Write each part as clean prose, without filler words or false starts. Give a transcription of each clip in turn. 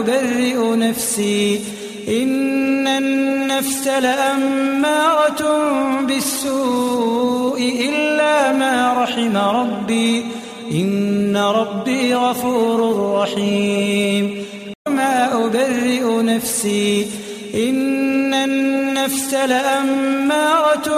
أبرئ نفسي إن النفس لأمارة بالسوء إلا ما رحم ربي إن ربي غفور رحيم وما أبرئ نفسي إن النفس لأمارة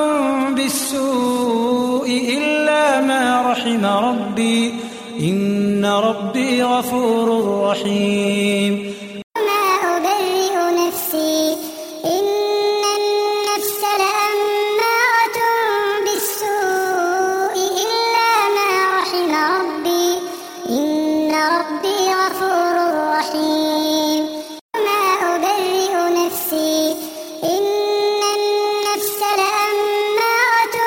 بالسوء إلا ما رحم ربي إن ربي غفور رحيم وما أبرئ نفسي إن النفس لأمارة بالسوء إلا ما رحم ربي إن ربي غفور رحيم وما أبرئ نفسي إن النفس لأمارة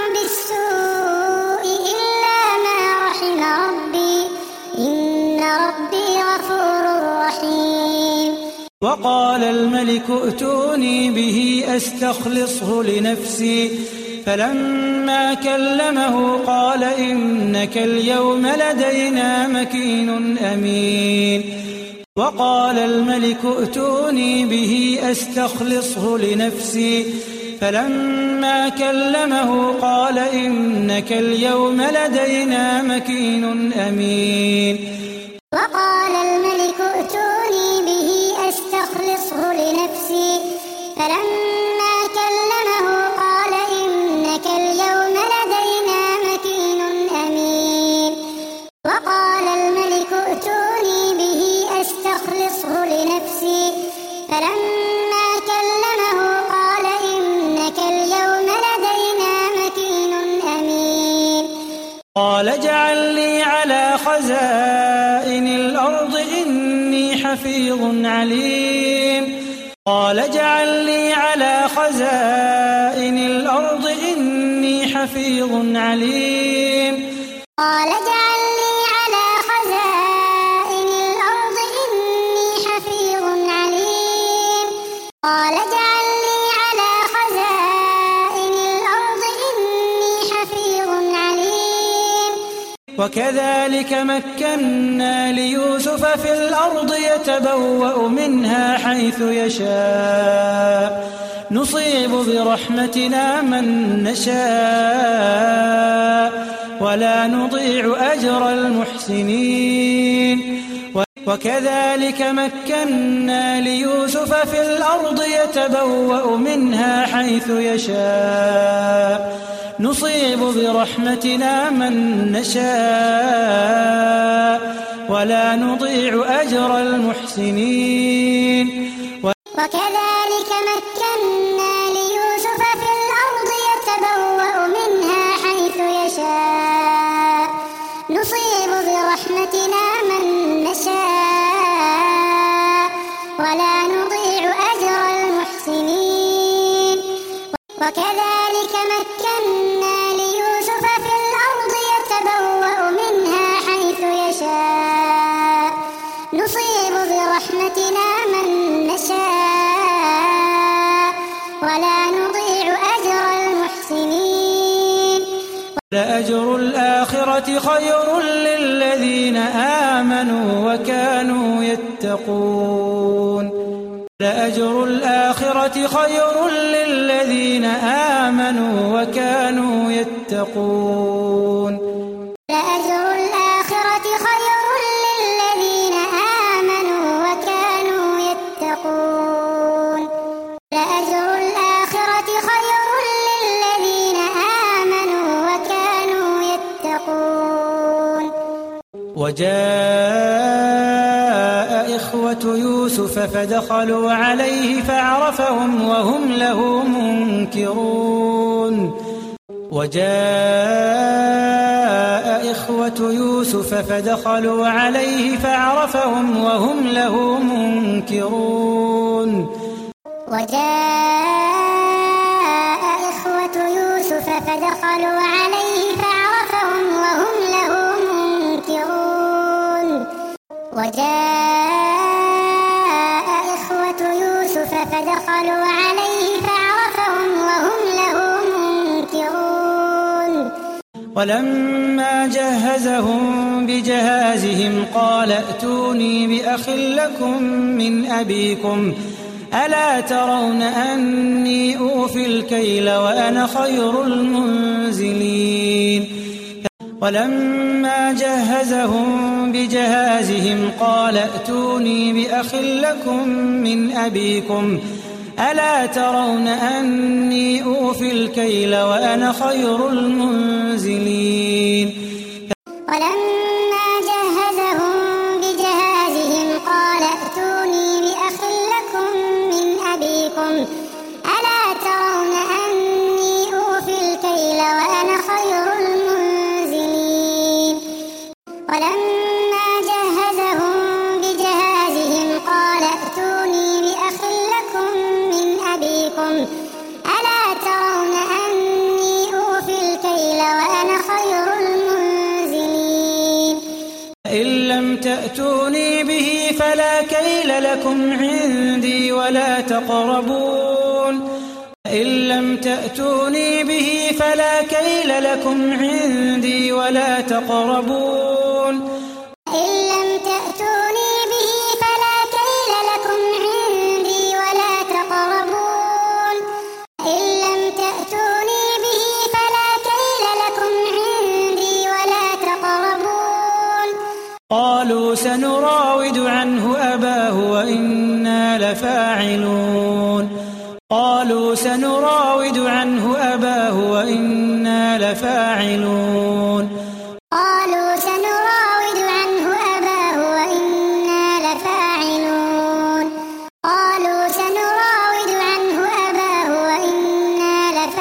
بالسوء إلا ما رحم ربي إن ربي غفور رحيم وقال الملك ائتوني به أستخلصه لنفسي فلما كلمه قال إنك اليوم لدينا مكين أمين وقال الملك ائتوني به أستخلصه لنفسي فلما كلمه قال إنك اليوم لدينا مكين أمين وقال الملك ائتوني به أستخلصه لنفسي فلما كلمه قال إنك اليوم لدينا مكين أمين وقال الملك ائتوني به أستخلصه لنفسي فلما كلمه قال إنك اليوم لدينا مكين أمين قال اجعل لي على خزائن الأرض إني حفيظ عليم قال اجعل لي على خزائن الأرض إني حفيظ عليم قال اجعل لي على خزائن الأرض إني حفيظ عليم قال اجعل لي على خزائن الأرض إني حفيظ عليم وكذلك مكنا ليوسف في الأرض يتبوأ منها حيث يشاء نصيب برحمتنا من نشاء ولا نضيع أجر المحسنين وكذلك مكنا ليوسف في الأرض يتبوأ منها حيث يشاء نصيب برحمتنا من نشاء ولا نضيع أجر المحسنين وكذلك مكنا ليوسف في الأرض يتبوأ منها حيث يشاء نصيب برحمتنا من نشاء ولا نضيع أجر المحسنين وكذلك مكنا ليوسف في الأرض يتبوأ منها حيث يشاء نصيب برحمتنا من نشاء ولا نضيع أجر المحسنين لأجر الآخرة خير للذين آمنوا وكانوا يتقون لأجر الآخرة خير للذين آمنوا وكانوا يتقون لأجر الآخرة خير للذين آمنوا وكانوا يتقون لأجر الآخرة خير للذين آمنوا وكانوا يتقون وجاء إخوة يوسف فدخلوا عليه فعرفهم وهم له منكرون وجاء إخوة يوسف فدخلوا عليه فعرفهم وهم له منكرون وجاء إخوة يوسف فدخلوا عليه فعرفهم وهم له منكرون وجاء إخوة يوسف فدخلوا عليه فعرفهم وهم له منكرون ولما جهزهم بجهازهم قال ائتوني بأخ لكم من أبيكم ألا ترون أني أوفي الكيل وأنا خير المنزلين ولما جهزهم بجهازهم قال ائتوني بأخ لكم من أبيكم ألا ترون أني أوفي الكيل وأنا خير المنزلين ولما جهزهم بجهازهم قال ائتوني بأخ لكم من أبيكم ألا ترون أني أوفي الكيل وأنا خير المنزلين ولما جهزهم بجهازهم قال ائتوني بأخ لكم من أبيكم ألا ترون أني أوفي الكيل وأنا خير المنزلين إن لم تأتوني به فلا كيل لكم عندي ولا تقربون إن لم تأتوني به فلا كيل لكم عندي ولا تقربون إن لم تأتوني به فلا كيل لكم عندي ولا تقربون إن لم تأتوني به فلا كيل لكم عندي ولا تقربون قالوا سنراود عنه أباه وإنا لفاعلون قالوا سنراود عنه أباه وإنا لفاعلون قالوا سنراود عنه أباه وإنا لفاعلون قالوا سنراود عنه أباه وإنا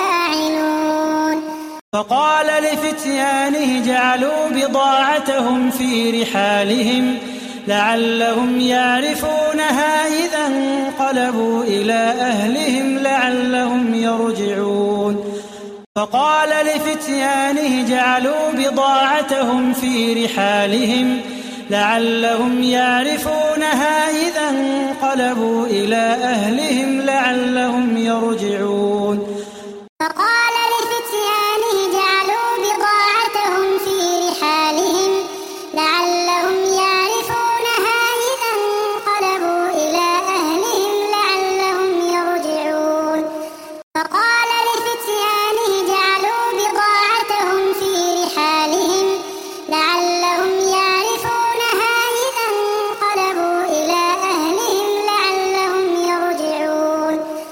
لفاعلون فقال لفتيانه جعلوا بضاعتهم في رحالهم لعلهم يعرفونها إذا انقلبوا إلى أهلهم لعلهم يرجعون فقال لفتيانه جعلوا بضاعتهم في رحالهم لعلهم يعرفونها إذا انقلبوا إلى أهلهم لعلهم يرجعون فقال لفتيانه جعلوا بضاعتهم في رحالهم لعلهم يعرفونها إذا انقلبوا إلى أهلهم لعلهم يرجعون فقال لفتيانه جعلوا بضاعتهم في رحالهم لعلهم يعرفونها إذا انقلبوا إلى أهلهم لعلهم يرجعون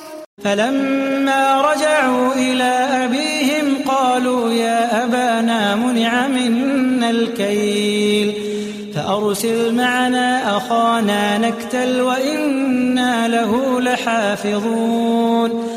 فلما رجعوا إلى أبيهم قالوا يا أبانا منع منا الكيل فأرسل معنا أخانا نكتل وإنا له لحافظون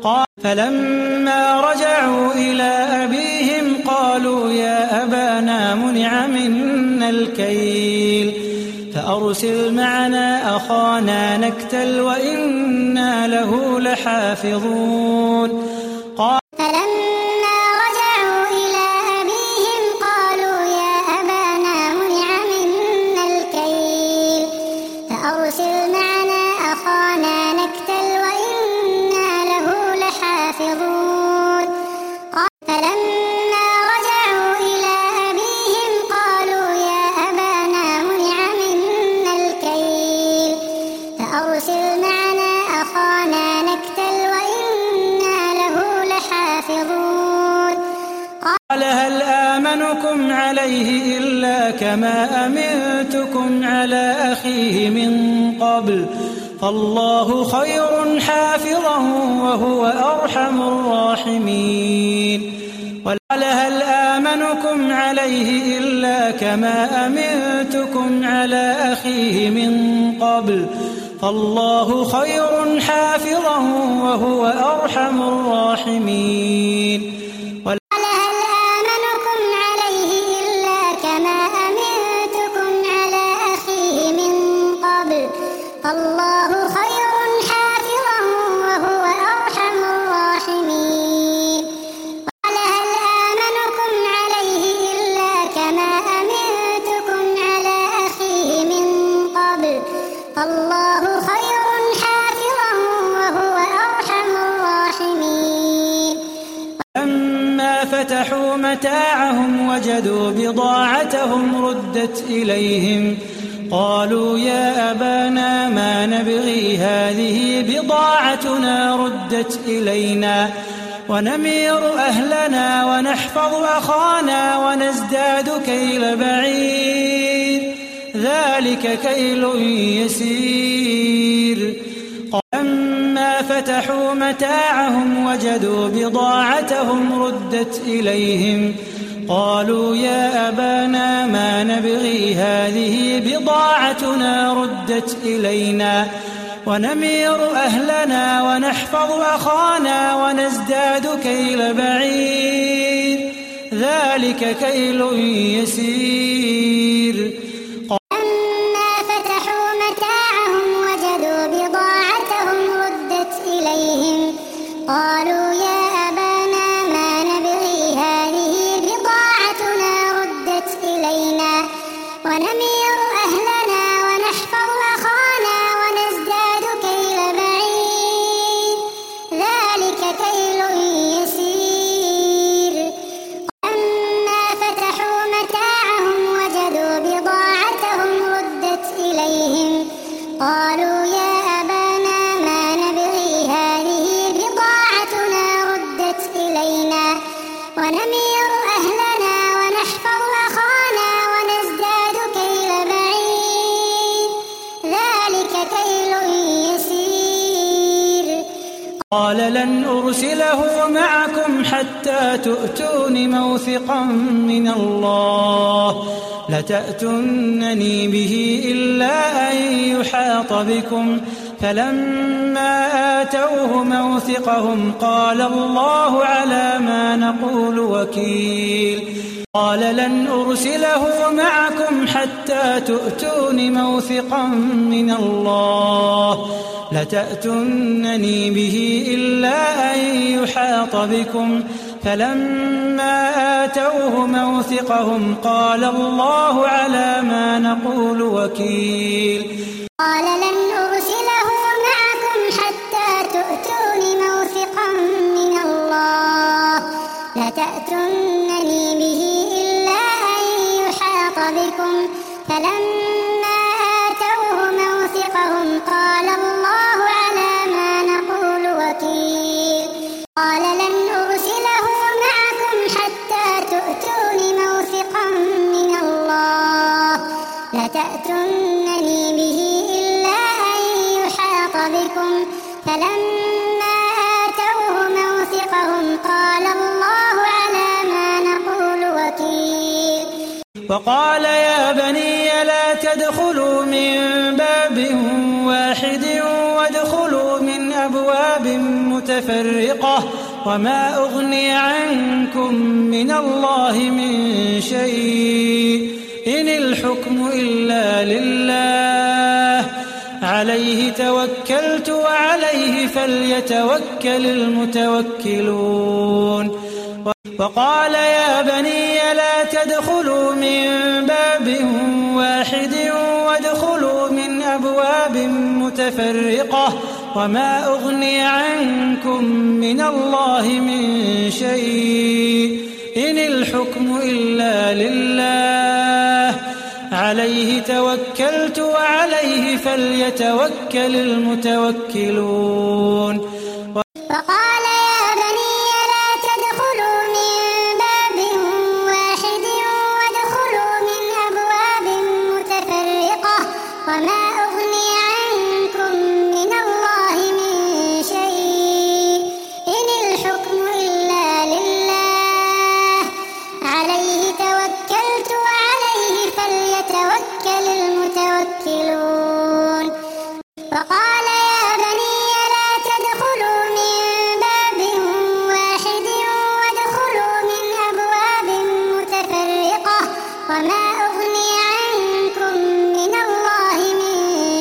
فلما رجعوا إلى أبيهم قالوا يا أبانا منع منا الكيل فأرسل معنا أخانا نكتل وإنا له لحافظون فلما رجعوا إلى أبيهم قالوا يا أبانا منع منا الكيل فأرسل معنا أخانا نكتل وإنا له لحافظون فلما رجعوا إلى أبيهم قالوا يا أبانا منع منا الكيل فأرسل معنا أخانا نكتل وإنا له لحافظون قال هل آمنكم عليه إلا كما أمنتكم على أخيه من قبل فالله خير حافظا وهو أرحم الراحمين قال هل آمنكم عليه إلا كما أمنتكم على أخيه من قبل فالله خير حافظا وهو أرحم الراحمين الله خير حافظا وهو أرحم الراحمين قال هل آمنكم عليه إلا كما أمنتكم على أخيه من قبل الله خير حافظا وهو أرحم الراحمين لما فتحوا متاعهم وجدوا بضاعتهم ردت إليهم قالوا يا أبانا ما نبغي هذه بضاعتنا ردت إلينا ونمير أهلنا ونحفظ أخانا ونزداد كيل بعير ذلك كيل يسير. لما فتحوا متاعهم وجدوا بضاعتهم ردت إليهم قالوا يا أبانا ما نبغي هذه بضاعتنا ردت إلينا ونمير أهلنا ونحفظ أخانا ونزداد كيل بعير ذلك كيل يسير. لما فتحوا متاعهم وجدوا بضاعتهم ردت إليهم قالوا يا أبانا ما نبغي هذه بضاعتنا ردت إلينا ونمير أهلنا ونحفظ أخانا ونزداد كيل بعير ذلك كيل يسير. لما فتحوا متاعهم وجدوا بضاعتهم ردت إليهم قالوا يا أبانا ما نبغي هذه بضاعتنا ردت إلينا ونمير أهلنا ونحفظ أخانا ونزداد كيل بعير ذلك كيل يسير. قال لن أرسله معكم حتى تؤتون موثقا من الله لتأتونني به إلا أن يحاط بكم فلما آتوه موثقهم قال الله على ما نقول وكيل. قال لن أرسله معكم حتى تؤتون موثقا من الله لتأتونني به إلا أن يحاط بكم فلما آتوه موثقهم قال الله على ما نقول وكيل. قال لن أرسله معكم حتى تؤتون موثقا من الله لتأتونني به إلا أن يحاط بكم فلما آتوه موثقهم قال الله على ما نقول وكيل. قال لن أرسله معكم حتى تؤتون موثقا من الله لتأتونني به إلا أن يحاط بكم فلما آتوه موثقهم قال الله على ما نقول وكيل. وقال يا بني لا تدخلوا من باب واحد وادخلوا من أبواب متفرقة وما أغني عنكم من الله من شيء إن الحكم إلا لله عليه توكلت وعليه فليتوكل المتوكلون. وقال يا بني لا تدخلوا من باب واحد وادخلوا من أبواب متفرقة وما أغني عنكم من الله من شيء إن الحكم إلا لله عليه توكلت وعليه فليتوكل المتوكلون. وقال يا بني لا تدخلوا من باب واحد وادخلوا من أبواب متفرقة وما أغني عنكم من الله من شيء إن الحكم إلا لله عليه توكلت وعليه فليتوكل المتوكلون. وقال يا بني لا تدخلوا من باب واحد وادخلوا من أبواب متفرقة وما أغني عنكم من الله من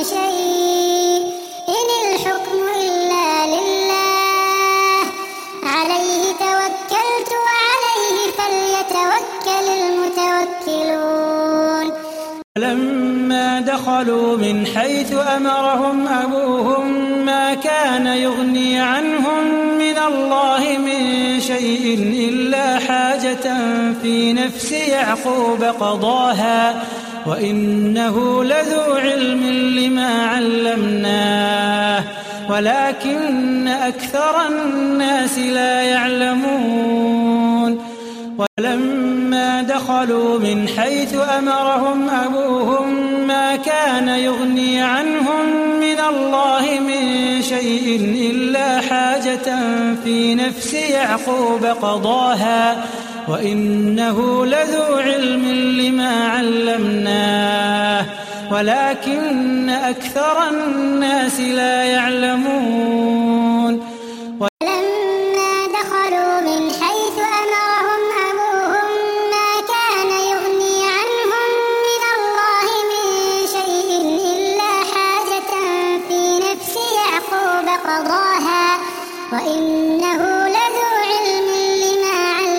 شيء إن الحكم إلا لله عليه توكلت وعليه فليتوكل المتوكلون. لما دخلوا من حيث أمرهم أبوهم ما كان يغني عنهم من الله من شيء شيء إلا حاجة في نفس يعقوب قضاها وإنه لذو علم لما علمناه ولكن أكثر الناس لا يعلمون. ولما دخلوا من حيث أمرهم أبوهم ما كان يغني عنهم من الله من شيء إلا حاجة في نفس يعقوب قضاها وإنه لذو علم لما علمناه ولكن أكثر الناس لا يعلمون. ولما دخلوا من حيث أمرهم أبوهم ما كان يغني عنهم من الله من شيء إلا حاجة في نفس يعقوب قضاها وإنه لذو علم لما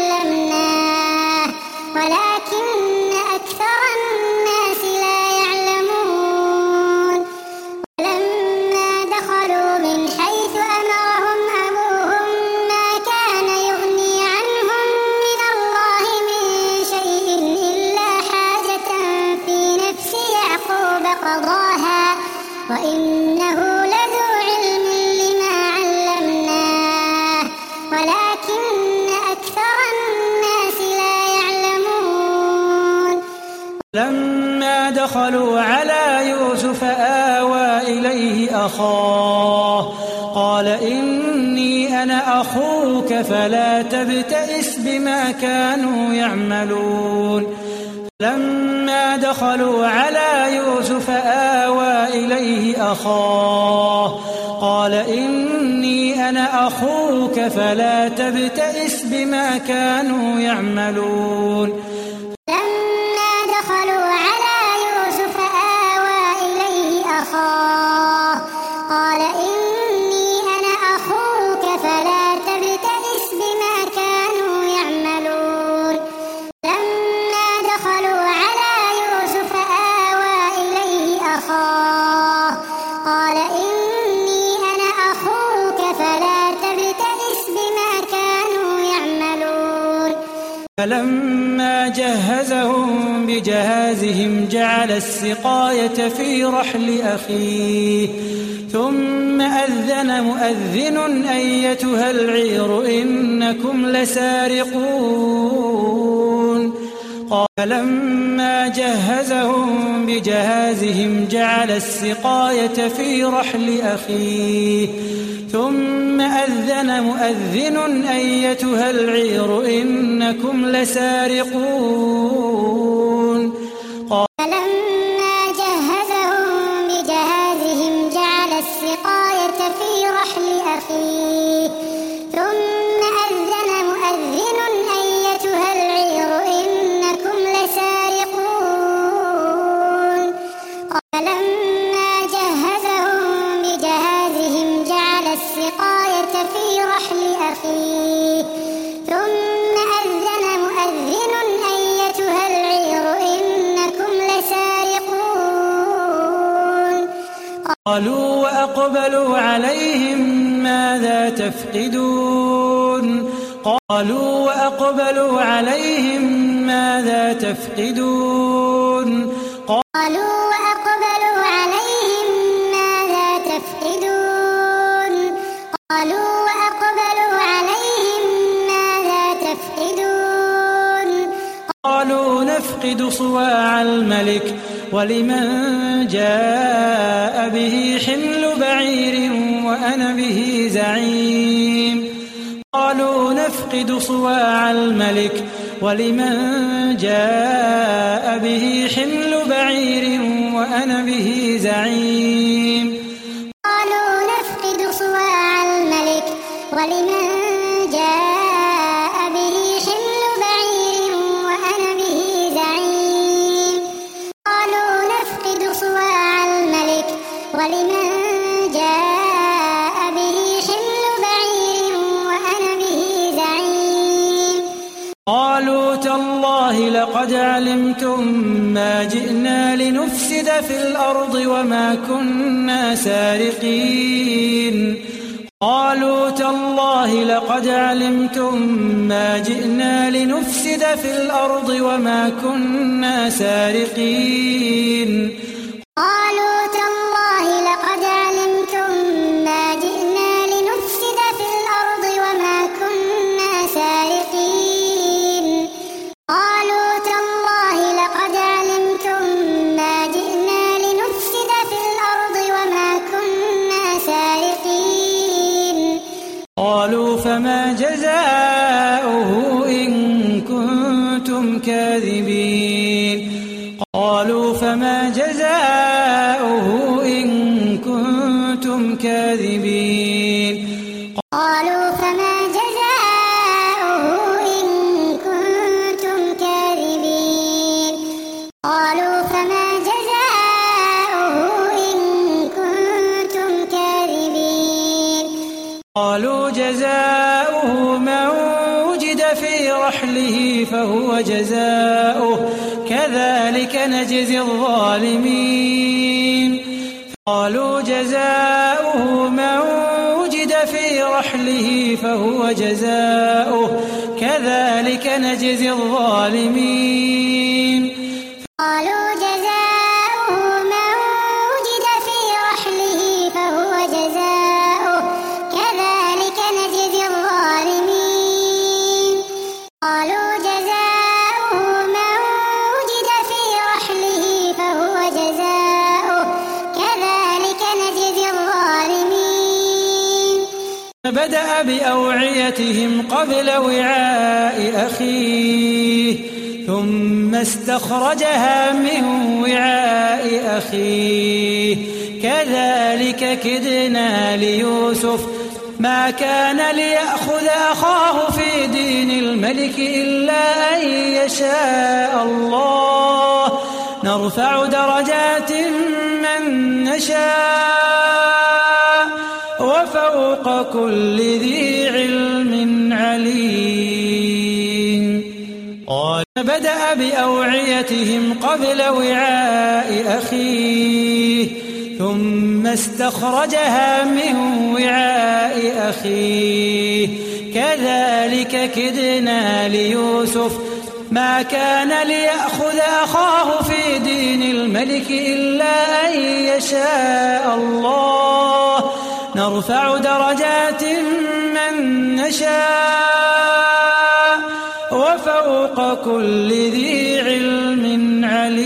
علمناه ولكن أكثر الناس لا يعلمون. ولما دخلوا من حيث أمرهم أبوهم ما كان يغني عنهم من الله من شيء إلا حاجة في نفس يعقوب قضاها وإنه لذو علم لما علمناه ولكن أكثر الناس لا يعلمون. لما دخلوا على يوسف آوى إليه أخاه قال إني أنا أخوك فلا تبتئس بما كانوا يعملون. لما دخلوا على يوسف آوى إليه أخاه قال إني أنا أخوك فلا تبتئس بما كانوا يعملون. لما دخلوا على يوسف آوى إليه أخاه قال إني أنا أخوك فلا تبتئس بما كانوا يعملون. لما دخلوا على يوسف آوى إليه أخاه قال إني أنا أخوك فلا تبتئس بما كانوا يعملون. فلما جهزهم بجهازهم جعل السقاية في رحل أخيه ثم أذن مؤذن أيتها العير إنكم لسارقون. فلما جهزهم بجهازهم جعل السقاية في رحل أخيه ثم أذن مؤذن أيتها العير إنكم لسارقون. فلما جهزهم بجهازهم جعل السقاية في رحل أخيه ثم أذن مؤذن أيتها العير إنكم لسارقون. فلما جهزهم بجهازهم جعل السقاية في رحل أخيه ثم أذن مؤذن أيتها العير إنكم لسارقون. قالوا وأقبلوا عليهم ماذا تفقدون. قالوا وأقبلوا عليهم ماذا تفقدون. قالوا وأقبلوا عليهم ماذا تفقدون. قالوا وأقبلوا عليهم ماذا تفقدون. قالوا نفقد صواع الملك ولمن جاء به حمل بعير وأنا به زعيم. قالوا نفقد صواع الملك ولمن جاء به حمل بعير وأنا به زعيم. قالوا نفقد صواع الملك ولمن جاء به حمل بعير وأنا به زعيم. قالوا نفقد صواع الملك ولمن جاء به حمل بعير وأنا به زعيم. قالوا تالله لقد علمتم ما جئنا لنفسد في الأرض وما كنا سارقين. قالوا تالله لقد علمتم ما جئنا لنفسد في الأرض وما كنا سارقين قالوا تالله لقد علمتم ما جئنا لنفسد في الأرض وما كنا سارقين قالوا تالله لقد علمتم ما جئنا لنفسد في الأرض وما كنا سارقين قالوا فما جزاؤه إن كنتم كاذبين قالوا فما جزاؤه إن كنتم كاذبين قالوا فما جزاؤه إن كنتم كاذبين قالوا فما جزاؤه إن كنتم كاذبين قالوا جزاؤه من وجد في رحله فهو جزاؤه كذلك نجزي الظالمين قالوا جزاؤه من وجد في رحله فهو جزاؤه كذلك نجزي الظالمين قالوا جزاؤه من وجد في رحله فهو جزاؤه كذلك نجزي الظالمين قالوا جزاؤه من وجد في رحله فهو جزاؤه كذلك نجزي الظالمين بدأ بأوعيتهم قبل وعاء أخيه ثم استخرجها من وعاء أخيه كذلك كدنا ليوسف ما كان ليأخذ أخاه في دين الملك إلا أن يشاء الله نرفع درجات من نشاء وفوق كل ذي علم عليم قال بدأ بأوعيتهم قبل وعاء أخيه ثم استخرجها من وعاء أخيه كذلك كدنا ليوسف ما كان ليأخذ أخاه في دين الملك إلا أن يشاء الله نرفع درجات من نشاء وفوق كل ذي علم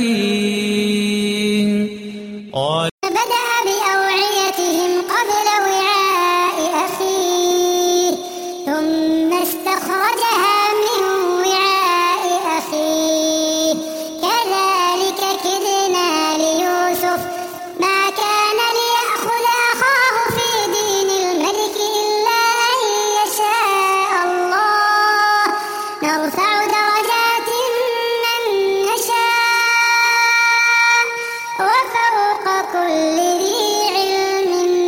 عليم قال بدأ بأوعيتهم قبل وعاء أخيه ثم استخرجها من وعاء أخيه كذلك كدنا ليوسف ما كان ليأخذ أخاه في دين الملك إلا أن يشاء الله نرفع درجات من نشاء وفوق كل ذي علم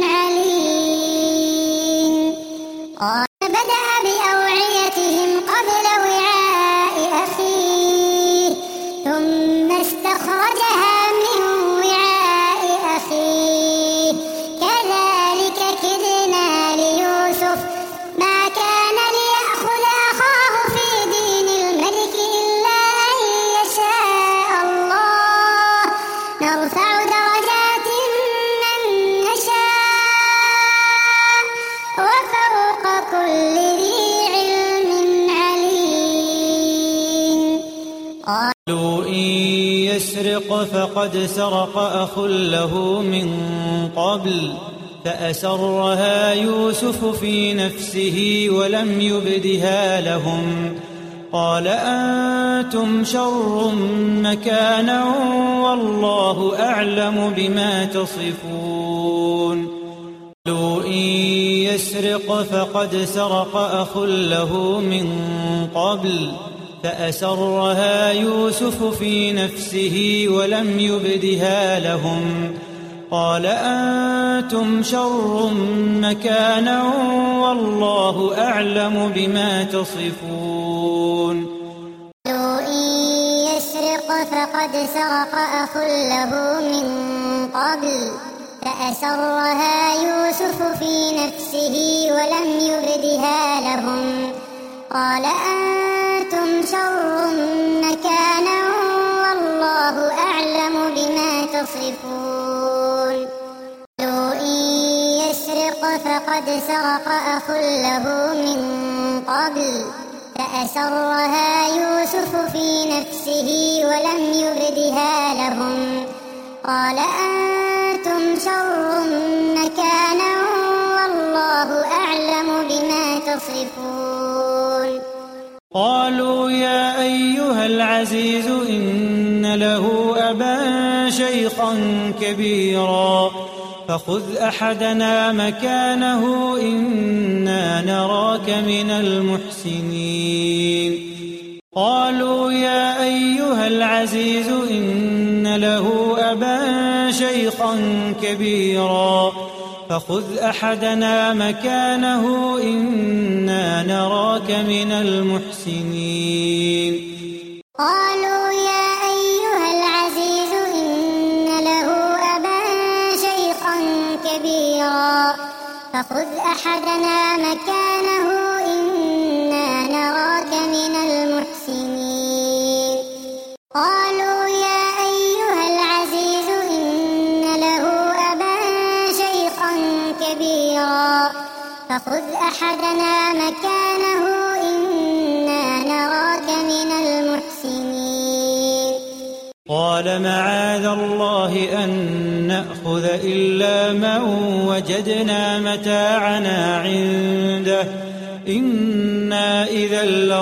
عليم قال بدأ بأوعيتهم قبل وعاء أخيه ثم استخرجها من وعاء أخيه كذلك كدنا ليوسف ما كان ليأخذ أخاه في دين الملك إلا أن يشاء الله نرفع درجات من نشاء وفوق كل ذي علم عليم قالوا إن يسرق فقد سرق أخ له من قبل فأسرها يوسف في نفسه ولم يبدها لهم قال أنتم شر مكانا والله أعلم بما تصفون قالوا إن يسرق فقد سرق أخ له من قبل فأسرها يوسف في نفسه ولم يبدها لهم قال أنتم شر مكانا والله أعلم بما تصفون قالوا إن يسرق فقد سرق أخ له من قبل فأسرها يوسف في نفسه ولم يبدها لهم قال أنتم شر مكانا والله أعلم بما تصفون قالوا إن يسرق فقد سرق أخ له من قبل فأسرها يوسف في نفسه ولم يبدها لهم قال أنتم شر مكانا والله أعلم بما تصفون قالوا يا أيها العزيز إن له أبا شيخا كبيرا فخذ أحدنا مكانه إنا نراك من المحسنين قالوا يا أيها العزيز إن له أبا شيخا كبيرا فخذ أحدنا مكانه إنا نراك من المحسنين قالوا يا أيها العزيز إن له أبا شيخا كبيرا فخذ أحدنا مكانه إنا نراك من المحسنين قالوا يا أيها العزيز إن له أبا شيخا كبيرا فخذ أحدنا مكانه إنا نراك من المحسنين قال معاذ الله أن نأخذ إلا من وجدنا متاعنا عنده إنا إذا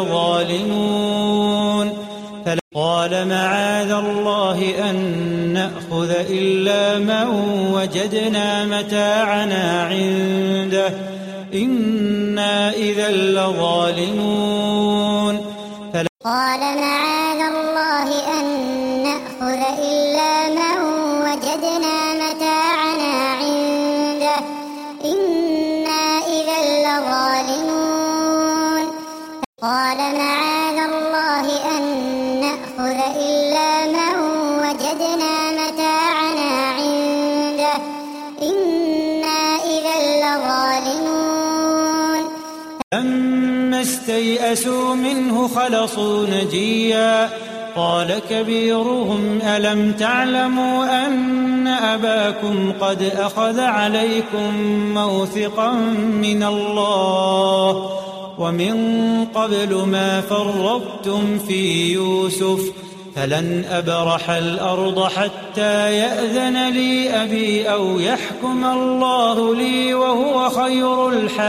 لظالمون قال معاذ الله أن نأخذ إلا من وجدنا متاعنا عنده إنا إذا لظالمون قال معاذ الله أن نأخذ إلا من وجدنا متاعنا عنده إنا إذا لظالمون قال معاذ الله أن نأخذ إلا من وجدنا متاعنا عنده إنا إذا لظالمون لما استيئسوا منه خلصوا نجيا قال كبيرهم ألم تعلموا أن أباكم قد أخذ عليكم موثقا من الله ومن قبل ما فرطتم في يوسف فلن أبرح الأرض حتى يأذن لي أبي أو يحكم الله لي وهو خير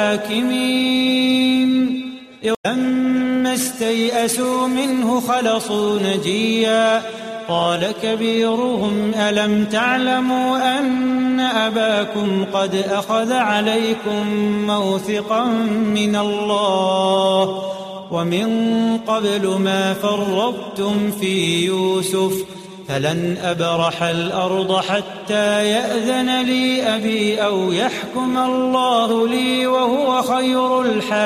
الحاكمين لما استيئسوا منه خلصوا نجيا قال كبيرهم ألم تعلموا أن أباكم قد أخذ عليكم موثقا من الله ومن قبل ما فرطتم في يوسف فلن أبرح الأرض حتى يأذن لي أبي أو يحكم الله لي وهو خير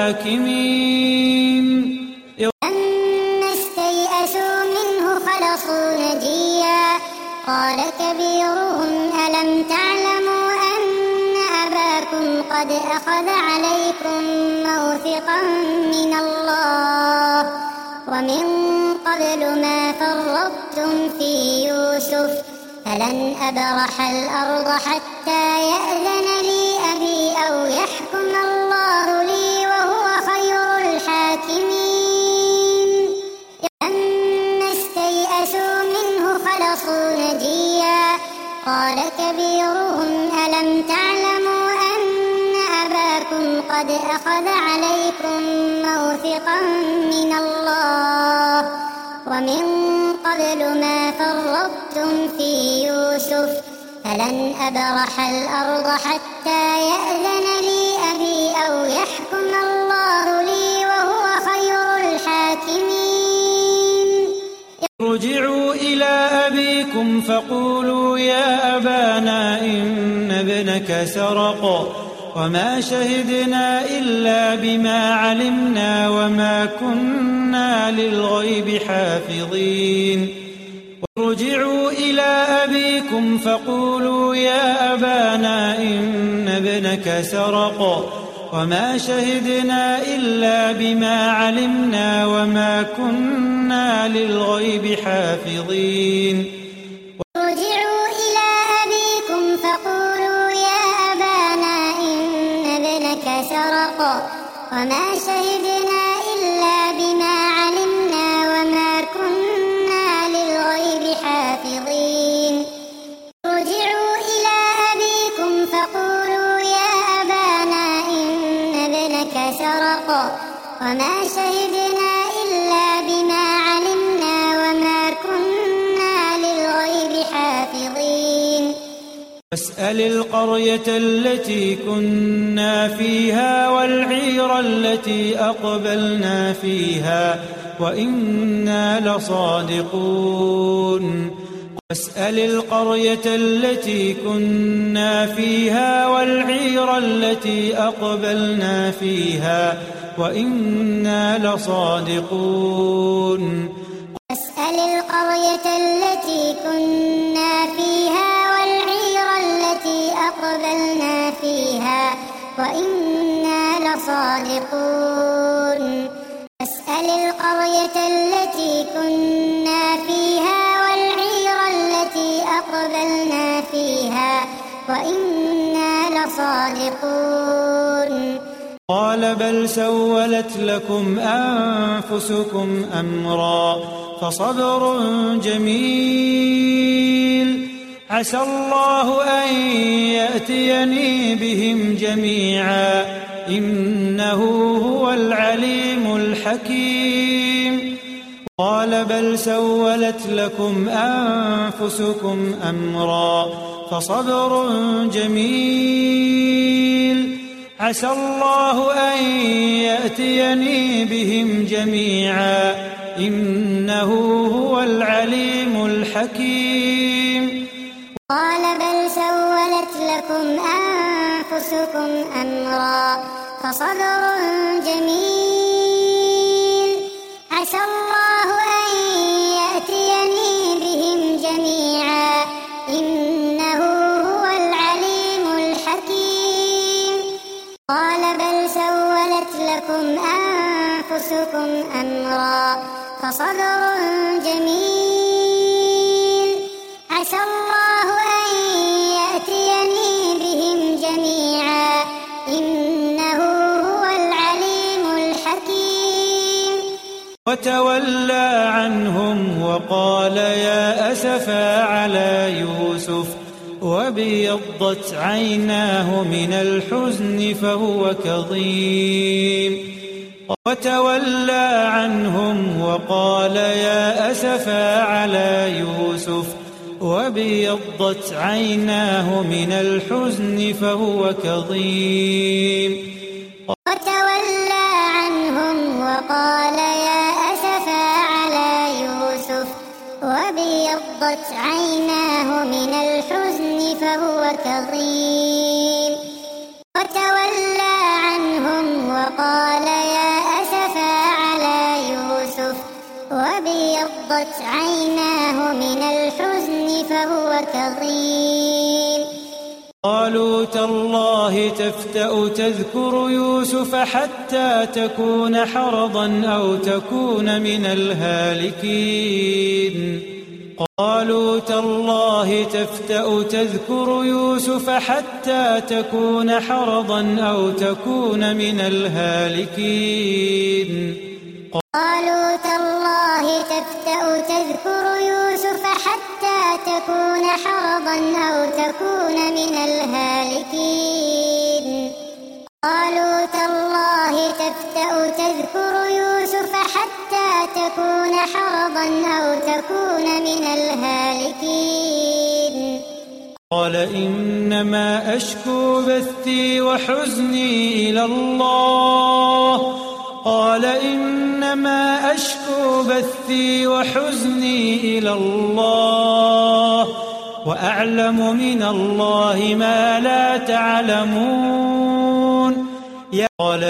الحاكمين لما استيئسوا منه خلصوا نجيا قال كبيرهم ألم تعلموا أن أباكم قد أخذ عليكم موثقا من الله ومن قبل ما فرطتم في يوسف فلن أبرح الأرض حتى يأذن لي أبي أو يحكم الله لي وهو خير الحاكمين لما استيئسوا منه خلصوا نجيا قال كبيرهم ألم تعلموا أن أباكم قد أخذ عليكم موثقا من الله ومن قبل ما فرطتم في يوسف فلن أبرح الأرض حتى يأذن لي أبي أو يحكم الله لي وهو خير الحاكمين ارجعوا إلى أبيكم فقولوا يا أبانا إن ابنك سرق وما شهدنا إلا بما علمنا وما كنا للغيب حافظين ارجعوا إلى أبيكم فقولوا يا أبانا إن ابنك سرق وما شهدنا إلا بما علمنا وما كنا للغيب حافظين ارجعوا إلى أبيكم فقولوا يا أبانا إن ابنك سرق وما شهدنا إلا بما علمنا وما كنا للغيب حافظين ارجعوا إلى أبيكم فقولوا يا أبانا إن ابنك سرق وما شهدنا إلا بما علمنا وما كنا للغيب حافظين واسأل القرية التي كنا فيها والعير التي أقبلنا فيها وإنا لصادقون واسأل القرية التي كنا فيها والعير التي أقبلنا فيها وإنا لصادقون واسأل القرية التي كنا فيها والعير التي أقبلنا فيها وإنا لصادقون واسأل القرية التي كنا فيها والعير التي أقبلنا فيها وإنا لصادقون قال بل سولت لكم أنفسكم أمرا فصبر جميل عسى الله أن يأتيني بهم جميعا إنه هو العليم الحكيم قال بل سولت لكم أنفسكم أمرا فصبر جميل عسى الله أن يأتيني بهم جميعا إنه هو العليم الحكيم قال بل سولت لكم أنفسكم أمرا فصبر جميل عسى الله أن يأتيني بهم جميعا إنه هو العليم الحكيم قال بل سولت لكم أنفسكم أمرا فصبر جميل عسى الله أن يأتيني بهم جميعا إنه هو العليم الحكيم وتولى عنهم وقال يا أسفا على يوسف وابيضت عيناه من الحزن فهو كظيم وتولى عنهم وقال يا أسفا على يوسف وابيضت عيناه من الحزن فهو كظيم وتولى عنهم وقال يا أسفا على يوسف وابيضت عيناه من الحزن فهو كظيم وتولى عنهم وقال يا أسفا على يوسف وابيضت عيناه من الحزن فهو كظيم قالوا تالله تفتأ تذكر يوسف حتى تكون حرضا أو تكون من الهالكين قالوا تالله تفتأ تذكر يوسف حتى تكون حرضا أو تكون من الهالكين قالوا تالله تفتأ تذكر يوسف حتى تكون حرضا أو تكون من الهالكين قالوا تالله تفتأ تذكر يوسف حتى تكون حرضا أو تكون من الهالكين قال إنما أشكو بثي وحزني إلى الله قال إنما أشكو بثي وحزني إلى الله وأعلم من الله ما لا تعلمون قال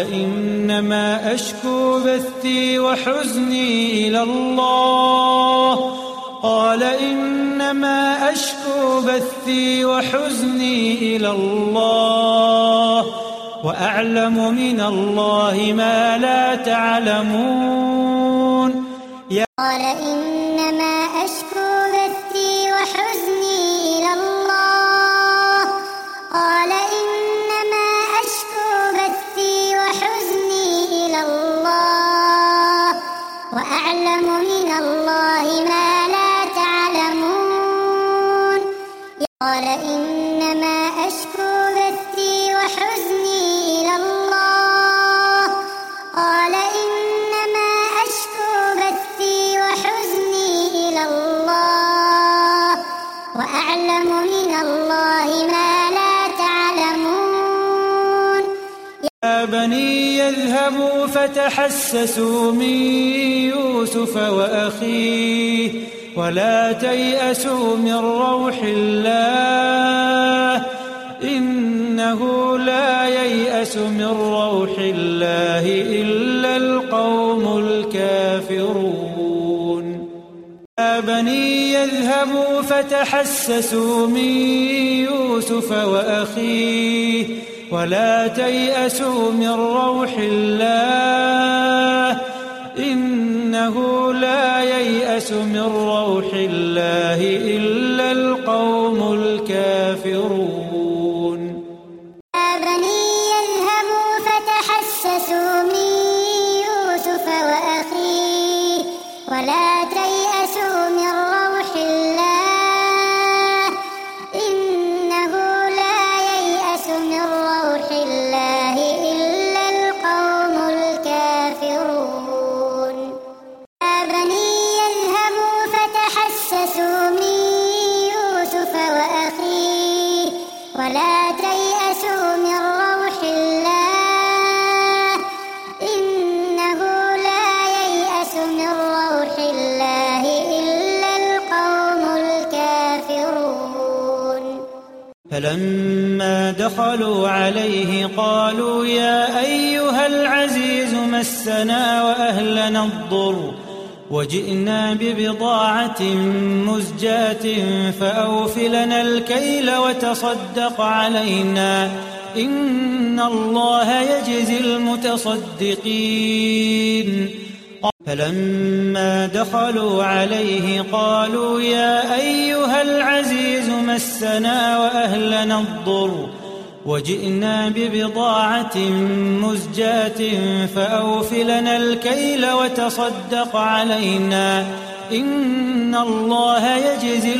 إنما أشكو بثي وحزني إلى الله قال إنما أشكو بثي وحزني إلى الله وأعلم من الله ما لا تعلمون. قال إنما أشكو بثي وحزني إلى الله قال إنما أشكو بثي وحزني إلى الله وأعلم من الله ما لا تعلمون. قال إنما أشكو بثي وحزني إلى الله قال إنما أشكو بثي وحزني إلى الله وأعلم من الله ما لا تعلمون. يا بني يذهبوا فتحسسوا من يوسف وأخيه ولا تيأسوا من روح الله إنه لا ييأس من روح الله إلا القوم الكافرون. يا بني يذهبوا فتحسسوا من يوسف وأخيه ولا تيأسوا من روح الله إنه لا ييأس من روح الله إلا القوم الكافرون. يا بني يذهبوا فتحسسوا من يوسف وأخيه ولا تيأسوا من روح الله إنه لا ييأس من روح الله إلا القوم الكافرون. يا بني يذهبوا فتحسسوا من يوسف وأخيه ولا تيأسوا من روح الله إنه لا ييأس من روح الله إلا القوم الكافرون. فلما دخلوا عليه قالوا يا أيها العزيز مسنا وأهلنا الضر وجئنا ببضاعة مزجاة فأوف لنا الكيل وتصدق علينا إن الله يجزي المتصدقين. فلما دخلوا عليه قالوا يا أيها العزيز مسنا وأهلنا الضر وجئنا ببضاعة مزجاة فأوف لنا الكيل وتصدق علينا إن الله يجزي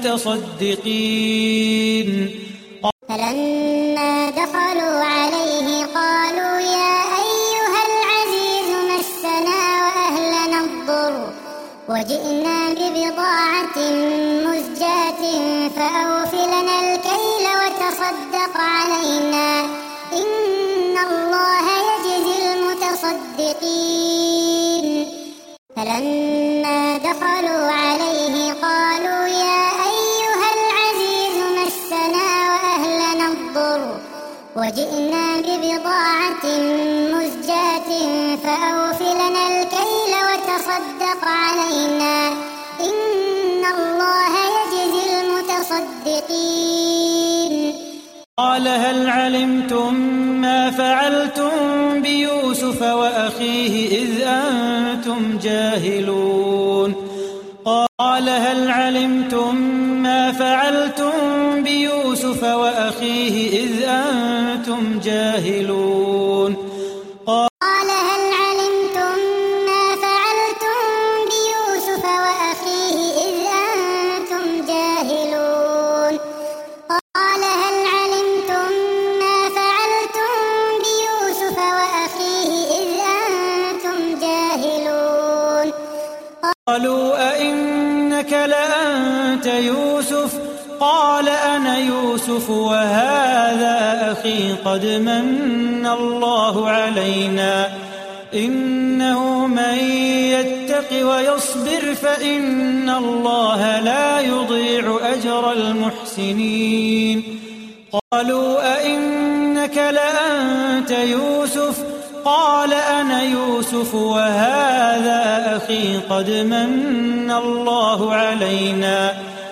المتصدقين. فلما دخلوا عليه قالوا يا أيها العزيز مسنا وأهلنا الضر وجئنا ببضاعة مزجاة فأوف لنا الكيل وتصدق علينا إن الله يجزي المتصدقين. فلما دخلوا عليه قالوا يا أيها العزيز مسنا وأهلنا الضر وجئنا ببضاعة مزجاة فأوف لنا الكيل وتصدق علينا إن الله يجزي المتصدقين. قال هل علمتم ما فعلتم بيوسف وأخيه إذ أنتم جاهلون. قال هل علمتم ما فعلتم بيوسف وأخيه إذ أنتم جاهلون. قال هل علمتم ما فعلتم بيوسف وأخيه إذ أنتم جاهلون. قال هل علمتم ما فعلتم بيوسف وأخيه إذ أنتم جاهلون. قالوا أئنك لأنت يوسف قال أنا يوسف وهذا أخي قد من الله علينا إنه من يتق ويصبر فإن الله لا يضيع أجر المحسنين. قالوا أئنك لأنت يوسف قال أنا يوسف وهذا أخي قد من الله علينا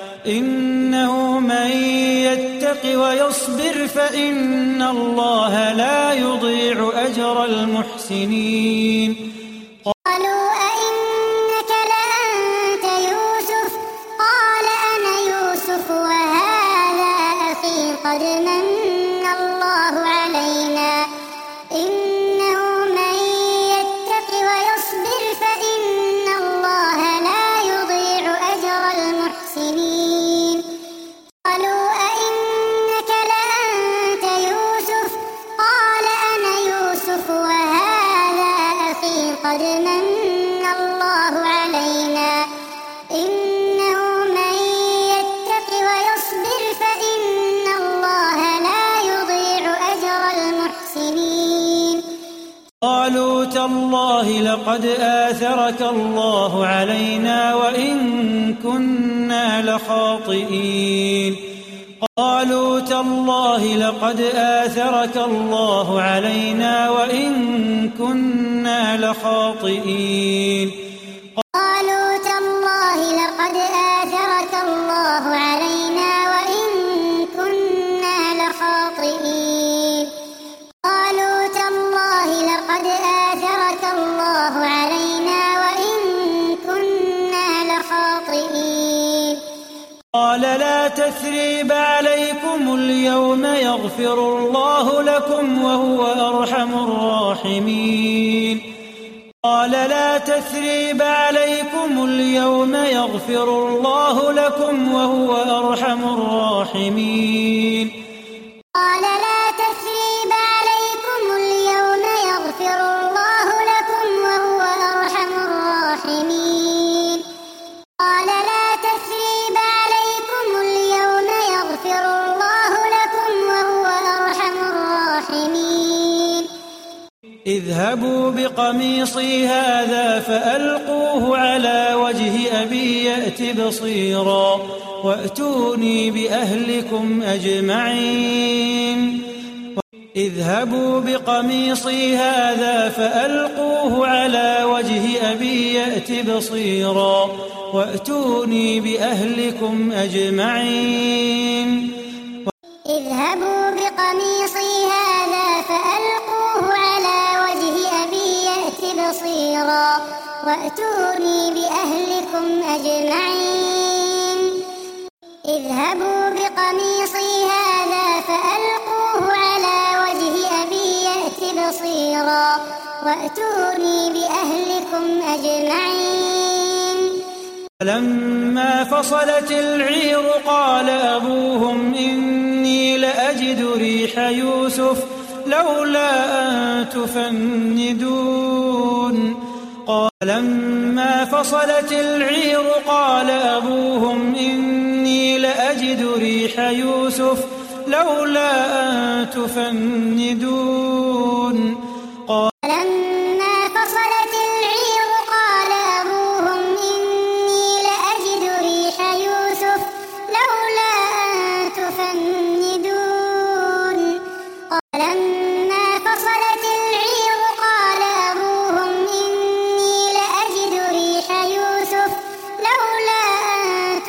إنه من يتق ويصبر فإن الله لا يضيع أجر المحسنين. قالوا أئنك لأنت يوسف قال أنا يوسف وهذا أخي قد من الله علينا إنه من يتق ويصبر فإن الله لا يضيع أجر المحسنين. قالوا أئنك لأنت يوسف قال أنا يوسف وهذا أخي قد من الله علينا إنه من يتق ويصبر فإن الله لا يضيع أجر المحسنين. قالوا تالله لقد آثرك الله علينا وإن كنا لخاطئين. قالوا تالله لقد آثرك الله علينا وإن كنا لخاطئين. قالوا تالله لقد آثرك الله علينا وإن كنا لخاطئين. قالوا تالله لقد آثرك الله علينا وإن كنا لخاطئين. قال لا تثريب عليكم اليوم يغفر الله لكم وهو أرحم الراحمين. قال لا تثريب عليكم اليوم يغفر الله لكم وهو أرحم الراحمين. قال لا تثريب عليكم اليوم يغفر الله لكم وهو أرحم الراحمين. قال لا تثريب عليكم اليوم يغفر الله لكم وهو أرحم الراحمين. اذهبوا بقميصي هذا فألقوه على وجه أبي يأت بصيرا وأتوني بأهلكم أجمعين. اذهبوا بقميصي هذا فألقوه على وجه أبي يأت بصيرا وأتوني بأهلكم أجمعين. اذهبوا بقميصي هذا فألقوه على وجه أبي يأت بصيرا وأتوني بأهلكم أجمعين. اذهبوا بقميصي هذا فألقوه على وجه أبي يأت بصيرا وأتوني بأهلكم أجمعين. فلما فصلت العير قال أبوهم إني لأجد ريح يوسف لولا أن تفندون. لما فصلت العير قال أبوهم إني لأجد ريح يوسف لولا أن تفندون. لما فصلت العير قال أبوهم إني لأجد ريح يوسف لولا أن تفندون. لما فصلت العير قال أبوهم إني لأجد ريح يوسف لولا أن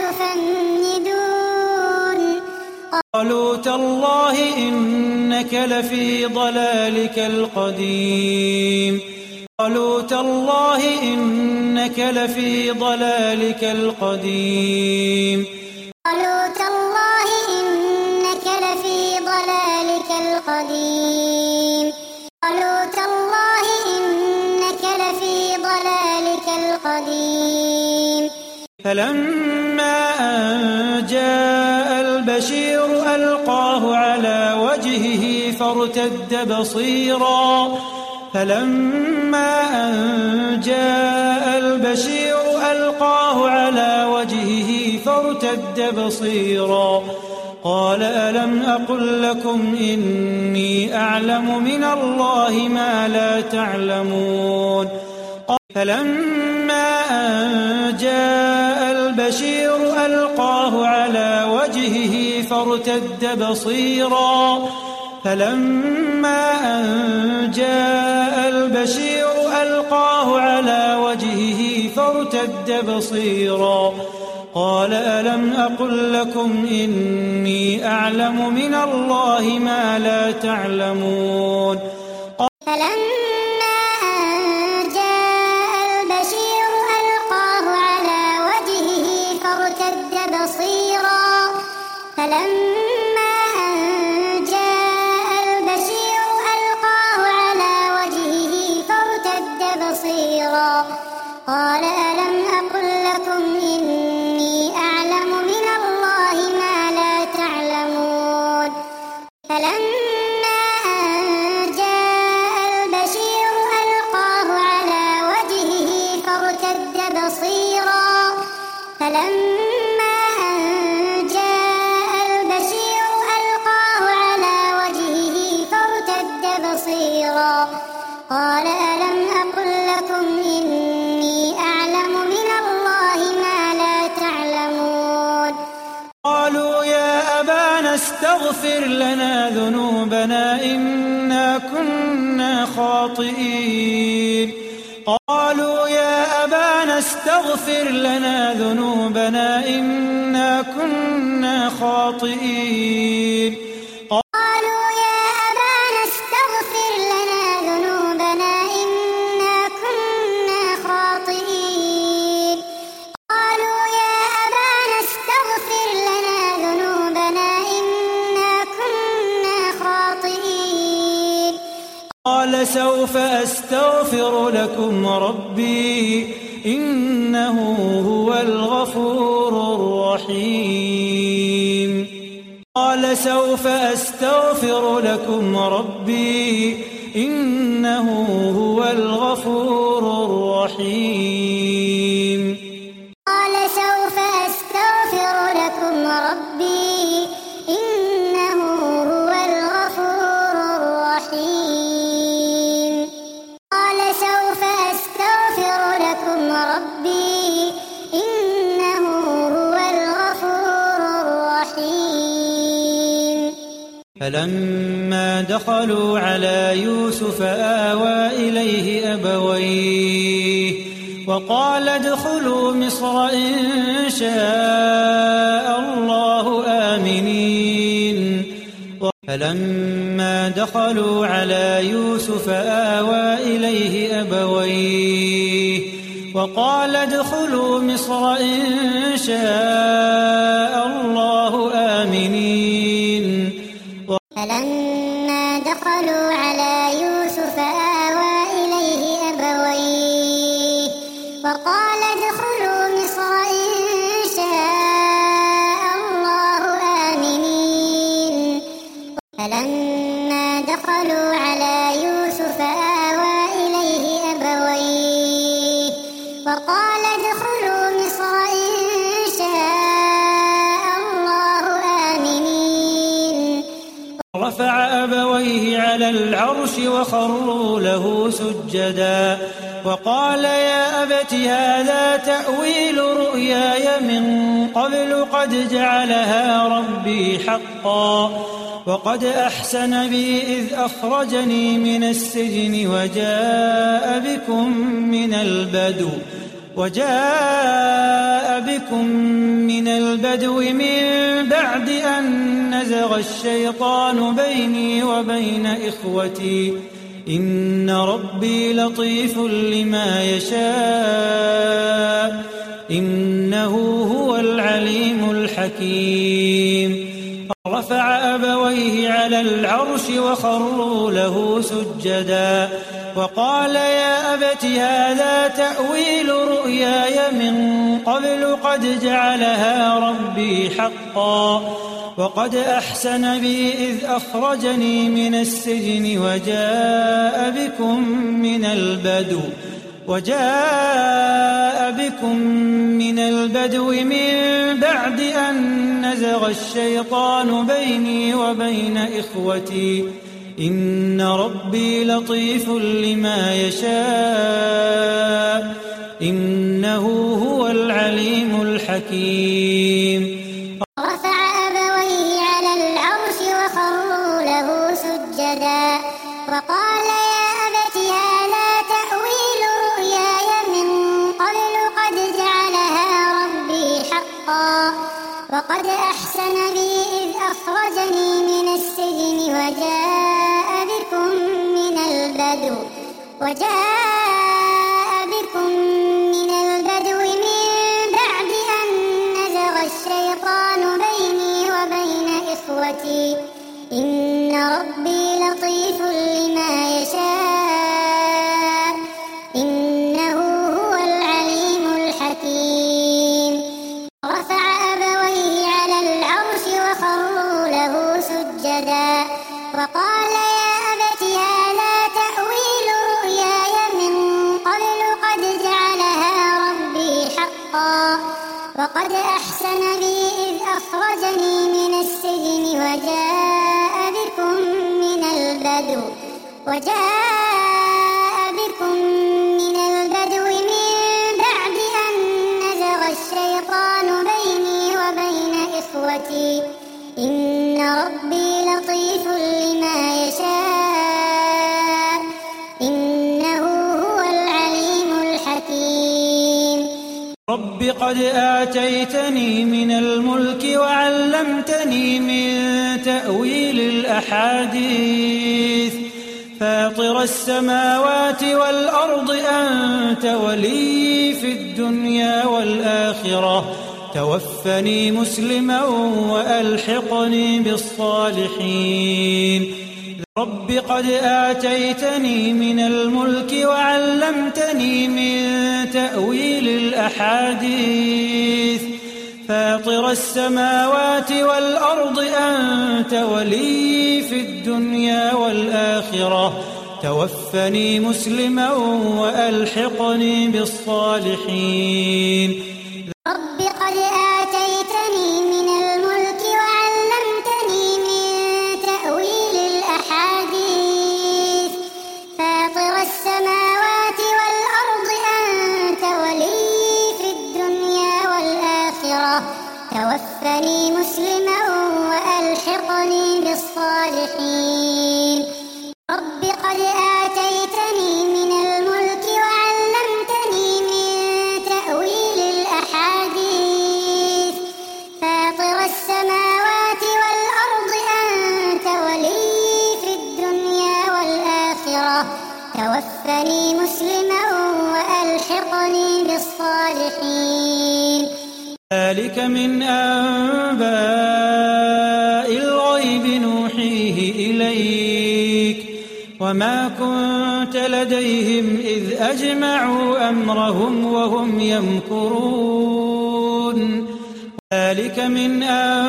تفندون. قالوا تالله إنك لفي ضلالك القديم. قالوا تالله إنك لفي ضلالك القديم. قالوا تالله إنك لفي ضلالك القديم. قالوا تالله إنك لفي ضلالك القديم. فلما أن جاء البشير ألقاه على وجهه فارتد بصيرا. فلما أن جاء البشير ألقاه على وجهه فارتد بصيرا قال ألم أقل لكم إني أعلم من الله ما لا تعلمون. فلما أن جاء البشير ألقاه على وجهه فارتد بصيرا. فلما أن جاء البشير ألقاه على وجهه فارتد بصيرا قال ألم أقل لكم إني أعلم من الله ما لا تعلمون فلما جاء البشير ألقاه على وجهه فارتد بصيرا فلما جاء البشير ألقاه على وجهه فارتد بصيرا قال ألم أقل لكم إني أعلم من الله ما لا تعلمون فلما جاء البشير ألقاه على وجهه فارتد بصيرا فلما جاء البشير ألقاه على وجهه فارتد بصيرا قال ألم أقل لكم إني أعلم من الله ما لا تعلمون قالوا يا أبانا استغفر لنا ذنوبنا إنا كنا خاطئين قالوا يا أبانا استغفر لنا ذنوبنا إنا كنا خاطئين قالوا يا أبانا استغفر لنا ذنوبنا إنا كنا خاطئين قالوا يا أبانا استغفر لنا ذنوبنا إنا كنا خاطئين قال سوف أستغفر لكم ربي إنه هو الغفور الرحيم قال سوف أستغفر لكم ربي إنه هو الغفور الرحيم قال سوف أستغفر لكم ربي إنه هو الغفور الرحيم قال سوف أستغفر لكم ربي إنه هو الغفور الرحيم فلما دخلوا على يوسف آوى إليه أبويه وقال ادخلوا مصر إن شاء الله آمنين فلما دخلوا على يوسف آوى إليه أبويه وقال ادخلوا مصر إن شاء الله آمنين فلما دخلوا على يوسف آوى إليه أبويه وقال ادخلوا مصر إن شاء الله آمنين فلما دخلوا على يوسف آوى إليه أبويه وقال ادخلوا مصر إن شاء الله آمنين رفع أبويه على العرش وخروا له سجدا وقال يا أبت هذا تأويل رؤياي من قبل قد جعلها ربي حقا وقد أحسن بي إذ أخرجني من السجن وجاء بكم من البدو من بعد أن نزغ الشيطان بيني وبين إخوتي إن ربي لطيف لما يشاء إنه هو العليم الحكيم رفع أبويه على العرش وخروا له سجدا وقال يا أبت هذا تأويل رؤياي من قبل قد جعلها ربي حقا وقد أحسن بي إذ أخرجني من السجن وجاء بكم من البدو من بعد أن نزغ الشيطان بيني وبين إخوتي إن ربي لطيف لما يشاء إنه هو العليم الحكيم رفع أبويه على العرش وخروا له سجدا وقال يا أبت هذا البدو وجاء بكم من البدو من بعد أن نزغ الشيطان بيني وبين إخوتي إن ربي لطيف لما يشاء إنه هو العليم الحكيم رفع أبويه على العرش وخروا له سجدا وقال يا أبت هذا تأويل رؤياي من قبل قد جعلها ربي حقا وقد أحسن بي إذ أخرجني من السجن وجاء بكم من البدو من بعد أن نزغ الشيطان بيني وبين إخوتي إن ربي لطيف لما يشاء إنه هو العليم الحكيم رب قد آتيتني من الملك وعلمتني من تأويل الأحاديث فاطر السماوات والأرض أنت ولي في الدنيا والآخرة توفني مسلما وألحقني بالصالحين رب قد آتيتني من الملك وعلمتني من تأويل الأحاديث فاطر السماوات والأرض أنت ولي في الدنيا والآخرة توفني مسلما وألحقني بالصالحين رب قد آتيتني من الملك وعلمتني من تأويل الأحاديث فاطر السماوات والأرض أنت ولي في الدنيا والآخرة توفني مسلما وألحقني بالصالحين رب قد آتيتني من الملك وعلمتني من تأويل الأحاديث فاطر السماوات والأرض أنت ولي في الدنيا والآخرة توفني مسلما وألحقني بالصالحين ذلك من أنباء الغيب نوحيه إليك وما كنت لديهم إذ أجمعوا أمرهم وهم يمكرون ذلك من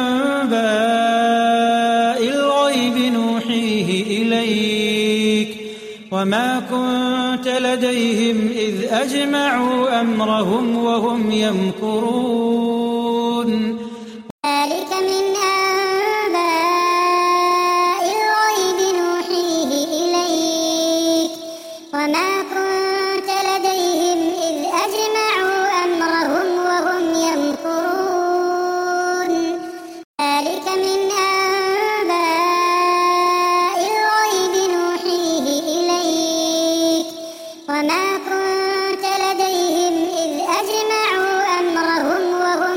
أنباء الغيب نوحيه إليك وما كنت لديهم إذ أجمعوا أمرهم وهم يمكرون ذلك من أنباء الغيب نوحيه إليك وما كنت لديهم إذ أجمعوا أمرهم وهم يمكرون ذلك من أنباء الغيب نوحيه إليك وما كنت لديهم إذ أجمعوا أمرهم وهم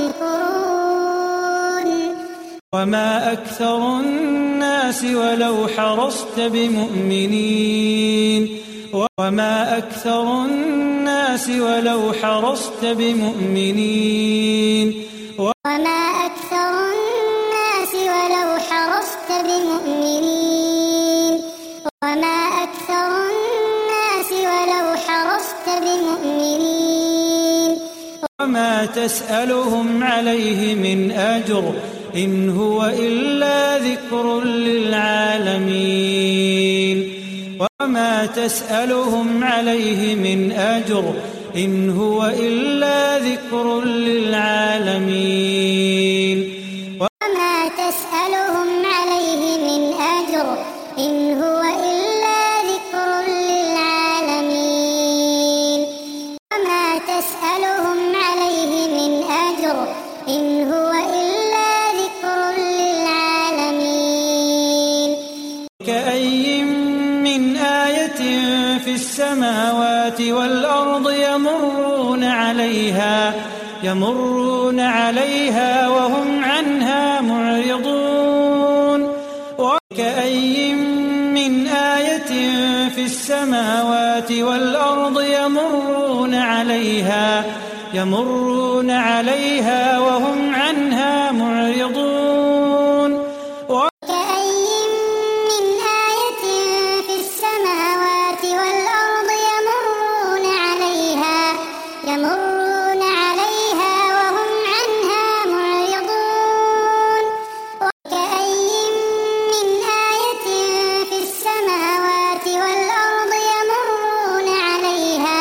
يمكرون وما أكثر الناس ولو حرصت بمؤمنين وما أكثر الناس ولو حرصت بمؤمنين وما أكثر الناس ولو حرصت بمؤمنين وما أكثر الناس ولو حرصت بمؤمنين وما تسألهم عليه من أجر إن هو إلا ذكر للعالمين وما تسألهم عليه من أجر إن هو إلا ذكر للعالمين وما تسألهم عليه من أجر إن هو إلا ذكر للعالمين وما تسألهم عليه من أجر إن هو إلا ذكر للعالمين كأي من آية في السماوات والأرض يمرون عليها وهم عنها معرضون وكأي من آية آية في السماوات والأرض يمرون عليها وهم عنها معرضون وكأي من آية في السماوات والأرض يمرون عليها وهم عنها معرضون وكأي من آية في السماوات والأرض يمرون عليها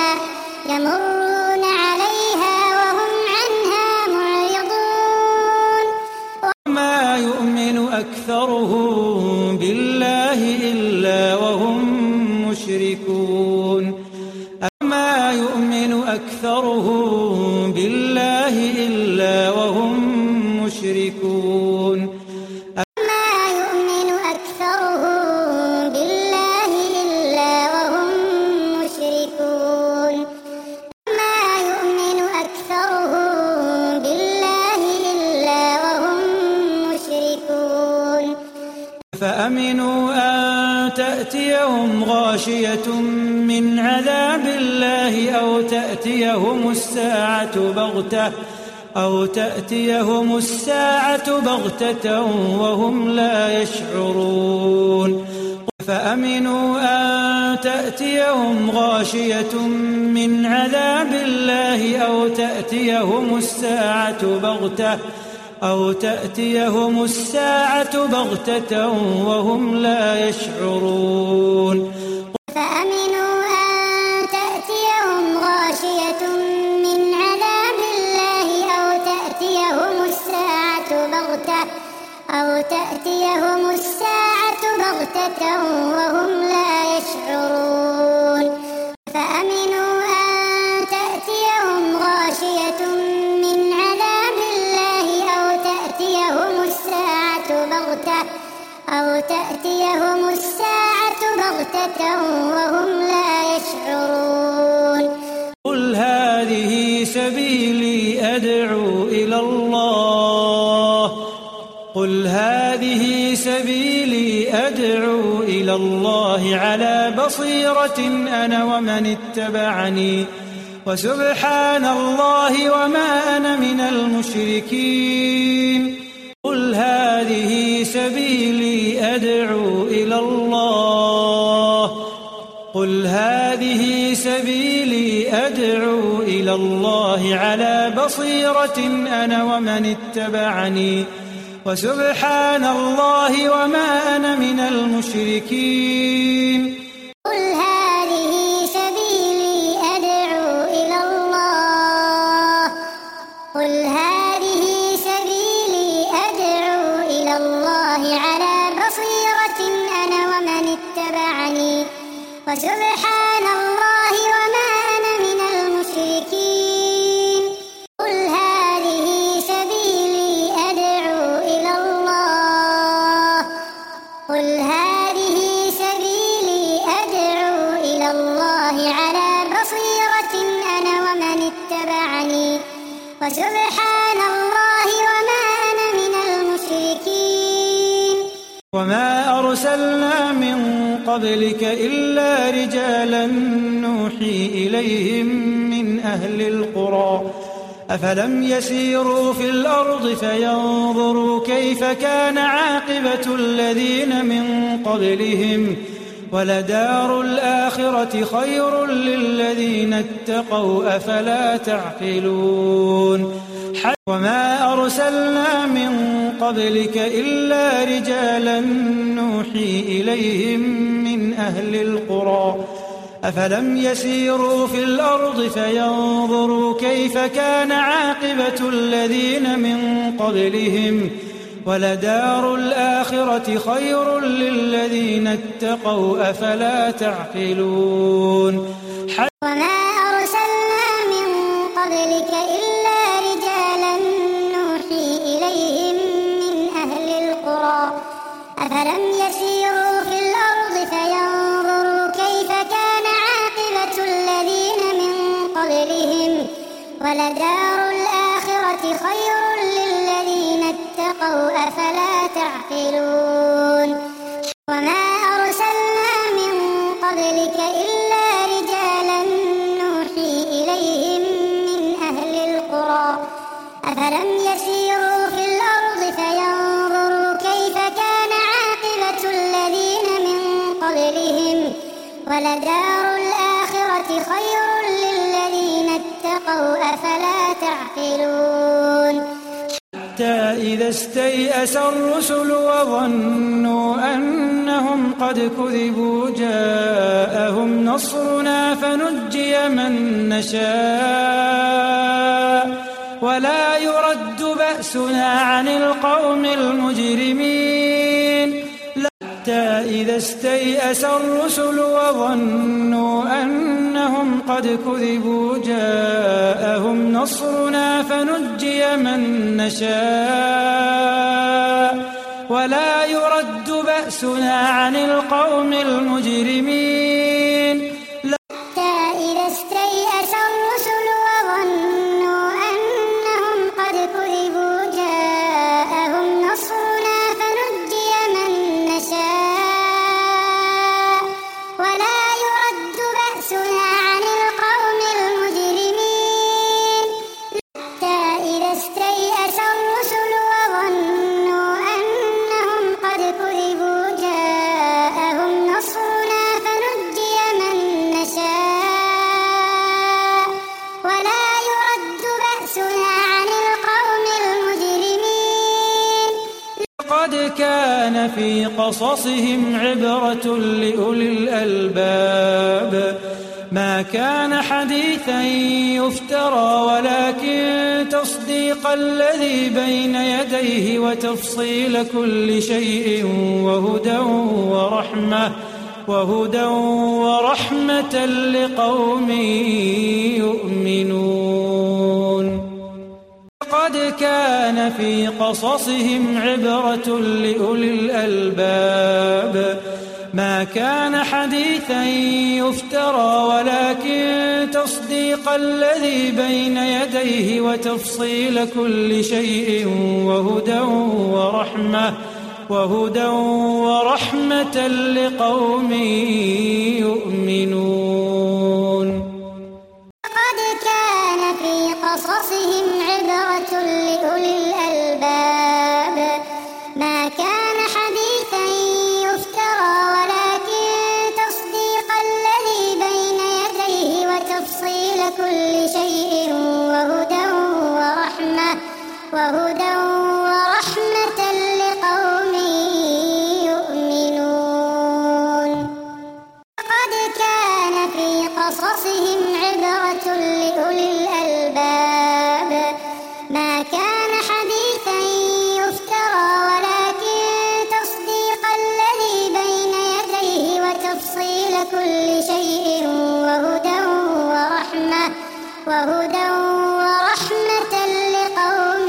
وهم عنها معرضون وما يؤمن أكثرهم بالله إلا وهم مشركون أما يؤمن أكثرهم بالله إلا وهم مشركون ما يؤمن أكثرهم بالله إلا وهم مشركون ما يؤمن أكثرهم بالله إلا وهم مشركون فأمنوا أن تأتيهم غاشية من عذاب الله أو تأتيهم الساعة بغتة وهم لا يشعرون فأمنوا أن تأتيهم غاشية من عذاب الله أو تأتيهم الساعة بغتة وهم لا يشعرون فأمنوا أن تأتيهم غاشية من عذاب الله أو تأتيهم الساعة بغتة وهم لا يشعرون فأمنوا أن تأتيهم غاشية من عذاب الله أو تأتيهم الساعة بغتة وهم لا يشعرون قل هذه سبيلي أدعو إلى الله على بصيرة أنا ومن اتبعني وسبحان الله وما أنا من المشركين قل هذه سبيلي أدعو إلى الله على بصيرة أنا ومن اتبعني وسبحان الله وما أنا من المشركين قل هذه سبيلي أدعو إلى الله على بصيرة أنا ومن اتبعني وسبحان الله وما أنا من المشركين قل هذه سبيلي أدعو إلى الله على بصيرة أنا ومن اتبعني وسبحان الله وما أنا من المشركين وما أرسلنا من قبلك إلا رجالا نوحي إليهم من أهل القرى أفلم يسيروا في الأرض فينظروا كيف كان عاقبة الذين من قبلهم ولدار الآخرة خير للذين اتقوا أفلا تعقلون وما أرسلنا من قبلك إلا رجالا نوحي إليهم من أهل القرى أفلم يسيروا في الأرض فينظروا كيف كان عاقبة الذين من قبلهم ولدار الآخرة خير للذين اتقوا أفلا تعقلون وما أرسلنا من قبلك إلا رجالا نوحي إليهم من أهل القرى أفلم يسيروا في الأرض فينظروا كيف كان عاقبة الذين من قبلهم ولدار الآخرة خير للذين اتقوا أفلا تعقلون وما أرسلنا من ولدار الآخرة خير للذين اتقوا أفلا تعقلون حتى إذا استيأس الرسل وظنوا أنهم قد كذبوا جاءهم نصرنا فنجي من نشاء ولا يرد بأسنا عن القوم المجرمين حتى إذا استيأس الرسل وظنوا أنهم قد كذبوا جاءهم نصرنا فنجي من نشاء ولا يرد بأسنا عن القوم المجرمين حتى إذا استيأس الرسل وظنوا أنهم قد كذبوا جاءهم نصرنا فنجي من نشاء ولا يرد بأسنا عن القوم المجرمين حتى إذا استيأس الرسل وظنوا أنهم قد كذبوا جاءهم نصرنا فنجي من نشاء ولا يرد بأسنا عن القوم المجرمين قد كان في قصصهم عبرة لأولي الألباب ما كان حديثا يفترى ولكن تصديق الذي بين يديه وتفصيل كل شيء وهدى ورحمة لقوم يؤمنون قد كان في قصصهم عبرة لأولي الألباب ما كان حديثا يفترى ولكن تصديق الذي بين يديه وتفصيل كل شيء وهدى ورحمة لقوم يؤمنون قد كان في قصصهم عبرة لأولي الألباب ما كان حديثا يفترى ولكن تصديق الذي بين يديه وتفصيل كل شيء وهدى ورحمة لقوم يؤمنون قد كان في قصصهم عبرة لأولي الألباب ما كان حديثا يفترى ولكن تصديق الذي بين يديه وتفصيل كل شيء وهدى ورحمة لقوم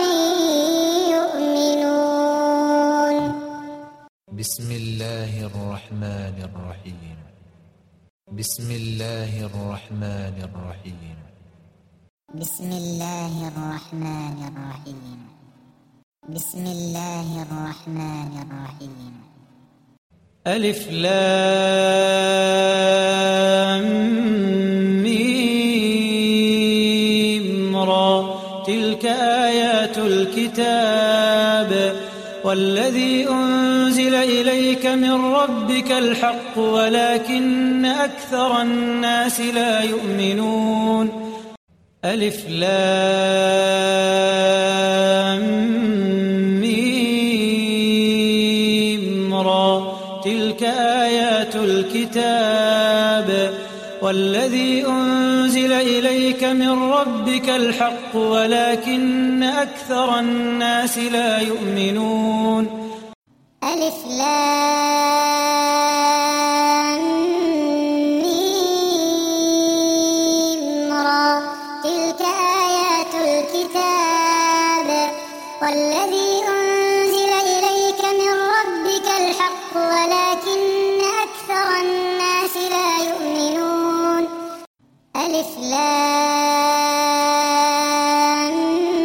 يؤمنون بسم الله الرحمن الرحيم بسم الله الرحمن الرحيم بسم الله الرحمن الرحيم بسم الله الرحمن الرحيم ألف لام ميم را تلك آيات الكتاب والذي أنزل إليك من ربك الحق ولكن أكثر الناس لا يؤمنون ألف لام ميم را تلك آيات الكتاب والذي أنزل إليك من ربك الحق ولكن أكثر الناس لا يؤمنون ألف لام ميم را تلك آيات الكتاب والذي أنزل إليك من ربك الحق ولكن أكثر الناس لا يؤمنون ألف لام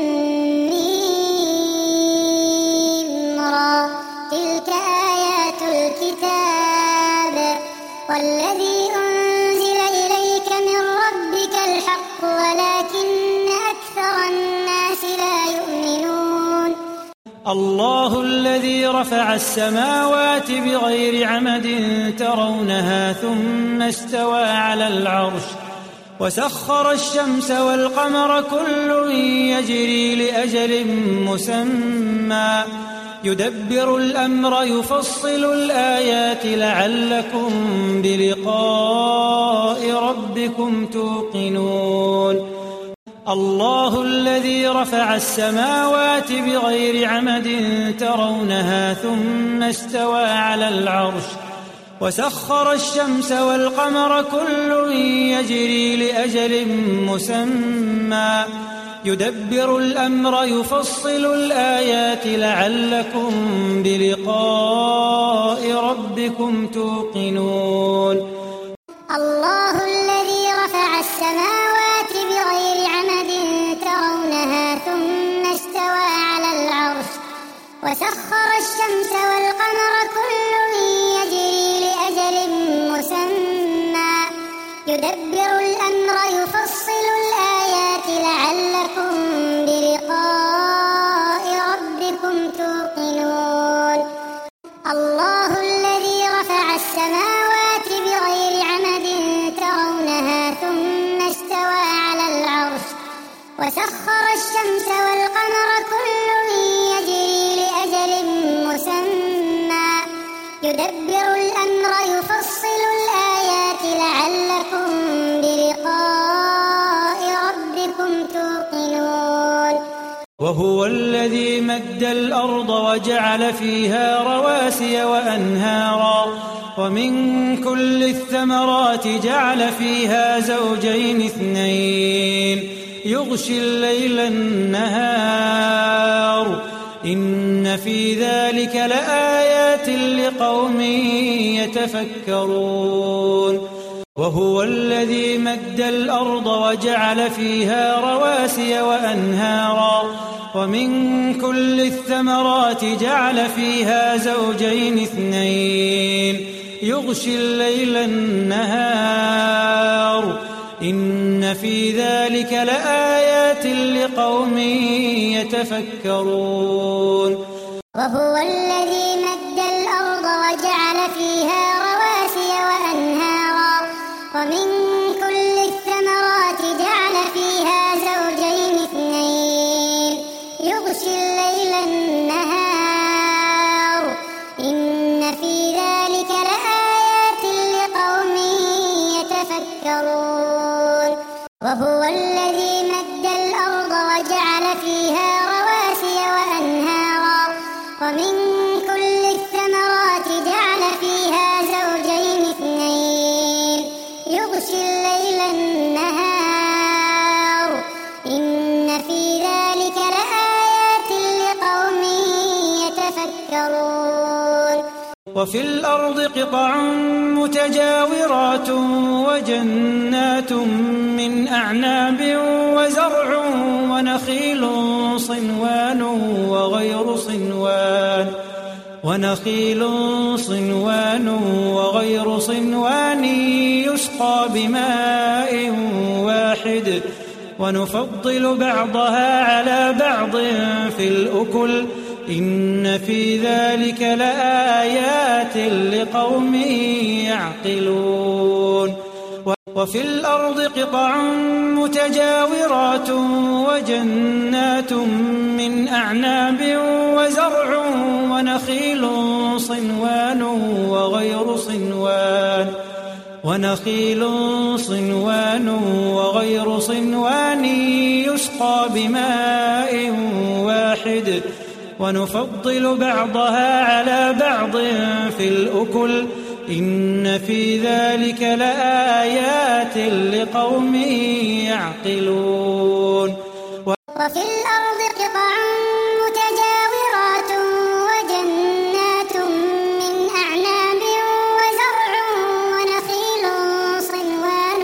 ميم را تلك آيات الكتاب والذي أنزل إليك من ربك الحق ولكن أكثر الناس لا يؤمنون الله الذي رفع السماوات بغير عمد ترونها ثم استوى على العرش وسخر الشمس والقمر كل يجري لأجل مسمى يدبر الأمر يفصل الآيات لعلكم بلقاء ربكم توقنون الله الذي رفع السماوات بغير عمد ترونها ثم استوى على العرش وسخر الشمس والقمر كل يجري لأجل مسمى يدبر الأمر يفصل الآيات لعلكم بلقاء ربكم توقنون الله الذي رفع السماوات بغير عمد ترونها ثم استوى على العرش وسخر الشمس والقمر كل يجري لأجل مسمى يدبر الأمر يفصل الآيات لعلكم بلقاء ربكم توقنون الله الذي رفع السماوات بغير عمد ترونها ثم استوى على العرش وسخر الشمس والقمر كل يجري لأجل مسمى يدبر الأمر يفصل الآيات لعلكم بلقاء ربكم توقنون وهو الذي مد الأرض وجعل فيها رواسي وأنهارا ومن كل الثمرات جعل فيها زوجين اثنين يغشي الليل النهار إن في ذلك لآيات لقوم يتفكرون وهو الذي مد الأرض وجعل فيها رواسي وأنهارا ومن كل الثمرات جعل فيها زوجين اثنين يغشي الليل النهار إن في ذلك لآيات لقوم يتفكرون وهو الذي مد الأرض وجعل فيها رواسي وأنهارا ومن كل الثمرات جعل فيها زوجين اثنين يغشي الليل النهار إن في ذلك لآيات لقوم يتفكرون وهو الذي مد الأرض وجعل فيها رواسي وأنهارا ومن كل الثمرات جعل فيها زوجين اثنين يغشي الليل النهار إن في ذلك لآيات لقوم يتفكرون وفي الأرض قطع متجاورات وجنات من أعناب وزرع ونخيل صنوان وغير صنوان يسقى بماء واحد ونفضل بعضها على بعض في الأكل إن في ذلك لآيات لقوم يعقلون وفي الأرض قطع متجاورات وجنات من أعناب وزرع ونخيل صنوان وغير صنوان يسقى بماء واحد ونفضل بعضها على بعض في الأكل إن في ذلك لآيات لقوم يعقلون وفي الأرض قطع متجاورات وجنات من أعناب وزرع ونخيل صنوان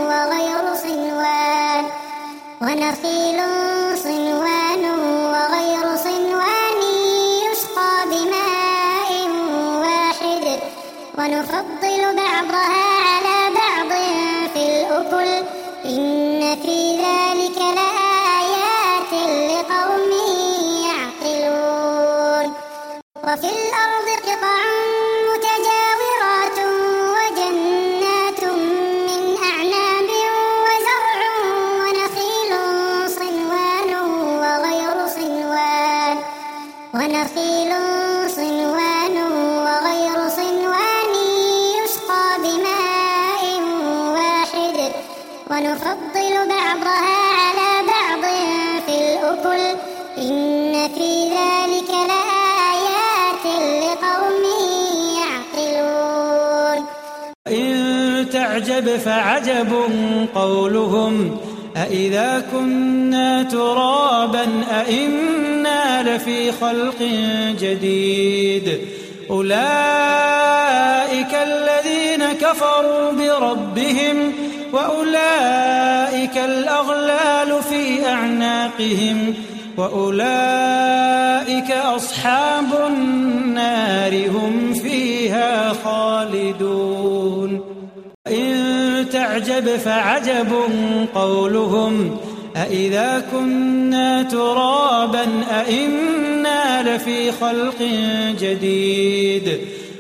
وغير صنوان يسقى بماء واحد ونفضل بعضها على بعض في الأكل إن في ذلك لآيات لقوم ونفضل بعضها على بعض في الأكل إن في ذلك لآيات لقوم يعقلون إن تعجب فعجب قولهم أإذا كنا ترابا أإنا لفي خلق جديد أولئك الذين كفروا بربهم وأولئك الأغلال في أعناقهم وأولئك أصحاب النار هم فيها خالدون إن تعجب فعجب قولهم أإذا كنا ترابا أإنا لفي خلق جديد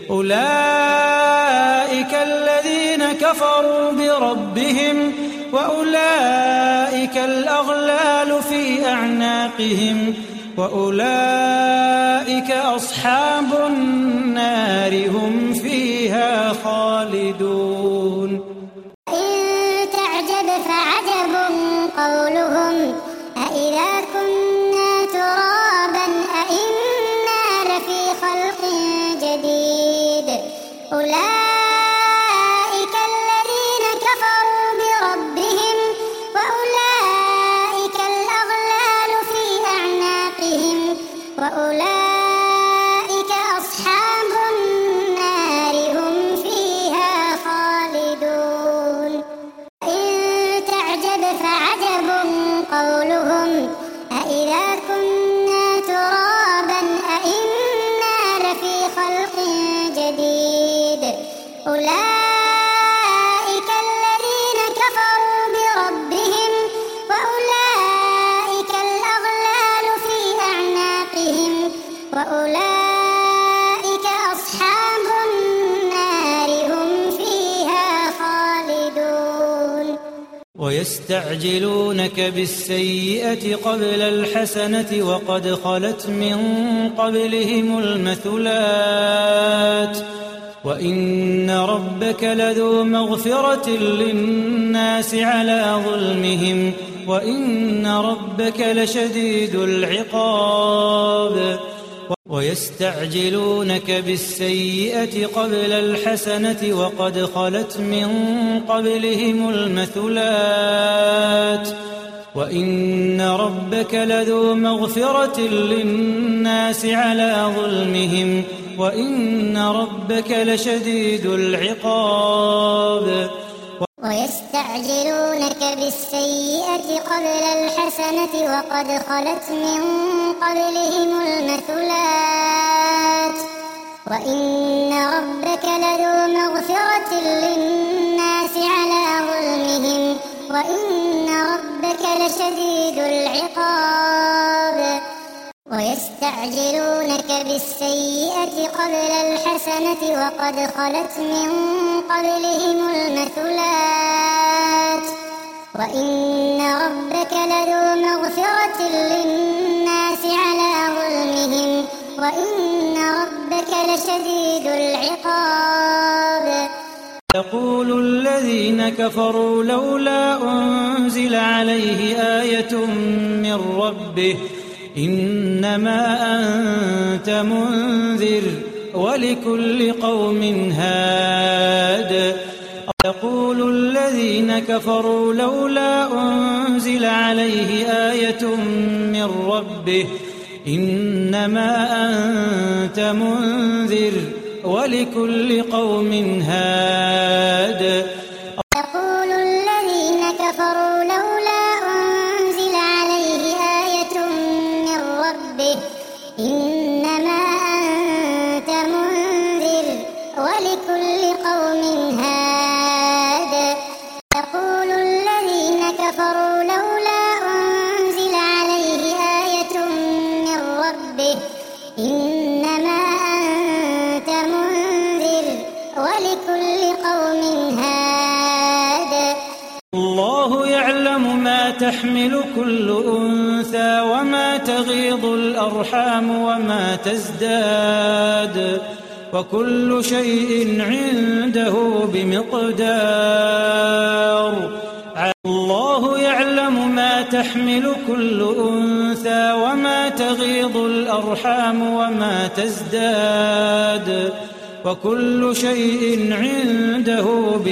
أولئك الذين كفروا بربهم وأولئك الأغلال في أعناقهم وأولئك أصحاب النار هم فيها خالدون إن تعجب فعجب قولهم أإذا كنا ترابا أإنا لفي خلق جديد أولئك الذين كفروا بربهم وأولئك الأغلال في أعناقهم وأولئك أصحاب النار هم فيها خالدون إن تعجب فعجب قولهم أإذا كنا ترابا أإنا لفي خلق جديد أولئك الذين كفروا بربهم وأولئك الأغلال في أعناقهم وأولئك أصحاب النار هم فيها خالدون ويستعجلونك بالسيئة قبل الحسنة وقد خلت من قبلهم المثلات وإن ربك لذو مغفرة للناس على ظلمهم وإن ربك لشديد العقاب ويستعجلونك بالسيئة قبل الحسنة وقد خلت من قبلهم المثلات وإن ربك لذو مغفرة للناس على ظلمهم وإن ربك لشديد العقاب ويستعجلونك بالسيئة قبل الحسنة وقد خلت من قبلهم المثلات وإن ربك لذو مغفرة للناس على ظلمهم وإن ربك لشديد العقاب ويستعجلونك بالسيئة قبل الحسنة وقد خلت من قبلهم المثلات وإن ربك لذو مغفرة للناس على ظلمهم وإن ربك لشديد العقاب يقول الذين كفروا لولا أنزل عليه آية من ربه إنما أنت منذر ولكل قوم هاد يقول الذين كفروا لولا أنزل عليه آية من ربه إنما أنت منذر ولكل قوم هاد يقول الذين كفروا لولا أنزل عليه آية من ربه إنما أنت منذر ولكل قوم هاد يقول الذين كفروا لولا أنزل عليه آية من ربه إنما أنت منذر ولكل قوم هاد الله يعلم ما تحمل كل أنثى وما تغيض الأرحام وما تزداد وكل شيء عنده بمقدار تحمل كل أنثى وما تغيض الأرحام وما تزداد وكل شيء عنده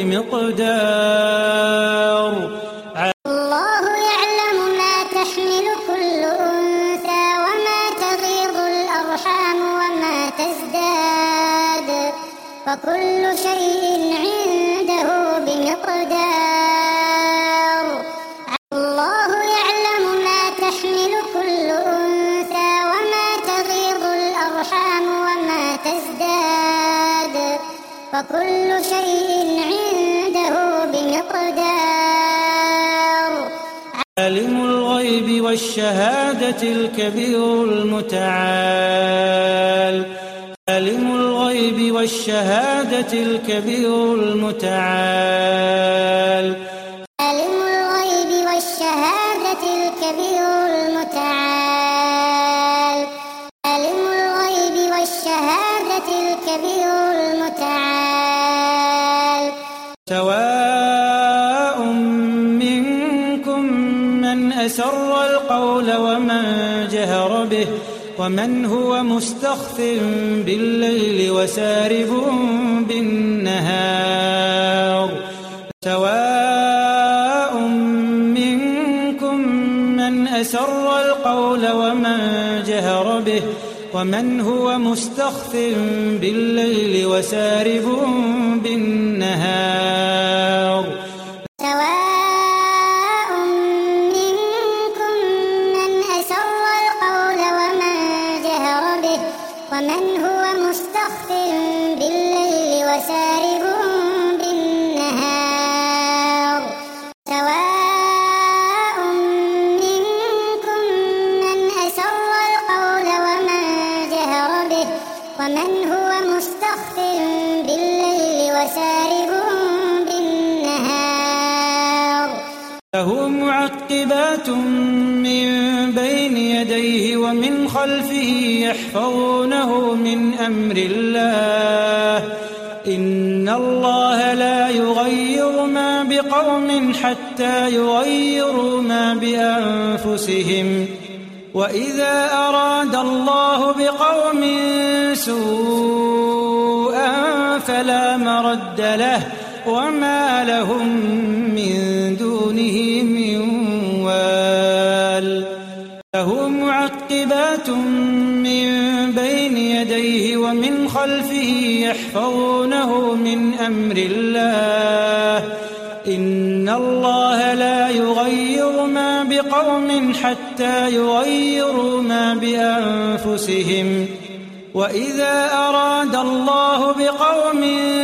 بمقدار. الله يعلم ما تحمل كل أنثى وما تغيض الأرحام وما تزداد وكل شيء عنده بمقدار. الله يعلم ما تحمل كل أنثى وما تغيض الأرحام وما تزداد وكل شيء عنده بمقدار. عالم الغيب والشهادة الكبير المتعال. عالم الغيب والشهادة الكبير المتعال. عالم الغيب والشهادة الكبير المتعال. عالم الغيب والشهادة الكبير المتعال. سواء منكم من أسر القول ومن جهر به ومن هو مستخف بالليل وسارب بالنهار. سواء منكم من أسر القول ومن جهر به ومن هو مستخف بالليل وسارب بالنهار. سواء منكم من أسر القول ومن جهر به ومن هو مستخف بالليل وسارب بالنهار. سواء منكم من أسر القول ومن جهر به ومن هو مستخف بالليل وسارب بالنهار. له معقبات من بين يديه ومن خلفه يحفظونه من أمر الله. إن الله لا يغير ما بقوم حتى يغيروا ما بأنفسهم وإذا أراد الله بقوم سوءا فلا مرد له وما لهم من دونه من وال. له معقبات من بين يديه ومن خلفه يحفظونه من أمر الله. إن الله لا يغير ما بقوم حتى يغيروا ما بأنفسهم وإذا أراد الله بقوم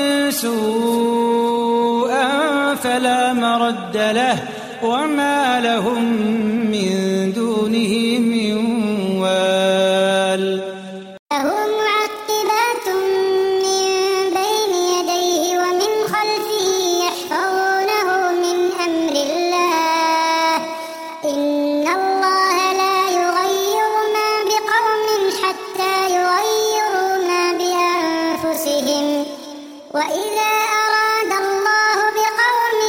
سوءا فلا مرد له وما لهم من دونه من وال. له معقبات من بين يديه ومن خلفه يحفظونه من أمر الله. إن الله لا يغير ما بقوم حتى يغيروا ما بأنفسهم وإذا أراد الله بقوم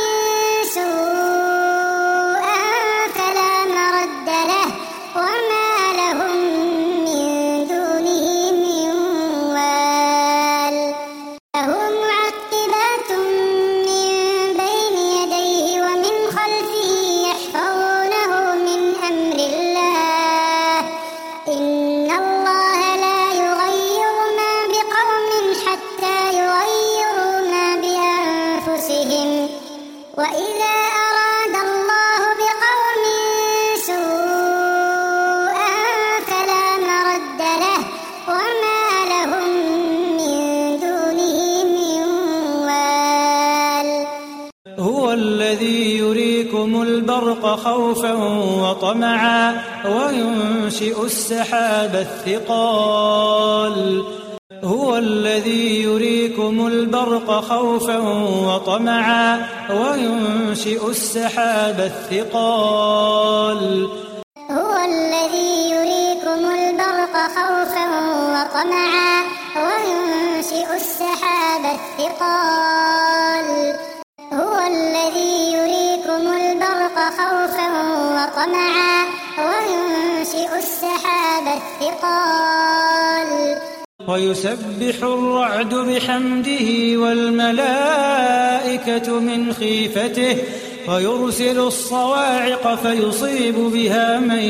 سوءا فلا مرد له وما لهم من دونه من وال. له معقبات من بين يديه ومن خلفه يحفظونه من أمر الله. إن الله لا يغير ما بقوم حتى يغيروا ما بأنفسهم وإذا أراد الله بقوم سوءا فلا مرد له وما لهم من دونه من وال. هو الذي يريكم البرق خوفا وطمعا وينشئ السحاب الثقال. هو الذي يريكم البرق خوفا وطمعا وينشئ السحاب الثقال. هو الذي يريكم البرق خوفا وطمعا وينشئ السحاب الثقال. هو الذي يريكم البرق خوفا وطمعا وطمعا وينشئ السحاب الثقال ويسبح الرعد بحمده والملائكة من خيفته ويرسل الصواعق فيصيب بها من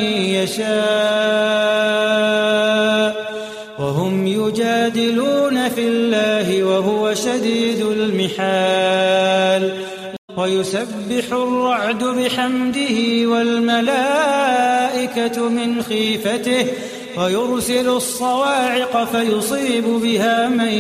يشاء وهم يجادلون في الله وهو شديد المحال ويسبح الرعد بحمده والملائكة من خيفته ويرسل الصواعق فيصيب بها من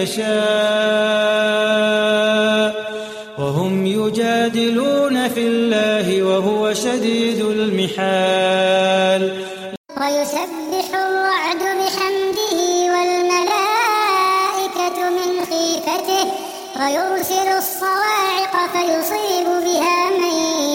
يشاء وهم يجادلون في الله وهو شديد المحال ويسبح الرعد بحمده والملائكة من خيفته ويرسل الصواعق فيصيب بها من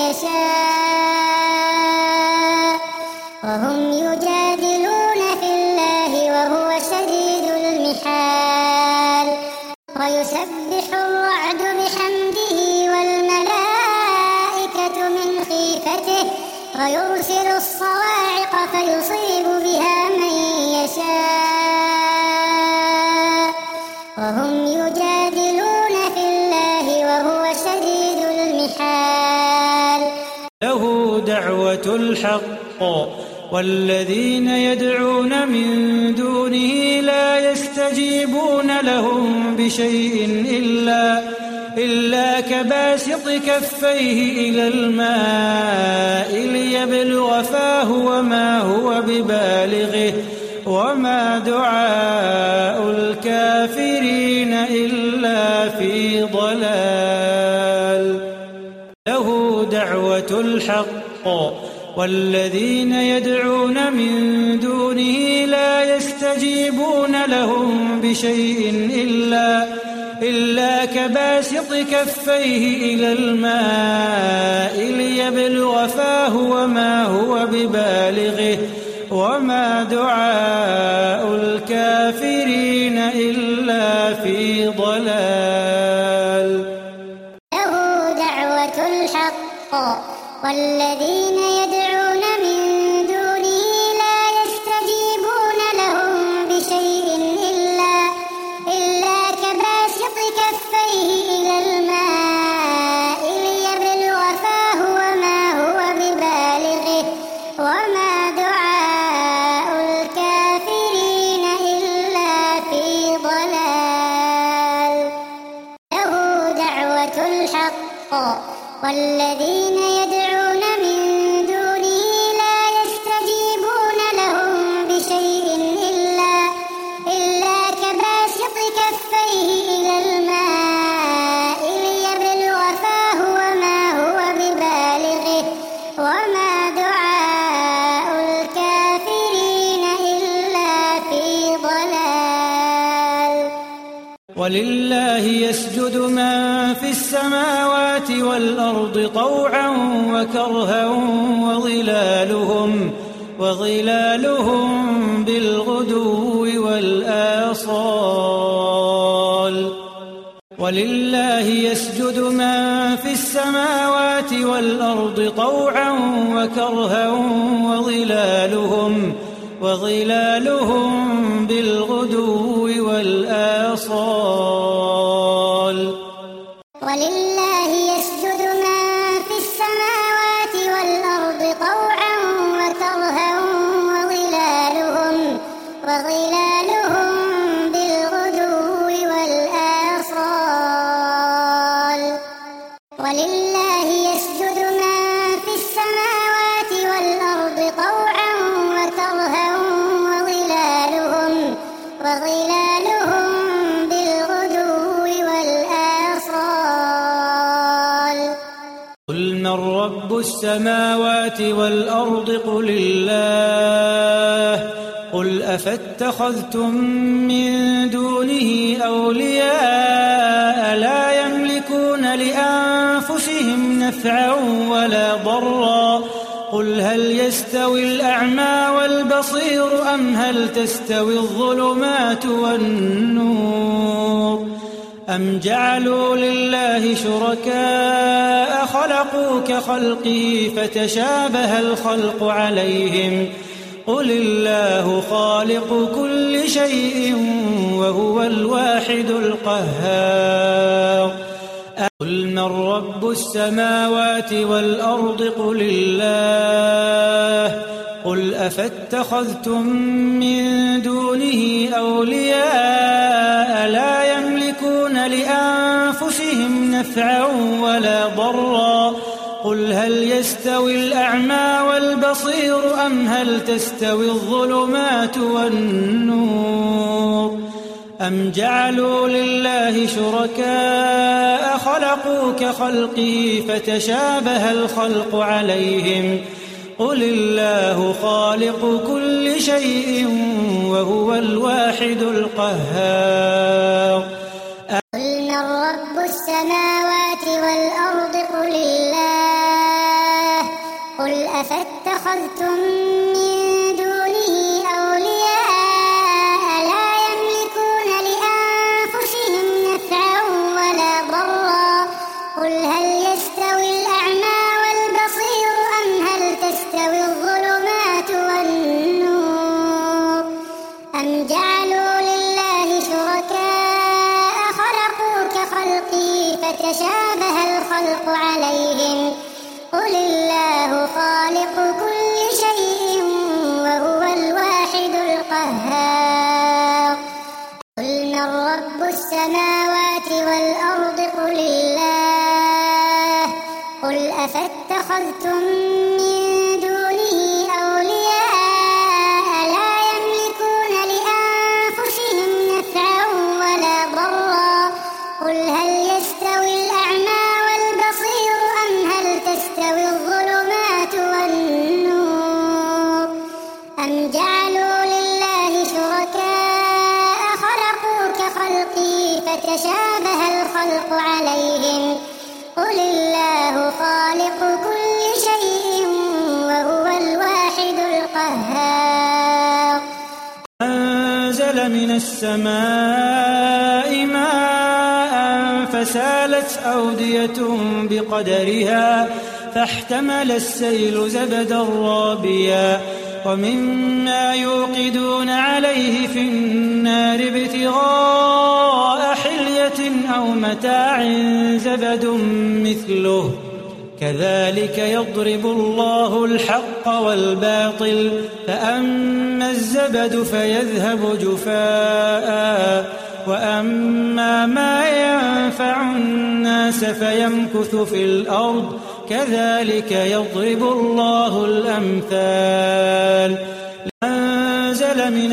يشاء وهم يجادلون في الله وهو شديد المحال ويسبح الرعد بحمده والملائكة من خيفته ويرسل الصواعق فيصيب بها من يشاء وهم يجادلون في الله وهو شديد المحال له دعوة الحق والذين يدعون من دونه لا يستجيبون لهم بشيء إلا كباسط كفيه إلى الماء ليبلغ فاه وما هو ببالغه وما دعاء الكافرين إلا في ضلال له دعوة الحق والذين يدعون من دونه لا يستجيبون لهم بشيء إلا كباسط كفيه إلى الماء ليبلغ فاه وما هو ببالغه وما دعاء الكافرين إلا في ضلال له دعوة الحق والذين يدعون من دونه لا يستجيبون لهم بشيء إلا كباسط كفيه إلى الماء ليبلغ فاه وما هو ببالغه وما دعاء الكافرين إلا في ضلال له دعوة الحق والذين يدعون من دونه لا يستجيبون لهم بشيء إلا كباسط كفيه إلى الماء ليبلغ فاه وما هو ببالغه وما دعاء الكافرين إلا في ضلال ولله يسجد من في السماوات والأرض طوعا وكرها وظلالهم بالغدو والآصال ولله يسجد من في السماوات والأرض طوعا وكرها وظلالهم بالغدو والآصال ولله يسجد من في السماوات والأرض طوعا وكرها وظلالهم بالغدو والآصال ولله يسجد من في السماوات والأرض طوعا وكرها وظلالهم بالغدو والآصال قل من رب السماوات والأرض قل الله قل أفاتخذتم من دونه أولياء لا يملكون لأنفسهم نفعا ولا ضرا قل هل يستوي الأعمى والبصير أم هل تستوي الظلمات والنور أم جعلوا لله شركاء خلقوا كخلقه فتشابه الخلق عليهم قل الله خالق كل شيء وهو الواحد القهار قل من رب السماوات والأرض قل الله قل أفاتخذتم من دونه أولياء لا يملكون لأنفسهم نفعا ولا ضرا قل هل يستوي الأعمى والبصير أم هل تستوي الظلمات والنور أم جعلوا لله شركاء خلقوا كخلقه فتشابه الخلق عليهم قل الله خالق كل شيء وهو الواحد القهار قل من رب السماوات والأرض قل الله قل أفاتخذتم من دونه أولياء لا يملكون لأنفسهم نفعا ولا ضرا قل هل يستوي الأعمى والبصير أم هل تستوي الظلمات والنور أم جعلوا لله شركاء خلقوا كخلقه فتشابه الخلق عليهم قل الله خالق كل شيء وهو الواحد القهار قل من رب السماوات والأرض قل الله قل أفاتخذتم من دونه أولياء لا يملكون لأنفسهم نفعا ولا ضرا قل هل يستوي الأعمى والبصير أم هل تستوي الظلمات والنور أم جعلوا لله شركاء خلقوا كخلقه فتشابه الخلق عليهم قل الله خالق كل شيء وهو الواحد القهار أنزل من السماء ماء فسالت أودية بقدرها فاحتمل السيل زبدا رابيا ومما يوقدون عليه في النار ابتغاء حلية أو متاع زبد مثله كذلك يضرب الله الحق والباطل فأما الزبد فيذهب جفاء وأما ما ينفع الناس فيمكث في الأرض كذلك يضرب الله الأمثال أنزل من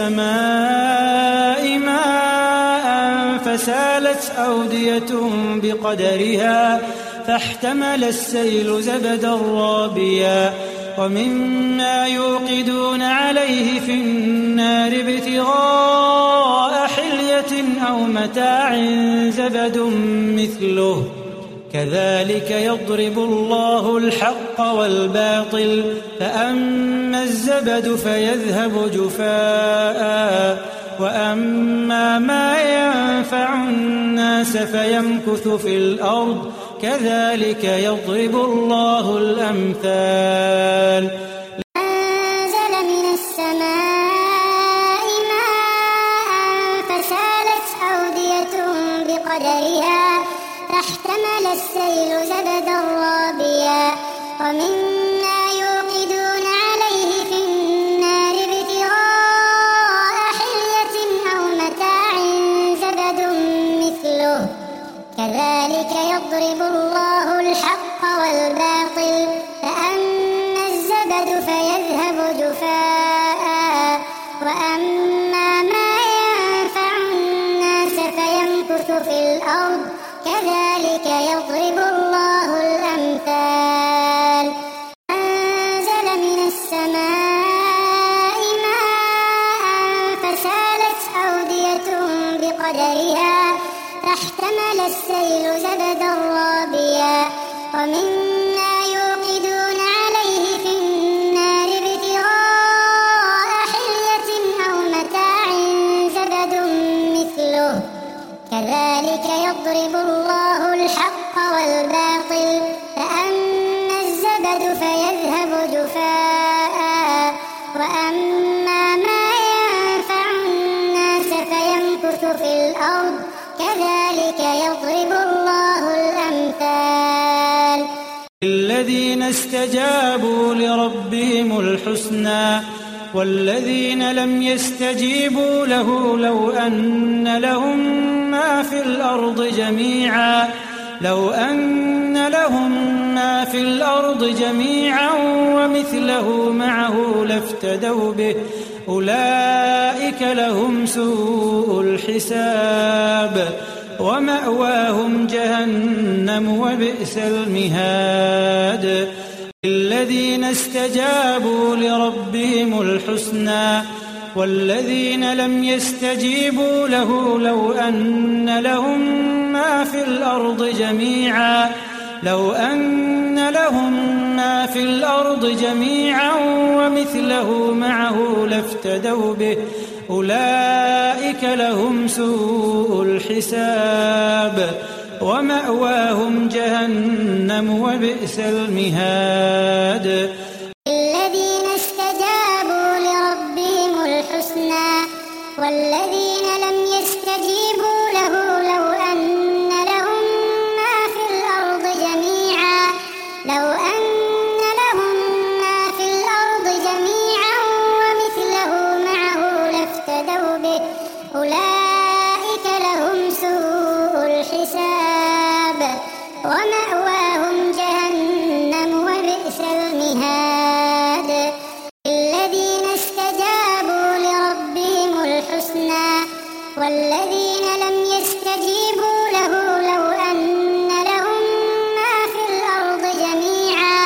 السماء ماء فسالت أودية بقدرها فاحتمل السيل زبدا رابيا ومما يوقدون عليه في النار ابتغاء حلية أو متاع زبد مثله كذلك يضرب الله الحق والباطل فأما الزبد فيذهب جفاء وأما ما ينفع الناس فيمكث في الأرض كذلك يضرب الله الأمثال أنزل من السماء ماء فسالت أودية بقدرها فاحتمل السيل زبدا رابيا ومما يوقدون عليه في النار ابتغاء حلية أو متاع زبد مثله كذلك يضرب الله الحق والباطل فأما الزبد فيذهب جفاء وأما ما ينفع الناس فيمكث في الأرض كذلك يضرب الله الأمثال أنزل من السماء ماء فسالت أودية بقدرها فاحتمل السيل زبدا رابيا ومما يوقدون عليه في النار ابتغاء حلية أو متاع زبد مثله كذلك والباطل فأما الزبد فيذهب جفاء وأما ما ينفع الناس فيمكث في الأرض كذلك يضرب الله الأمثال الذين استجابوا لربهم الحسنى والذين لم يستجيبوا له لو أن لهم ما في الأرض جميعا ومثله معه لافتدوا به أولئك لهم سوء الحساب ومأواهم جهنم وبئس المهاد الذين استجابوا لربهم الحسنى والذين لم يستجيبوا له لو أن لهم ما في الأرض جميعا ومثله معه لافتدوا به أولئك لهم سوء الحساب ومأواهم جهنم وبئس المهاد الذين استجابوا لربهم الحسنى والذين لم يستجيبوا له لو أن لهم ما في الأرض جميعا ومثله معه لافتدوا به أولئك لهم سوء الحساب ومأواهم جهنم وبئس المهاد الذين استجابوا لربهم الحسنى والذين لم يستجيبوا له لو أن لهم ما في الأرض جميعا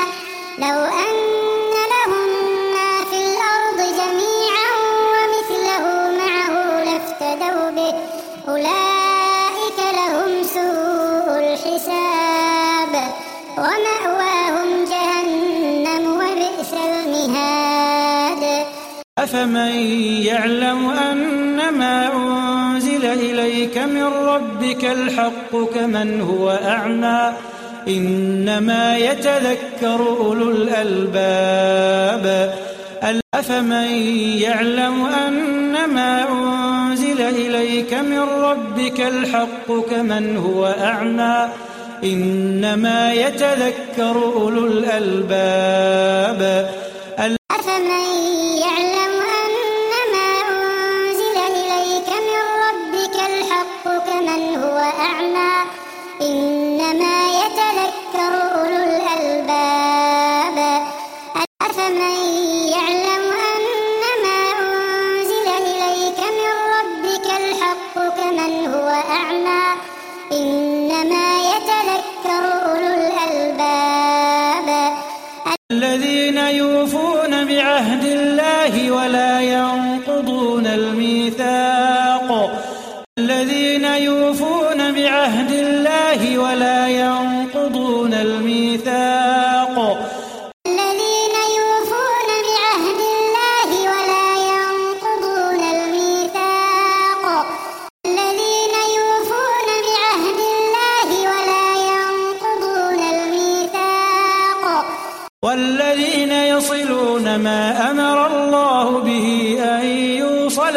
ومثله معه لافتدوا به أولئك لهم سوء الحساب ومأواهم جهنم وبئس المهاد أفمن يعلم أنما أنزل إليك من ربك الحق كمن هو أعمى إنما يتذكر أولو الألباب أفمن يعلم أنما أنزل إليك من ربك الحق كمن هو أعمى إنما يتذكر أولو الألباب أفمن يعلم أنما أنزل إليك من ربك الحق كمن هو أعمى إنما يتذكر أولو الألباب أفمن يعلم أنما أنزل إليك من ربك الحق كمن هو أعمى إنما يتذكر أولو الألباب الذين يوفون بعهد الله ولا ينقضون الميثاق الذين يوفون بعهد الله ولا ينقضون الميثاق الذين يوفون بعهد الله ولا ينقضون الميثاق الذين يوفون بعهد الله ولا ينقضون الميثاق والذين يصلون ما أمر الله به أن يوصل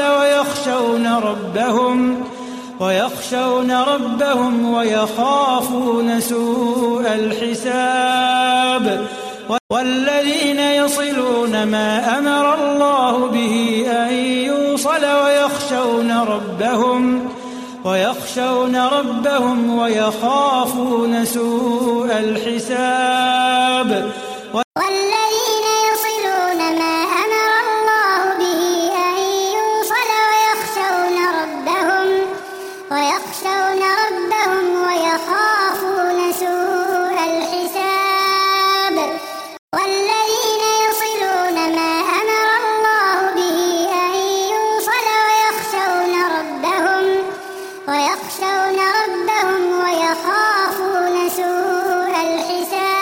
ويخشون ربهم ويخافون سوء الحساب والذين يصلون ما أمر الله به أن يوصل ويخشون ربهم ويخافون سوء الحساب والذين يصلون ما أمر الله به أن يوصل ويخشون ربهم ويخافون سوء الحساب والذين يصلون ما أمر الله به أن يوصل ويخشون ربهم ويخافون سوء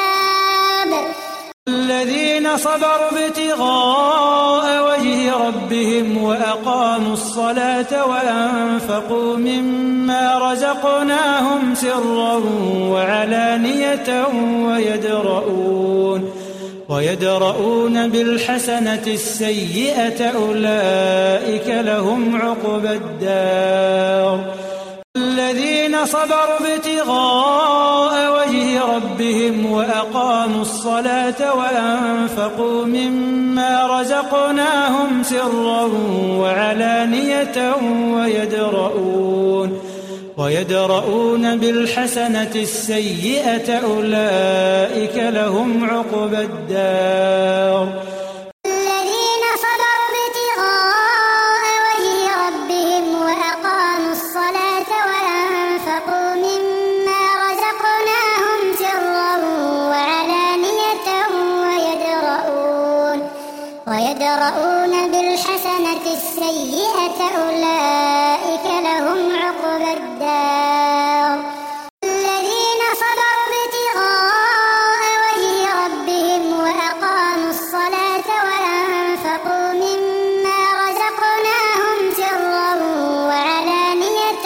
الحساب الذين صبروا ابتغاء وجه ربهم ربهم وأقاموا الصلاة وأنفقوا مما رزقناهم سرا وعلانية ويدرؤون بالحسنة السيئة أولئك لهم عقبى الدار. الذين صبروا ابتغاء وجه ربهم وأقاموا الصلاة وأنفقوا مما رزقناهم سرا وعلانية ويدرؤون بالحسنة السيئة أولئك لهم عقبى الدار. الذين صبروا ابتغاء وجه ربهم وأقاموا الصلاة وأنفقوا مما رزقناهم سرا وعلانية ويدرؤون بالحسنة السيئة أولئك لهم عقبى الدار. الذين صبروا ابتغاء وجه ربهم وأقاموا الصلاة وأنفقوا مما رزقناهم سرا وعلانية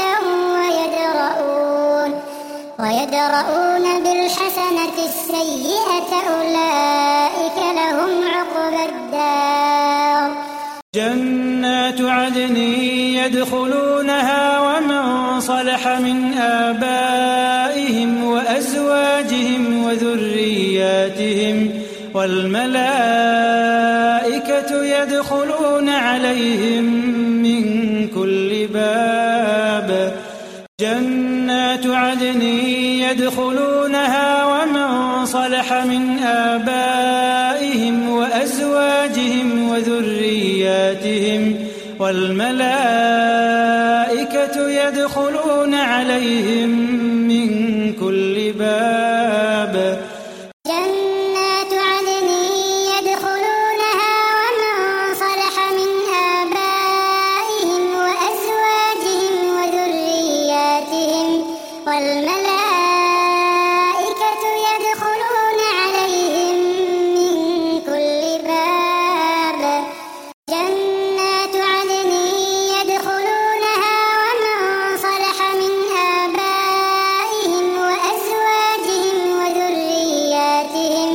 ويدرؤون بالحسنة السيئة أولئك لهم عقبى الدار. جنات عدن يدخلونها ومن صلح من آبائهم وأزواجهم وذرياتهم والملائكة يدخلون عليهم من كل باب. جنات عدن يدخلونها ومن صلح من آبائهم وأزواجهم وذرياتهم والملائكة يدخلون عليهم من كل باب. جنات عدن يدخلونها ومن صلح من آبائهم وأزواجهم وذرياتهم والملائكة يدخلون عليهم من كل باب. جنات عدن يدخلونها ومن صلح من آبائهم وأزواجهم وذرياتهم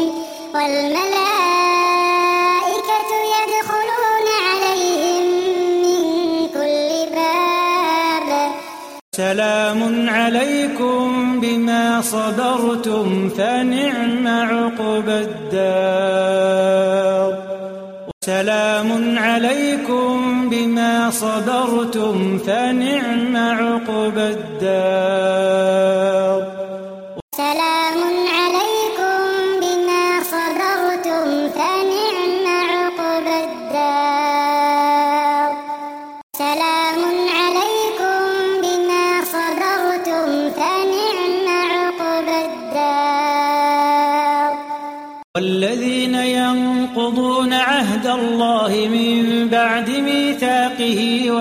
والملائكة يدخلون عليهم من كل باب. سلام عليكم بما صبرتم فنعم عقبى الدار. سلام عليكم بما صبرتم فنعم عقبى الدار. سلام عليكم بما صبرتم فنعم عقبى الدار. سلام عليكم بما صبرتم فنعم عقبى الدار. والذين ينقضون عهد الله من بعد ميثاقه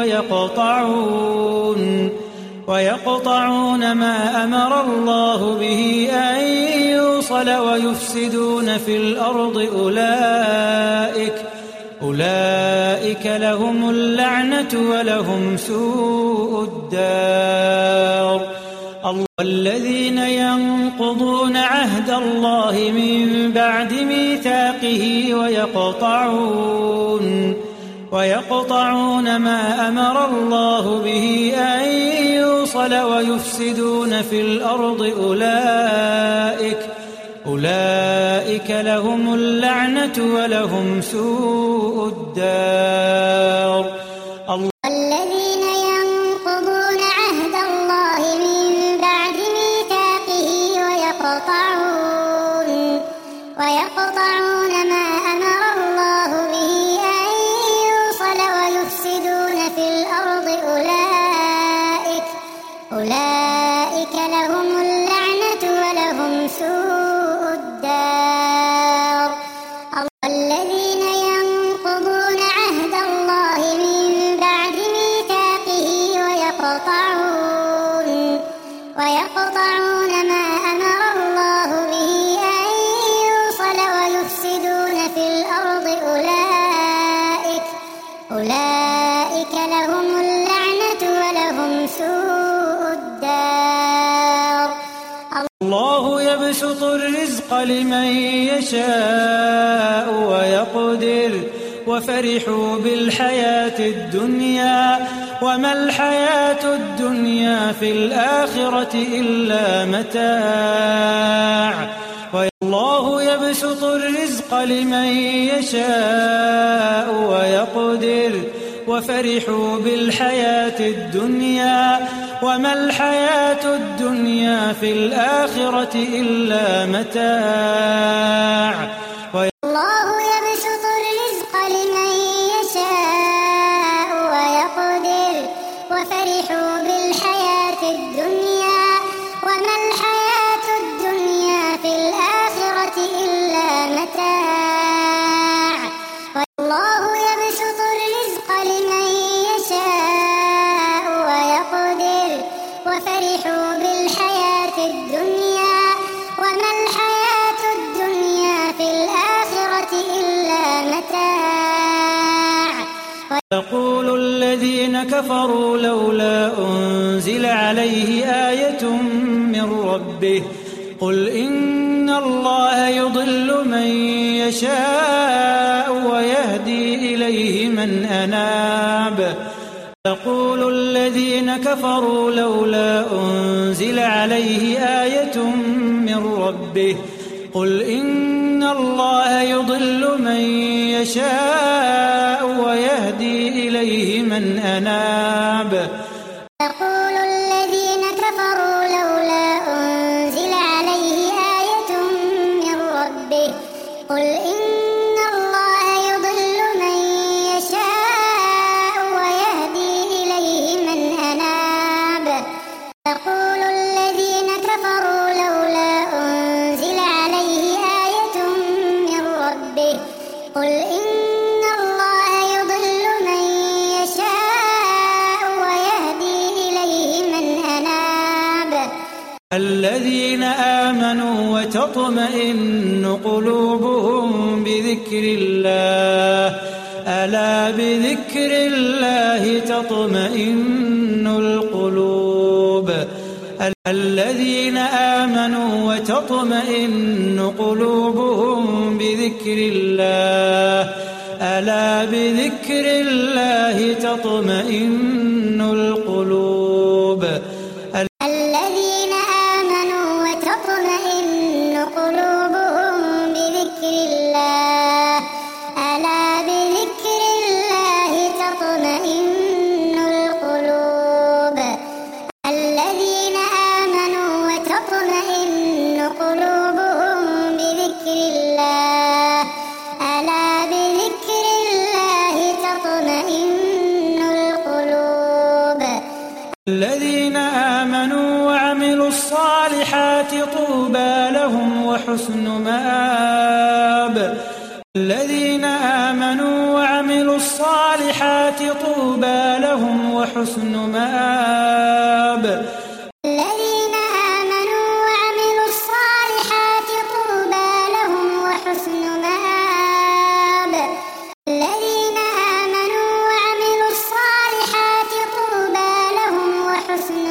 ويقطعون ما أمر الله به أن يوصل ويفسدون في الأرض أولئك لهم اللعنة ولهم سوء الدار. الذين ينقضون عهد الله من بعد ميثاقه ويقطعون ما أمر الله به أن يوصل ويفسدون في الأرض أولئك لهم اللعنة ولهم سوء الدار. الذين ينقضون عهد الله من بعد ميثاقه ويقطعون ما أمر الله به أن يوصل ويفسدون في الأرض أولئك لهم اللعنة ولهم سوء الدار. الذين ينقضون عهد الله من بعد ميثاقه ويقطعون ما أمر الله به أن يوصل ويفسدون في يبسط الرزق لمن يشاء ويقدر وفرحوا بالحياة الدنيا وما الحياة الدنيا في الآخرة إلا متاع والله يبسط الرزق لمن يشاء ويقدر وفرحوا بالحياة الدنيا وما الحياة الدنيا في الآخرة إلا متاع الله يبسط الرزق لمن يشاء ويقدر وفرحوا بالحياة الدنيا وما الحياة الدنيا في الآخرة إلا متاع والله يبسط الرزق لمن يشاء ويقدر وفرحوا بالحياة الدنيا وما الحياة الدنيا في الآخرة إلا متاع يقول الذين كفروا لولا أنزل عليه آية من ربه قل إن الله يضل من يشاء ويهدي إليه من أناب يقول الذين كفروا لولا أنزل عليه آية من ربه قل إن الله يضل من يشاء ويهدي إليه من أناب يقول الذين كفروا لولا أنزل عليه آية من ربه قل إن الله يضل من يشاء ويهدي إليه من أناب يقول الذين كفروا لولا أنزل عليه آية من ربه قل إن الله يضل من يشاء ويهدي إليه من أناب الذين آمنوا وتطمئن قلوبهم بذكر الله ألا بذكر الله تطمئن القلوب الذين آمنوا وتطمئن قلوبهم بذكر الله ألا بذكر الله تطمئن القلوب الذين آمنوا وتطمئن قلوبهم بذكر الله ألا بذكر الله تطمئن القلوب الذين آمنوا وتطمئن قلوبهم بذكر الله ألا بذكر الله تطمئن القلوب الذين آمنوا وعملوا الصالحات طوبى لهم وحسن مآب الذين آمنوا وعملوا الصالحات طوبى لهم وحسن مآب الذين آمنوا وعملوا الصالحات طوبى لهم وحسن مآب الذين آمنوا وعملوا الصالحات طوبى لهم وحسن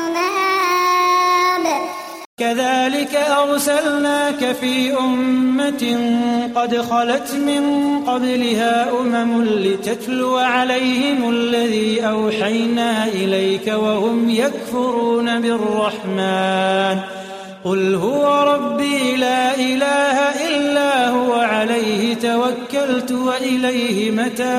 مآب كذلك أرسلناك في أمة قد خلت من قبلها لتتلو عليهم الذي أوحينا إليك وهم يكفرون بالرحمن قل هو ربي لا إله إلا هو عليه توكلت وإليه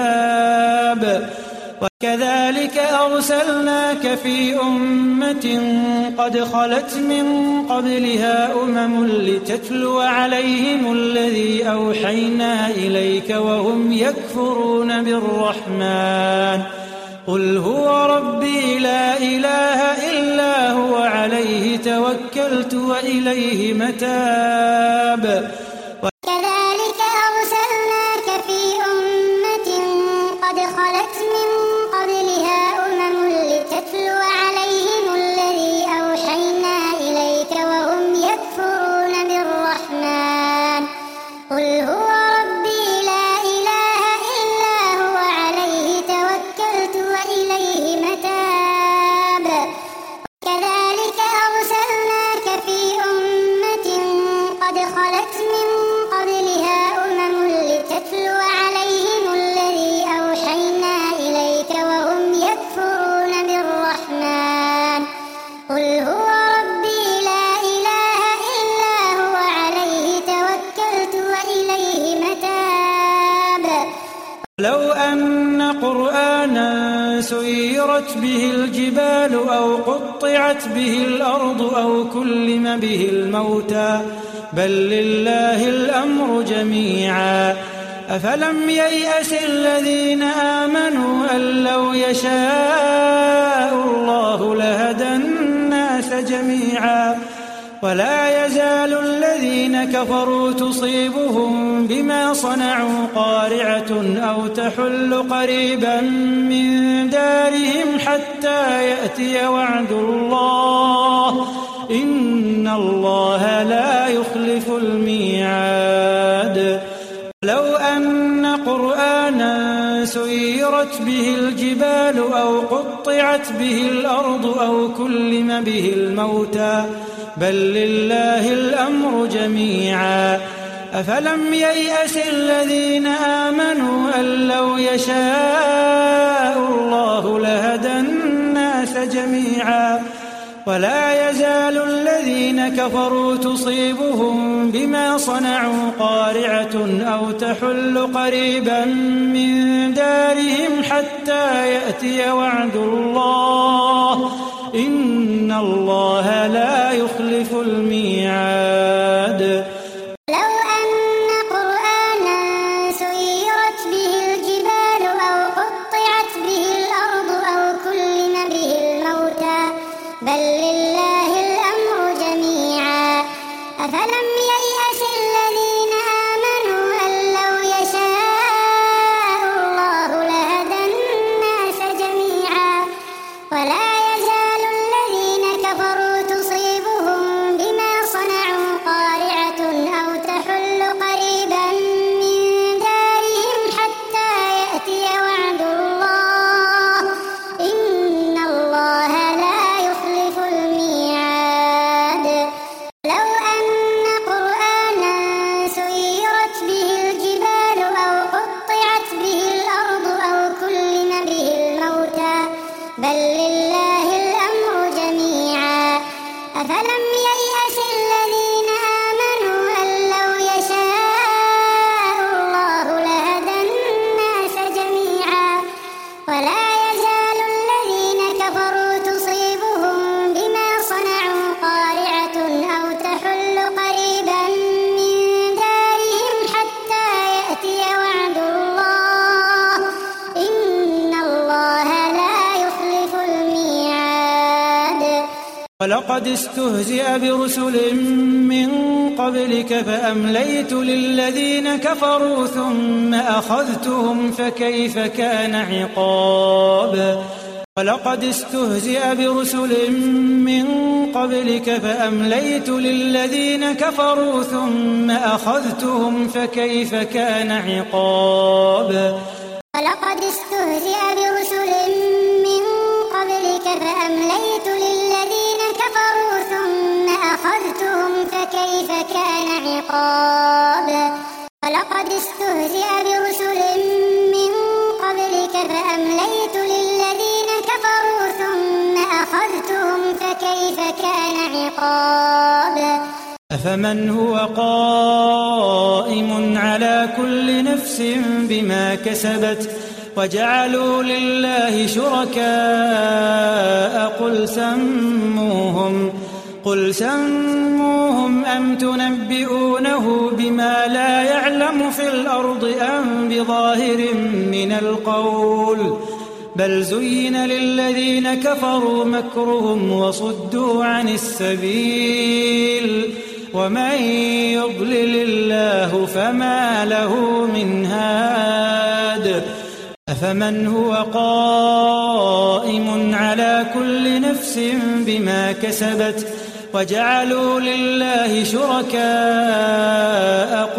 متاب وكذلك أرسلناك في أمة قد خلت من قبلها لتتلو عليهم الذي أوحينا إليك وهم يكفرون بالرحمن قل هو ربي لا إله إلا هو عليه توكلت وإليه متاب كذلك أرسلناك في أمة قد خلت من قبلها لتتلو عليهم الذي أوحينا إليك وهم يكفرون بالرحمن قل هو ربي لا إله إلا هو عليه توكلت وإليه متاب كذلك أرسلناك في أمة خلت من قبلها لتتلو عليهم الذي أوحينا إليك وهم يكفرون بالرحمن قل هو ربي لا إله إلا هو عليه توكلت وإليه متاب لو أن قرآنا سيرت به الجبال أو قطعت به الأرض أو كلم به الموتى بل لله الأمر جميعا أفلم ييأس الذين آمنوا أن لو يشاء الله لهدى الناس جميعا ولا يزال الذين كفروا تصيبهم بما صنعوا قارعة أو تحل قريبا من دارهم حتى يأتي وعد الله إن الله لا يخلف الميعاد لو أن قرآنا سيرت به الجبال أو قطعت به الأرض أو كلم به الموتى بل لله الأمر جميعا أفلم ييأس الذين آمنوا أن لو يشاء الله لهدى الناس جميعا ولا يزال الذين كفروا تصيبهم بما صنعوا قارعة أو تحل قريبا من دارهم حتى يأتي وعد الله إن الله لا يخلف الميعاد لو أن قرآنا سيرت به الجبال أو قطعت به الأرض أو كلم به الموتى بل لله الأمر جميعا أفلم ييأس الذين آمنوا أن لو يشاء الله لهدى الناس جميعا ولا يزال الذين كفروا تصيبهم بما صنعوا قارعة أو تحل قريبا من دارهم حتى يأتي وعد الله إن الله لا يخلف الميعاد لو أن قرآنا سيرت به الجبال أو قطعت به الأرض أو كلم به الموتى بل لله الأمر جميعا أفلم ييأس الذين آمنوا أن لو يشاء الله لهدى الناس جميعا ولا يزال الذين كفروا تصيبهم بما صنعوا قارعة أو تحل قريبا من دارهم حتى يأتي وعد الله إن الله لا يخلف الميعاد ولقد استهزئ برسل من قبلك فأمليت للذين كفروا ثم أخذتهم فكيف كان عقاب ولقد استهزئ برسل من قبلك فأمليت للذين كفروا ثم أخذتهم فكيف كان عقاب ولقد استهزئ برسل من قبلك فأمليت للذين كفروا ثم أخذتهم فكيف كان عقاب ولقد استهزئ برسل من قبلك فأمليت للذين كفروا ثم أخذتهم فكيف كان عقاب أفمن هو قائم على كل نفس بما كسبت وجعلوا لله شركاء قل سموهم أم تنبئونه بما لا يعلم في الأرض أم بظاهر من القول بل زين للذين كفروا مكرهم وصدوا عن السبيل ومن يضلل الله فما له من هاد أفمن هو قائم على كل نفس بما كسبت وجعلوا لله شركاء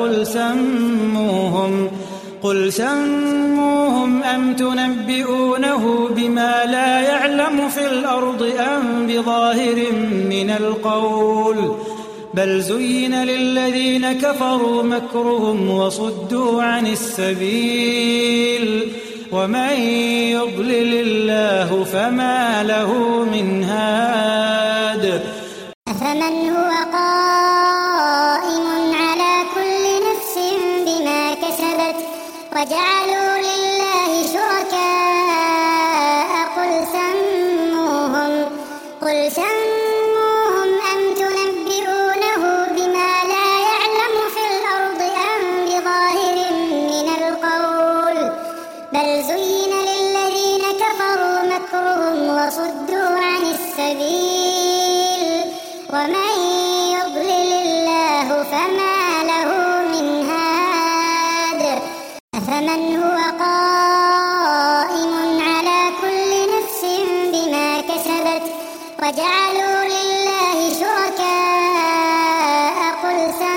قل سموهم أم تنبئونه بما لا يعلم في الأرض أم بظاهر من القول بل زين للذين كفروا مكرهم وصدوا عن السبيل ومن يضلل الله فما له من هاد أفمن هو قائم على كل نفس بما كسبت وجعلوا لله شركاء قل سموهم أم تنبئونه بما لا يعلم في الأرض أم بظاهر من القول بل زين للذين كفروا مكرهم وصدوا عن السبيل ومن يضلل الله فما له من هاد أفمن هو قائم على كل نفس بما كسبت وجعلوا لله شركاء قل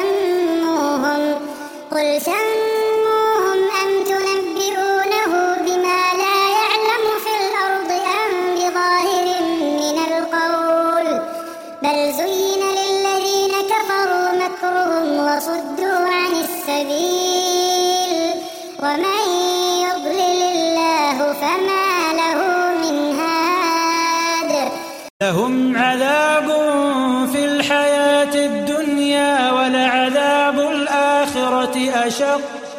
سموهم أم تنبئونه بما لا يعلم في الأرض أم بظاهر من القول بل زين للذين كفروا مكرهم وصدوا عن السبيل ومن يضلل الله فما له من هاد لهم عذاب في الحياة الدنيا ولعذاب الآخرة أشق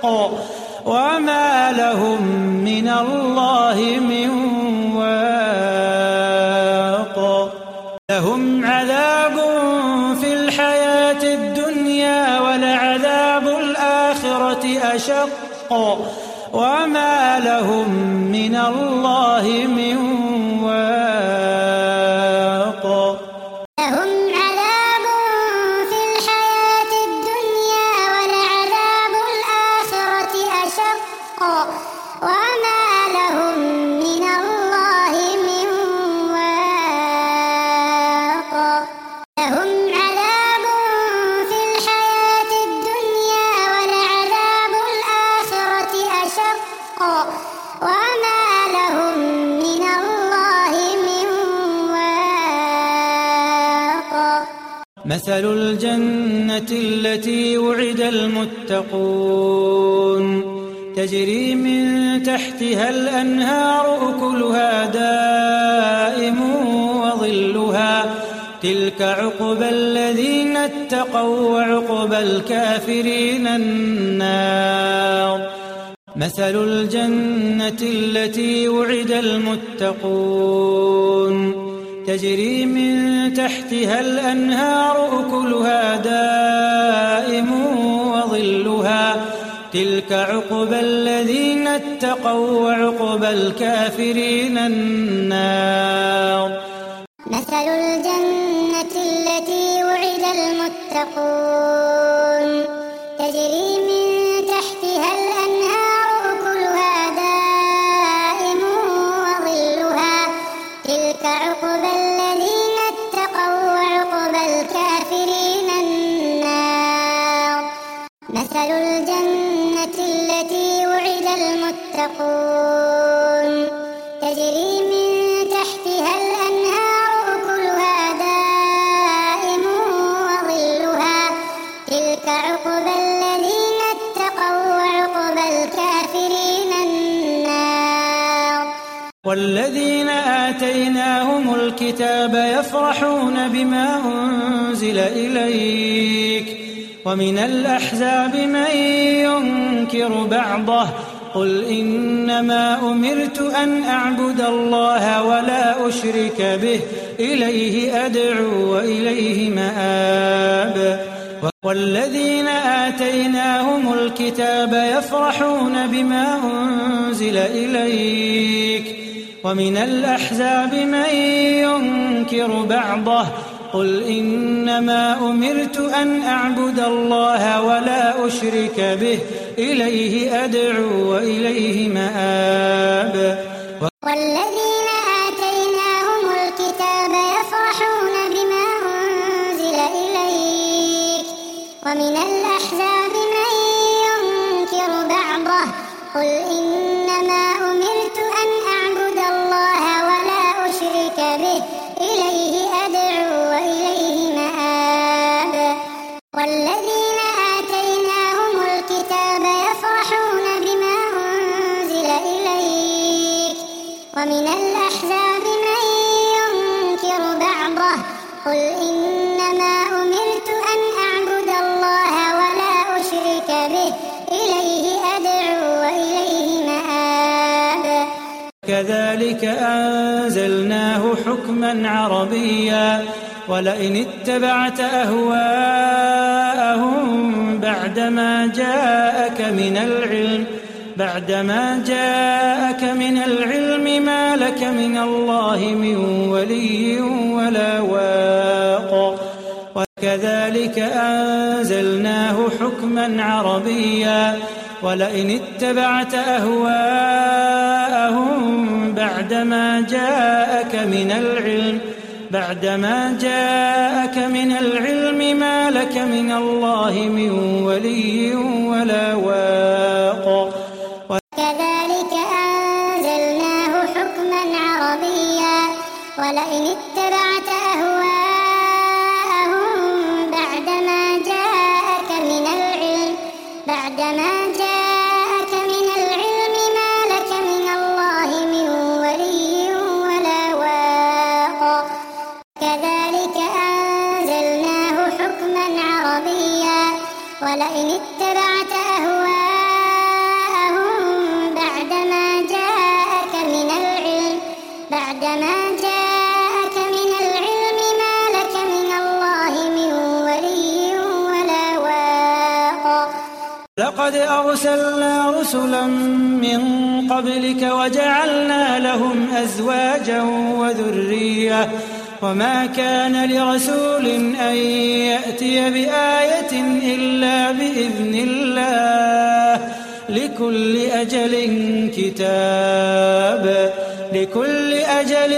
وما لهم من الله من واق لهم عذاب في الحياة الدنيا ولعذاب الآخرة أشق وما لهم من الله من واق لهم عذاب في الحياة الدنيا ولعذاب الآخرة أشق وما لهم من الله من واق لهم عذاب في الحياة الدنيا ولعذاب الآخرة أشق وما لهم من الله من واق مثل الجنة التي وعد المتقون تجري من تحتها الأنهار أكلها دائم وظلها تلك عقبى الذين اتقوا وعقبى الكافرين النار مثل الجنة التي وعد المتقون تجري من تحتها الأنهار أكلها دائم وظلها تلك عقبى الذين اتقوا وعقبى الكافرين النار مثل الجنة التي وعد المتقون تجري من تحتها الأنهار أكلها دائم وظلها تلك عقبى الذين اتقوا وعقبى الكافرين النار مثل الجنة التي وعد المتقون تجري من تحتها الأنهار أكلها دائم وظلها تلك عقبى الذين اتقوا وعقبى الكافرين النار والذين آتيناهم الكتاب يفرحون بما أنزل إليك ومن الأحزاب من ينكر بعضه قل إنما أمرت أن أعبد الله ولا أشرك به إليه أدعو وإليه مآب والذين آتيناهم الكتاب يفرحون بما أنزل إليك ومن الأحزاب من ينكر بعضه قل إنما أمرت أن أعبد الله ولا أشرك به إليه أدعو وإليه مآب والذين آتيناهم الكتاب يفرحون بما أنزل إليك ومن الأحزاب من ينكر بعضه قل إنما أمرت أن أعبد الله ولا أشرك به إليه أدعو وإليه مآب ومن الأحزاب من ينكر بعضه قل إنما أمرت أن أعبد الله ولا أشرك به إليه أدعو وإليه مآب كذلك أنزلناه حكما عربيا ولئن اتبعت أهواءهم بعدما جاءك من العلم ما لك من الله من ولي ولا واق وكذلك أنزلناه حكما عربيا ولئن اتبعت أهواءهم بعدما جاءك من العلم ما لك من الله من ولي ولا واق وكذلك أنزلناه حكما عربيا ولئن اتبعت أهواءهم بعدما جاءك من العلم ما لك من الله من ولي ولا واق كذلك أنزلناه حكما عربيا ولئن اتبعت أهواءهم بعدما جاءك من العلم ما لك من الله من ولي ولا واق لقد أرسلنا رسلا من قبلك وجعلنا لهم أزواجا وذرية وما كان لرسول أن يأتي بآية إلا بإذن الله لكل أجل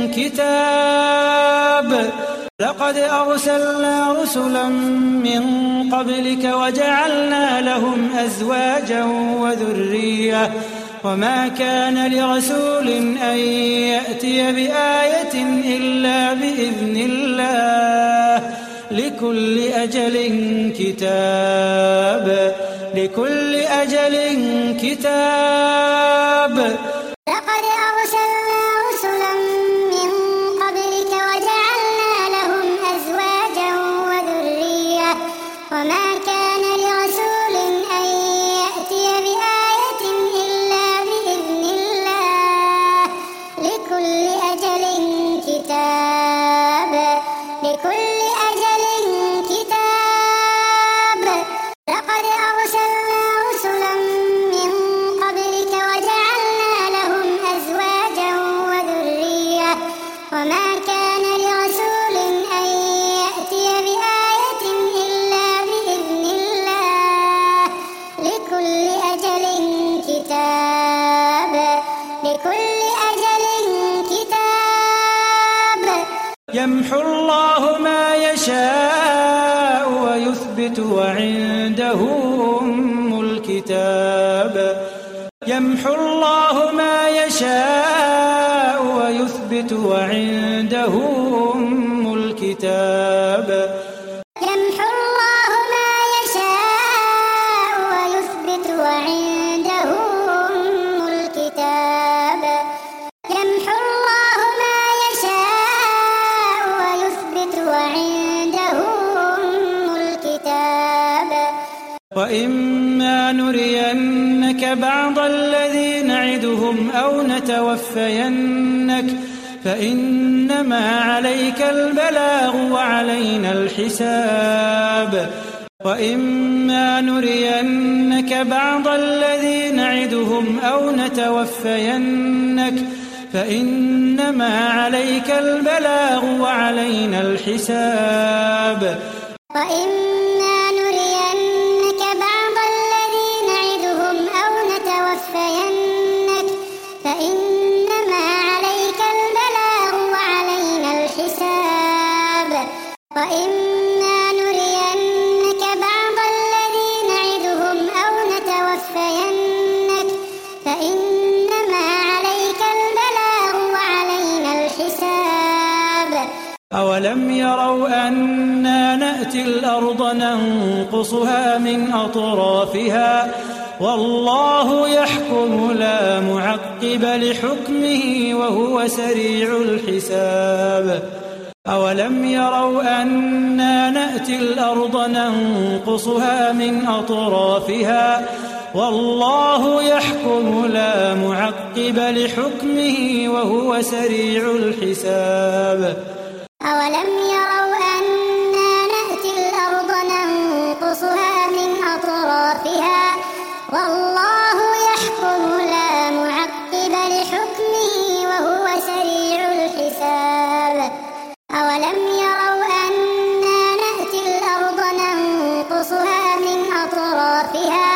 كتاب لقد أرسلنا رسلا من قبلك وجعلنا لهم أزواجا وذرية وما كان لرسول أن يأتي بآية إلا بإذن الله لكل أجل كتاب لقد أرسلنا رسلا من قبلك وجعلنا لهم أزواجا وذرية وما كان لرسول أن يأتي بآية إلا بإذن الله لكل أجل كتاب لقد أرسلنا رسلا من قبلك وجعلنا لهم أزواجا وذرية وما كان لرسول أن يأتي بآية إلا بإذن الله لكل أجل كتاب يمحو الله ما يشاء ويثبت وعنده أم الكتاب يمحو الله ما يشاء ويثبت وعنده أم الكتاب يمحو الله ما يشاء ويثبت وعنده أم الكتاب يمحو الله ما يشاء ويثبت وعنده أم الكتاب وإما نرينك بعض الذي نعدهم أو نتوفينك فإنما عليك البلاغ وعلينا الحساب وإما نرينك بعض الذي نعدهم أو نتوفينك فإنما عليك البلاغ وعلينا الحساب وإما نرينك بعض الذي نعدهم أو نتوفينك فإنما عليك البلاغ وعلينا الحساب وإما نرينك بعض الذي نعدهم أو نتوفينك فإنما عليك البلاغ وعلينا الحساب أولم يروا أنا نأتي الأرض ننقصها من أطرافها والله يحكم لا معقب لحكمه وهو سريع الحساب أولم يروا أنا نأتي الأرض ننقصها من أطرافها والله يحكم لا معقب لحكمه وهو سريع الحساب أولم يروا أنا نأتي الأرض ننقصها من أطرافها والله يحكم لا معقب لحكمه وهو سريع الحساب أولم يروا أنا نأتي الأرض ننقصها من أطرافها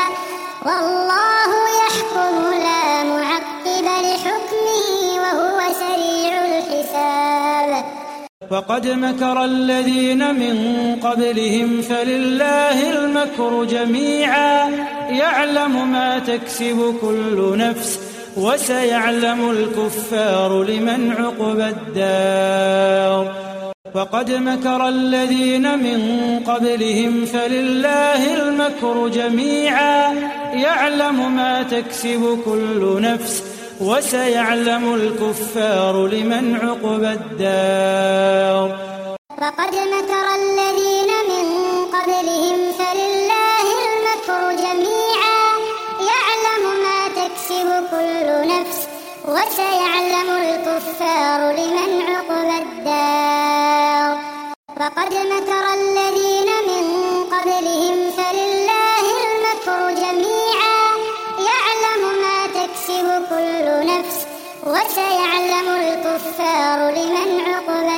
والله يحكم لا معقب لحكمه وهو سريع الحساب وقد مكر الذين من قبلهم فلله المكر جميعا يعلم ما تكسب كل نفس وسيعلم الكفار لمن عقبى الدار وقد مكر الذين من قبلهم فلله المكر جميعا يعلم ما تكسب كل نفس وسيعلم الكفار لمن عقبى الدار وقد مكر الذين من قبلهم فلله المكر جميعا يعلم ما تكسب كل نفس وسيعلم الكفار لمن عقبى الدار وقد مكر الذين من قبلهم فلله المكر جميعا يعلم ما تكسب كل نفس وسيعلم الكفار لمن عقبى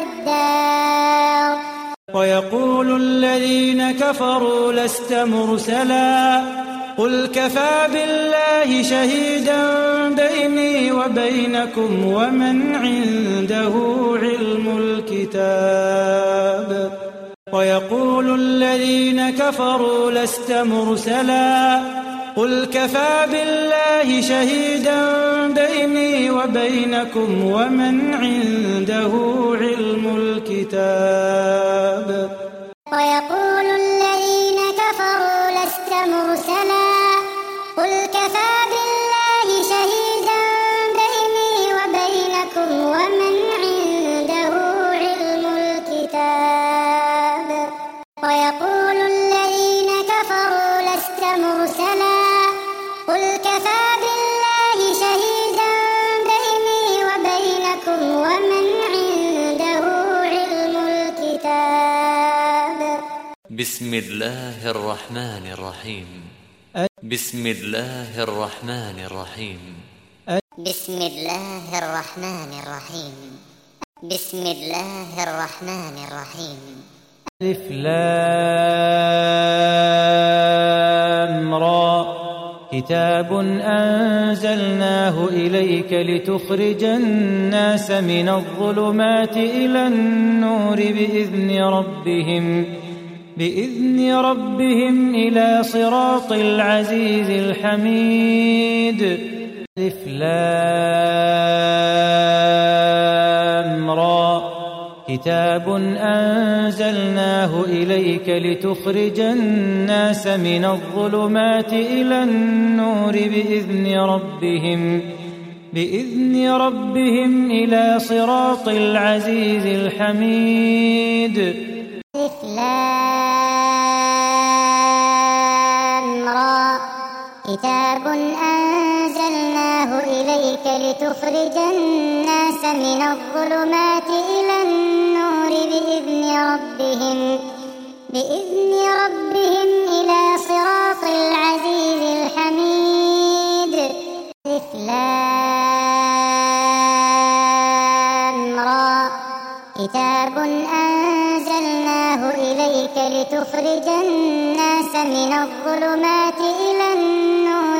الدار ويقول الذين كفروا لست مرسلا قل كفى بالله شهيدا بيني وبينكم ومن عنده علم الكتاب ويقول الذين كفروا لست مرسلا قل كفى بالله شهيدا بيني وبينكم ومن عنده علم الكتاب ويقول الذين كفروا لست مرسلا قل كفى بالله شهيدا بيني وبينكم ومن عنده علم الكتاب ويقول الذين كفروا لست مرسلا قل كفى بالله شهيدا بيني وبينكم ومن عنده علم الكتاب بسم الله الرحمن الرحيم بسم الله الرحمن الرحيم بسم الله الرحمن الرحيم بسم الله الرحمن الرحيم ألف لام را كتاب أنزلناه إليك لتخرج الناس من الظلمات إلى النور بإذن ربهم إلى صراط العزيز الحميد ألف لام را كتاب أنزلناه إليك لتخرج الناس من الظلمات إلى النور بإذن ربهم إلى صراط العزيز الحميد ألف لام را كتاب أنزلناه إليك لتخرج الناس من الظلمات إلى النور بإذن ربهم إلى صراط العزيز الحميد ألف لام را كتاب أنزلناه إليك لتخرج الناس من الظلمات إلى النور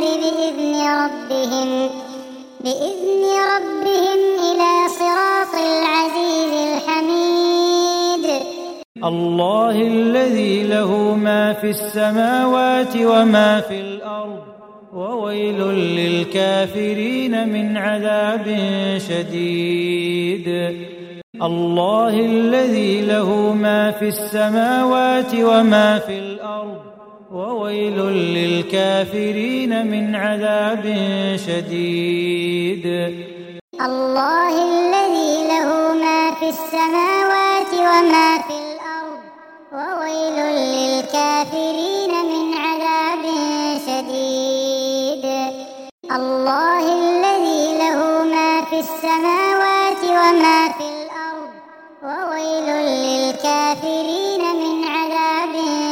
بإذن ربهم إلى صراط العزيز الحميد الله الذي له ما في السماوات وما في الأرض وويل للكافرين من عذاب شديد الله الذي له ما في السماوات وما في الأرض وويل للكافرين من عذاب شديد. الله الذي له ما في السماوات وما في الأرض وويل للكافرين من عذاب شديد. الله الذي له ما في السماوات وما في الأرض وويل للكافرين من عذاب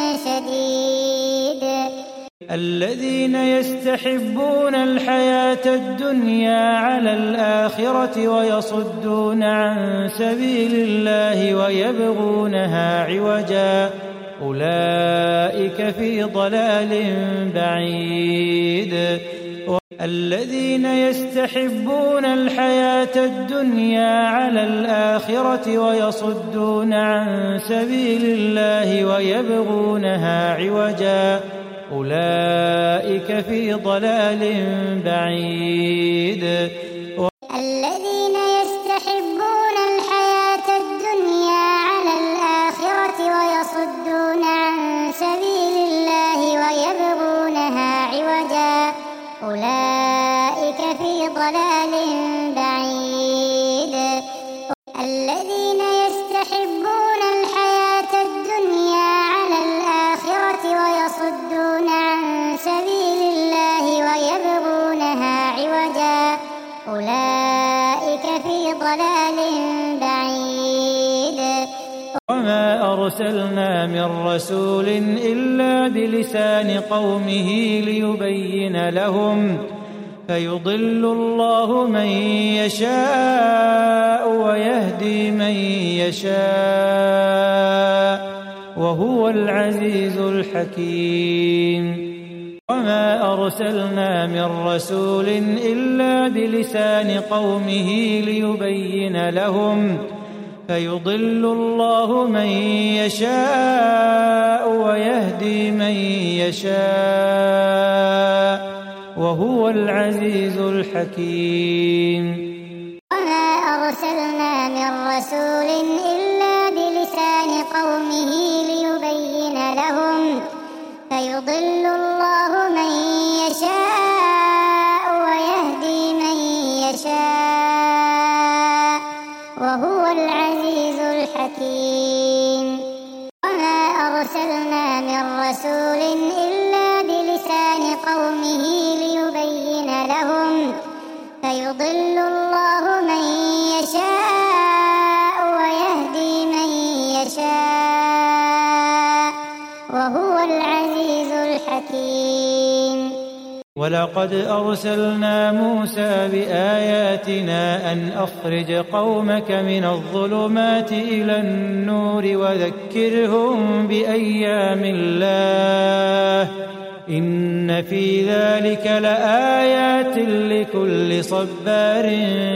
شديد. الذين يستحبون الحياة الدنيا على الآخرة ويصدون عن سبيل الله ويبغونها عوجا أولئك في ضلال بعيد. الذين يستحبون الحياة الدنيا على الآخرة ويصدون عن سبيل الله ويبغونها عوجا أولئك في ضلال بعيد. الذين يستحبون الحياة الدنيا على الآخرة ويصدون عن سبيل الله ويبغونها عوجا أولئك في ضلال بعيد. الذين يستحبون الحياة الدنيا على الآخرة ويصدون عن سبيل الله ويبغونها عوجا أولئك في ضلال بعيد. وما أرسلنا من رسول إلا بلسان قومه ليبين لهم فيضل الله من يشاء ويهدي من يشاء وهو العزيز الحكيم. وما أرسلنا من رسول إلا بلسان قومه ليبين لهم فيضل الله من يشاء ويهدي من يشاء وهو العزيز الحكيم. وما أرسلنا من رسول إلا بلسان قومه ليبين لهم فيضل الله من يشاء ويهدي من يشاء وهو العزيز الحكيم. وما أرسلنا من رسول إلا بلسان قومه ليبين لهم فيضل الله من يشاء ويهدي من يشاء وهو العزيز الحكيم. ولقد أرسلنا موسى بآياتنا أن أخرج قومك من الظلمات إلى النور وذكرهم بأيام الله إن في ذلك لآيات لكل صبار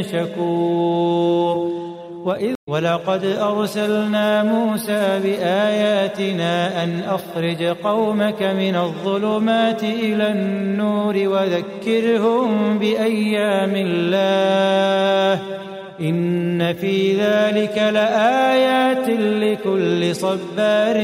شكور. ولقد أرسلنا موسى بآياتنا أن أخرج قومك من الظلمات إلى النور وذكرهم بأيام الله إن في ذلك لآيات لكل صبار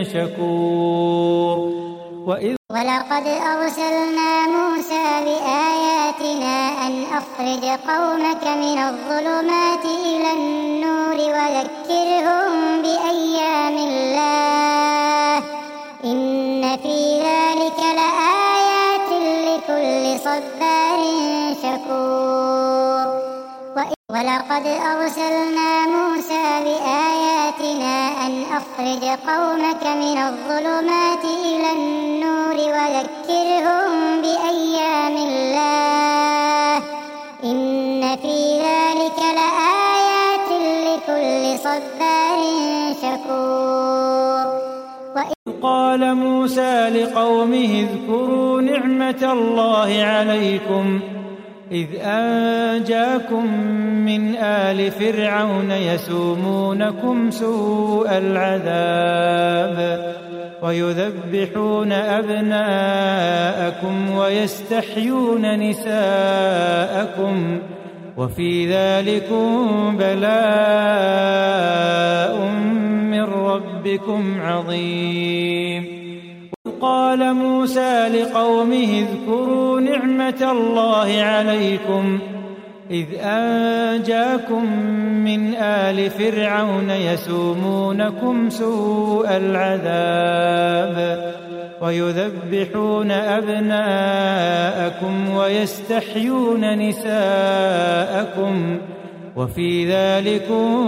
شكور. ولقد أرسلنا موسى بآياتنا أن أخرج قومك من الظلمات إلى النور وذكرهم بأيام الله إن في ذلك لآيات لكل صبار شكور. ولقد أرسلنا موسى بآياتنا أن أخرج قومك من الظلمات إلى النور وذكرهم بأيام الله إن في ذلك لآيات لكل صبار شكور. قال موسى لقومه اذكروا نعمة الله عليكم إذ أنجاكم من آل فرعون يسومونكم سوء العذاب ويذبحون أبناءكم ويستحيون نساءكم وفي ذلكم بلاء من ربكم عظيم. قال موسى لقومه اذكروا نعمة الله عليكم إذ أنجاكم من آل فرعون يسومونكم سوء العذاب ويذبحون أبناءكم ويستحيون نساءكم وفي ذلكم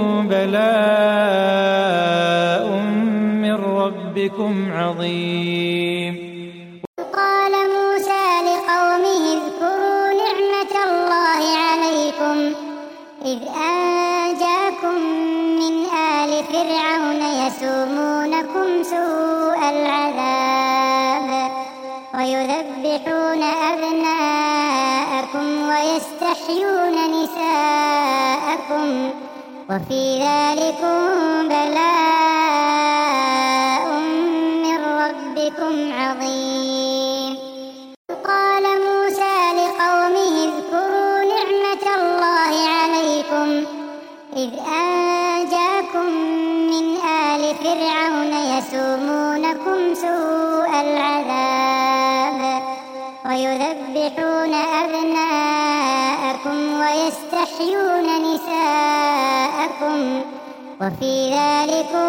بلاء من ربكم عظيم. قال موسى لقومه اذكروا نعمة الله عليكم إذ أنجاكم من آل فرعون يسومونكم سوء العذاب ويذبحون أبناءكم ويستحيون نساءكم وفي ذلكم بلاء من ربكم عظيم. قال موسى لقومه اذكروا نعمة الله عليكم إذ أنجاكم من آل فرعون يسومونكم سوء العذاب ويذبحون أبناءكم ويستحيون نساءكم وفي ذلكم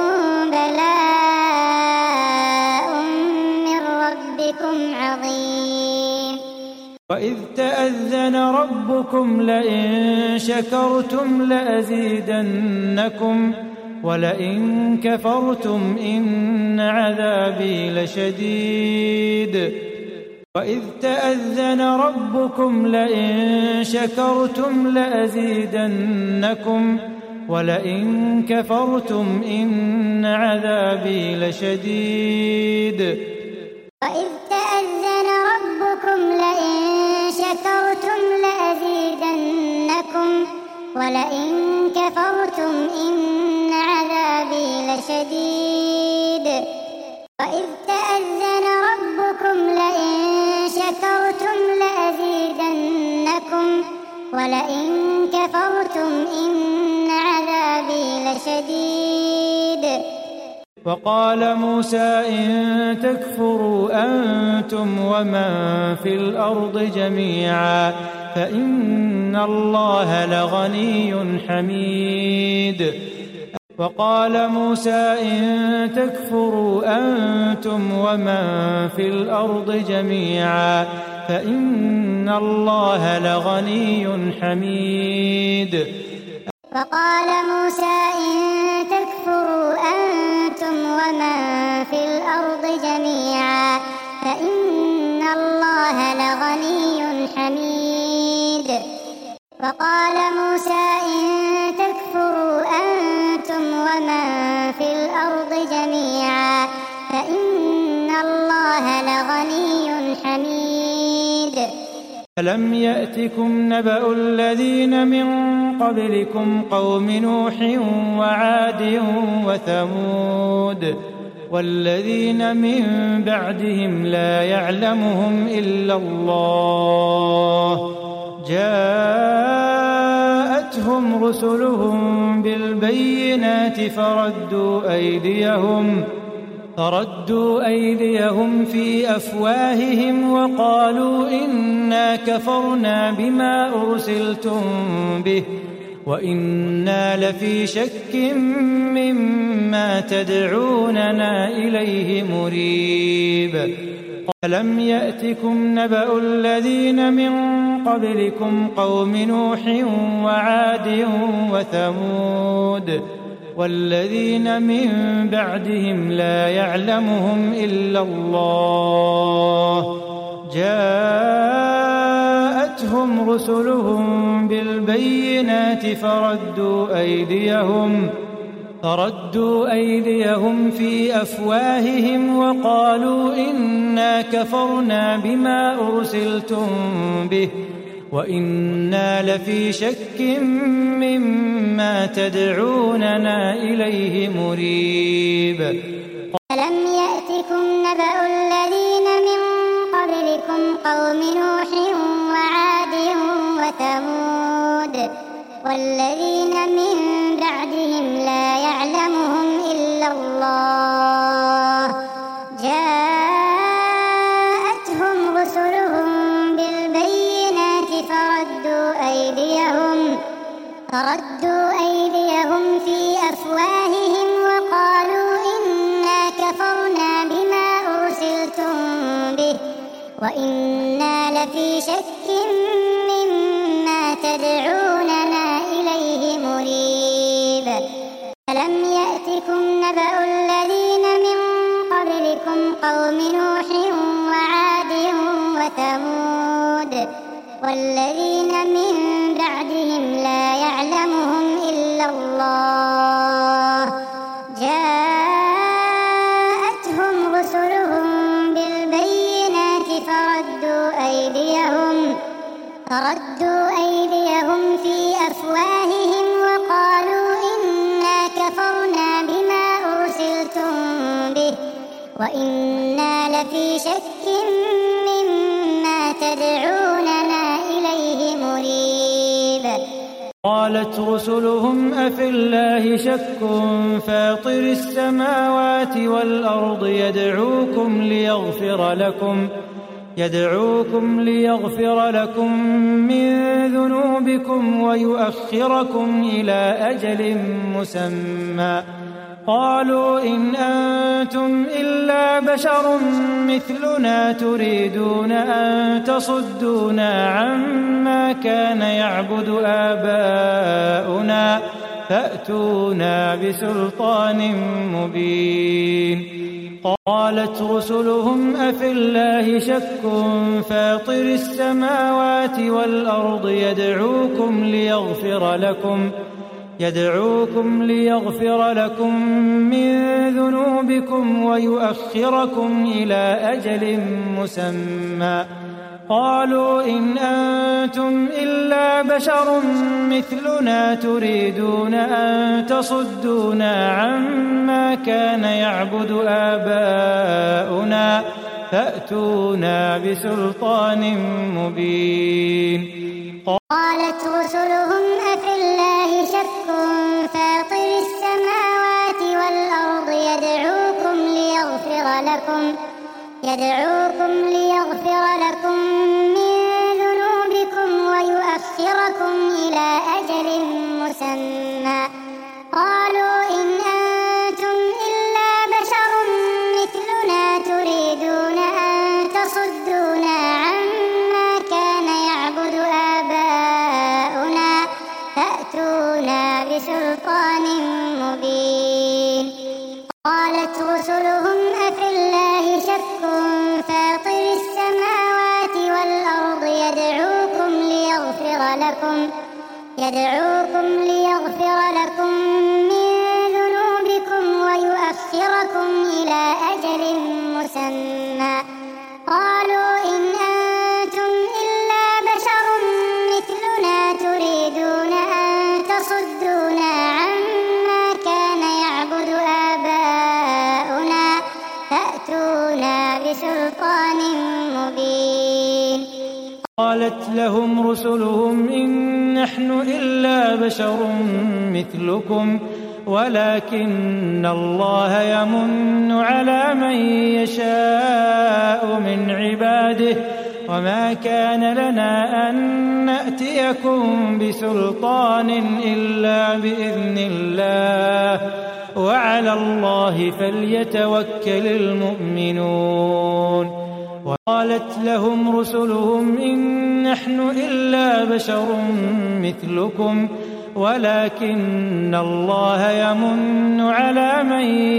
بلاء من ربكم عظيم. وإذ تأذن ربكم لئن شكرتم لأزيدنكم ولئن كفرتم إن عذابي لشديد. وإذ تأذن ربكم لئن شكرتم لأزيدنكم ولئن كفرتم إن عذابي لشديد. وإذ تأذن ربكم لئن شكرتم لأزيدنكم ولئن كفرتم إن عذابي لشديد. وإذ تأذن ربكم لئن شكرتم لأزيدنكم ولئن كفرتم إن عذابي لشديد. وقال موسى إن تكفروا أنتم ومن في الأرض جميعا فإن الله لغني حميد. وقال موسى إن تكفروا أنتم ومن في الأرض جميعا فإن الله لغني حميد. وقال موسى إن تكفروا أنتم ومن في الأرض جميعا فإن الله لغني حميد. وقال موسى إن تكفروا أنتم ومن في الأرض جميعا فإن الله لغني حميد. ألم يأتكم نبأ الذين من قبلكم قوم نوح وعاد وثمود والذين من بعدهم لا يعلمهم إلا الله جاءتهم رسلهم بالبينات فردوا أيديهم في أفواههم وقالوا إنا كفرنا بما أرسلتم به وإنا لفي شك مما تدعوننا إليه مريب. ألم يأتكم نبأ الذين من قبلكم قوم نوح وعاد وثمود والذين من بعدهم لا يعلمهم إلا الله جاءتهم رسلهم بالبينات فردوا أيديهم في أفواههم وقالوا إنا كفرنا بما أرسلتم به وإنا لفي شك مما تدعوننا إليه مريب. ألم يأتكم نبأ الذين من قبلكم قوم نوح وعاد وثمود والذين من بعدهم لا يعلمهم إلا الله جاءتهم أيديهم في أفواههم وقالوا إنا كفرنا بما أرسلتم به وإنا لفي شك مما تدعوننا إليه مريب. ألم يأتكم نبأ الذين من قبلكم قوم نوح وعاد وثمود والذين من بعدهم لا يعلمهم إلا الله جاءتهم رسلهم بالبينات فردوا أيديهم في أفواههم وقالوا إنا كفرنا بما أرسلتم به وإنا لفي شك مما تدعوننا إليه مريب. قالت رسلهم أفي الله شك فاطر السماوات والأرض يدعوكم ليغفر لكم من ذنوبكم ويؤخركم إلى أجل مسمى. قالوا إن أنتم إلا بشر مثلنا تريدون أن تصدونا عما كان يعبد آباؤنا فأتونا بسلطان مبين. قالت رسلهم أفي الله شك فاطر السماوات والأرض يدعوكم ليغفر لكم من ذنوبكم ويؤخركم إلى أجل مسمى. قالوا إن أنتم إلا بشر مثلنا تريدون أن تصدونا عما كان يعبد آباؤنا فأتونا بسلطان مبين. قالت رسلهم أفي الله شك فاطر السماوات والأرض يدعوكم ليغفر لكم من ذنوبكم ويؤخركم إلى أجل مسمى. قالوا إن أنتم إلا بشر مثلنا تريدون أن تصدونا عما كان يعبد آباؤنا فأتونا بسلطان مبين. قالت رسلهم أفي الله شك فاطر السماوات والأرض يدعوكم ليغفر لكم من ذنوبكم ويؤخركم إلى أجل مسمى. قالوا إن أنتم إلا بشر مثلنا تريدون أن تصدونا عما كان يعبد آباؤنا فأتونا بسلطان مبين. قالت لهم رسلهم إن نحن إلا بشر مثلكم ولكن الله يمن على من يشاء من عباده وما كان لنا أن نأتيكم بسلطان إلا بإذن الله وعلى الله فليتوكل المؤمنون. وقالت لهم رسلهم إن نحن إلا بشر مثلكم ولكن الله يمن على من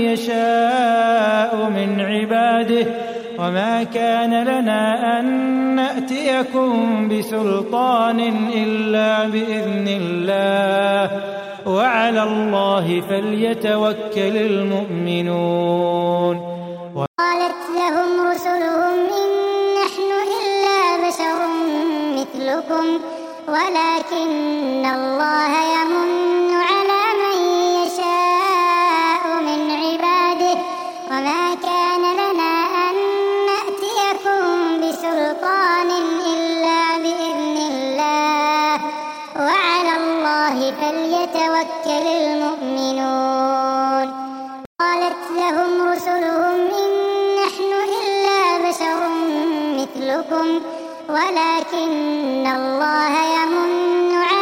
يشاء من عباده وما كان لنا أن نأتيكم بسلطان إلا بإذن الله وعلى الله فليتوكل المؤمنون. قالت لهم رسلهم إن نحن إلا بشر مثلكم ولكن الله يمن على من يشاء من عباده وما كان لنا أن نأتيكم بسلطان إلا بإذن الله وعلى الله فليتوكل المؤمنون. قالت لهم رسلهم إن نحن إلا بشر مثلكم ولكن الله يمن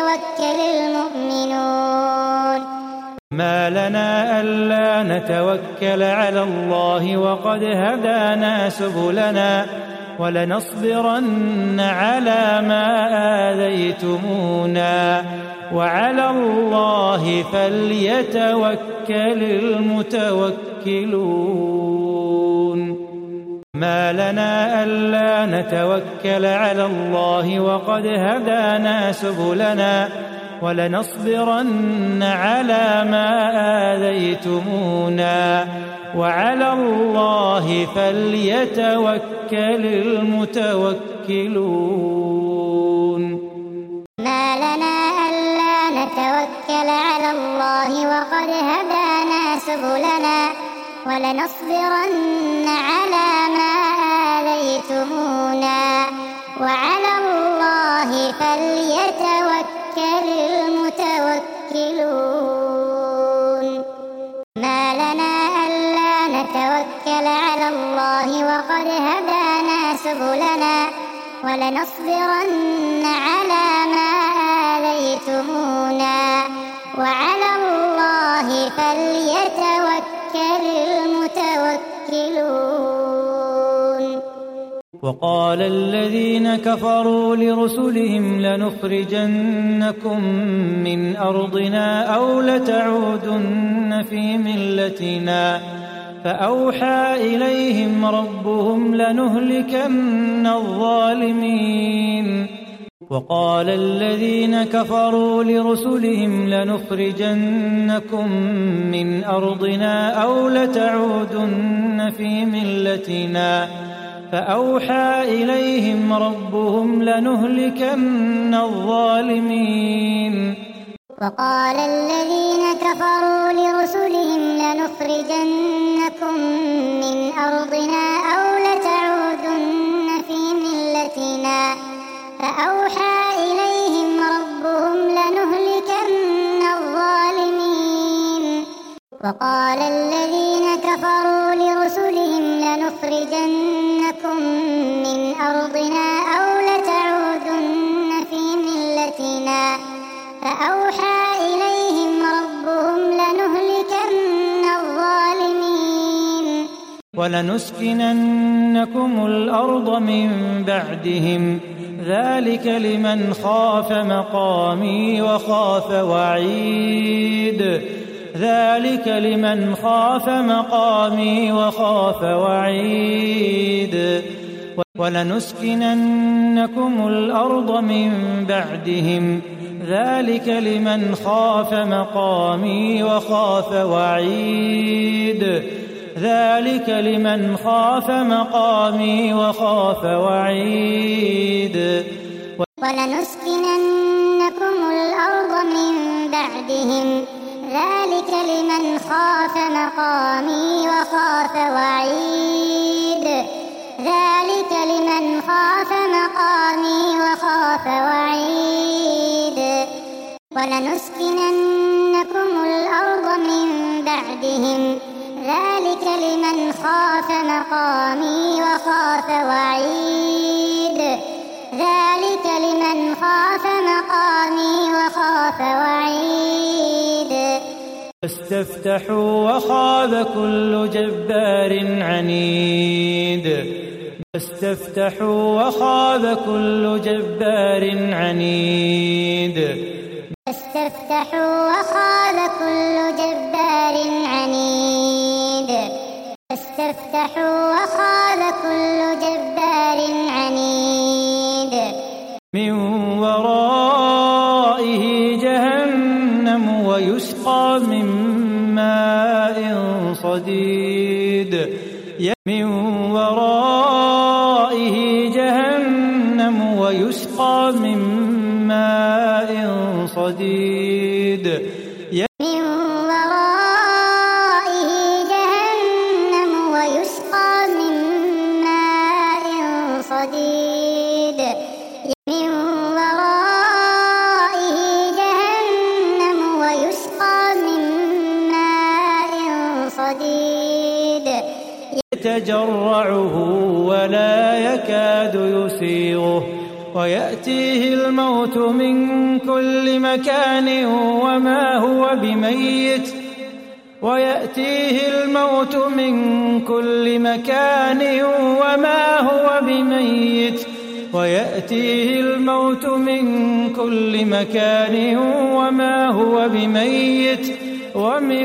فليتوكل المؤمنون ما لنا ألا نتوكل على الله وقد هدانا سبلنا ولنصبرن على ما آذيتمونا وعلى الله فليتوكل المتوكلون ما لنا ألا نتوكل على الله وقد هدانا سبلنا ولنصبرن على ما آذيتمونا وعلى الله فليتوكل المتوكلون ما لنا ألا نتوكل على الله وقد هدانا سبلنا ولنصبرن على ما آذيتمونا وعلى الله فليتوكل المتوكلون ما لنا ألا نتوكل على الله وقد هدانا سبلنا ولنصبرن على ما آذيتمونا وعلى الله فليتوكل المتوكلون وقال الذين كفروا لرسلهم لنخرجنكم من أرضنا أو لتعودن في ملتنا فأوحى إليهم ربهم لنهلكن الظالمين وقال الذين كفروا لرسلهم لنخرجنكم من أرضنا أو لتعودن في ملتنا فأوحى إليهم ربهم لنهلكن الظالمين وقال الذين كفروا لرسلهم لنخرجنكم من أرضنا أو لتعودن في ملتنا فأوحى إليهم ربهم لنهلكن الظالمين وقال الذين كفروا لرسلهم لنخرجنكم من أرضنا أو لتعودن في ملتنا فأوحى إليهم ربهم لنهلكن الظالمين ولنسكننكم الأرض من بعدهم ذلك لمن خاف مقامي وخاف وعيد ذلك لمن خاف مقامي وخاف وعيد ولنسكننكم الأرض من بعدهم ذلك لمن خاف مقامي وخاف وعيد ذلك لمن خاف مقامي وخاف وعيد ولنسكننكم الأرض من بعدهم ذلك لمن خاف مقامي وخاف وعيد ذلك لمن خاف مقامي وخاف وعيد ولنسكننكم الأرض من بعدهم ذلك لمن خاف مقامي وخاف وعيد ذلك لمن خاف مقامي وخاف وعيد فاستفتحوا وخاب كل جبار عنيد فاستفتحوا وخاب كل جبار عنيد فاستفتحوا وخاب كل جبار عنيد فاستفتحوا وخاب كل جبار عنيد من ورائه جهنم ويسقى من ماء صديد من ورائه جهنم ويسقى من ماء صديد من ورائه جهنم ويسقى من ماء صديد من ورائه جهنم ويسقى من ماء صديد يتجرعه ولا يكاد يسيغه ويأتيه الموت من كل مكان وما هو بميت ويأتيه الموت من كل مكان وما هو بميت ويأتيه الموت من كل مكان وما هو بميت ومن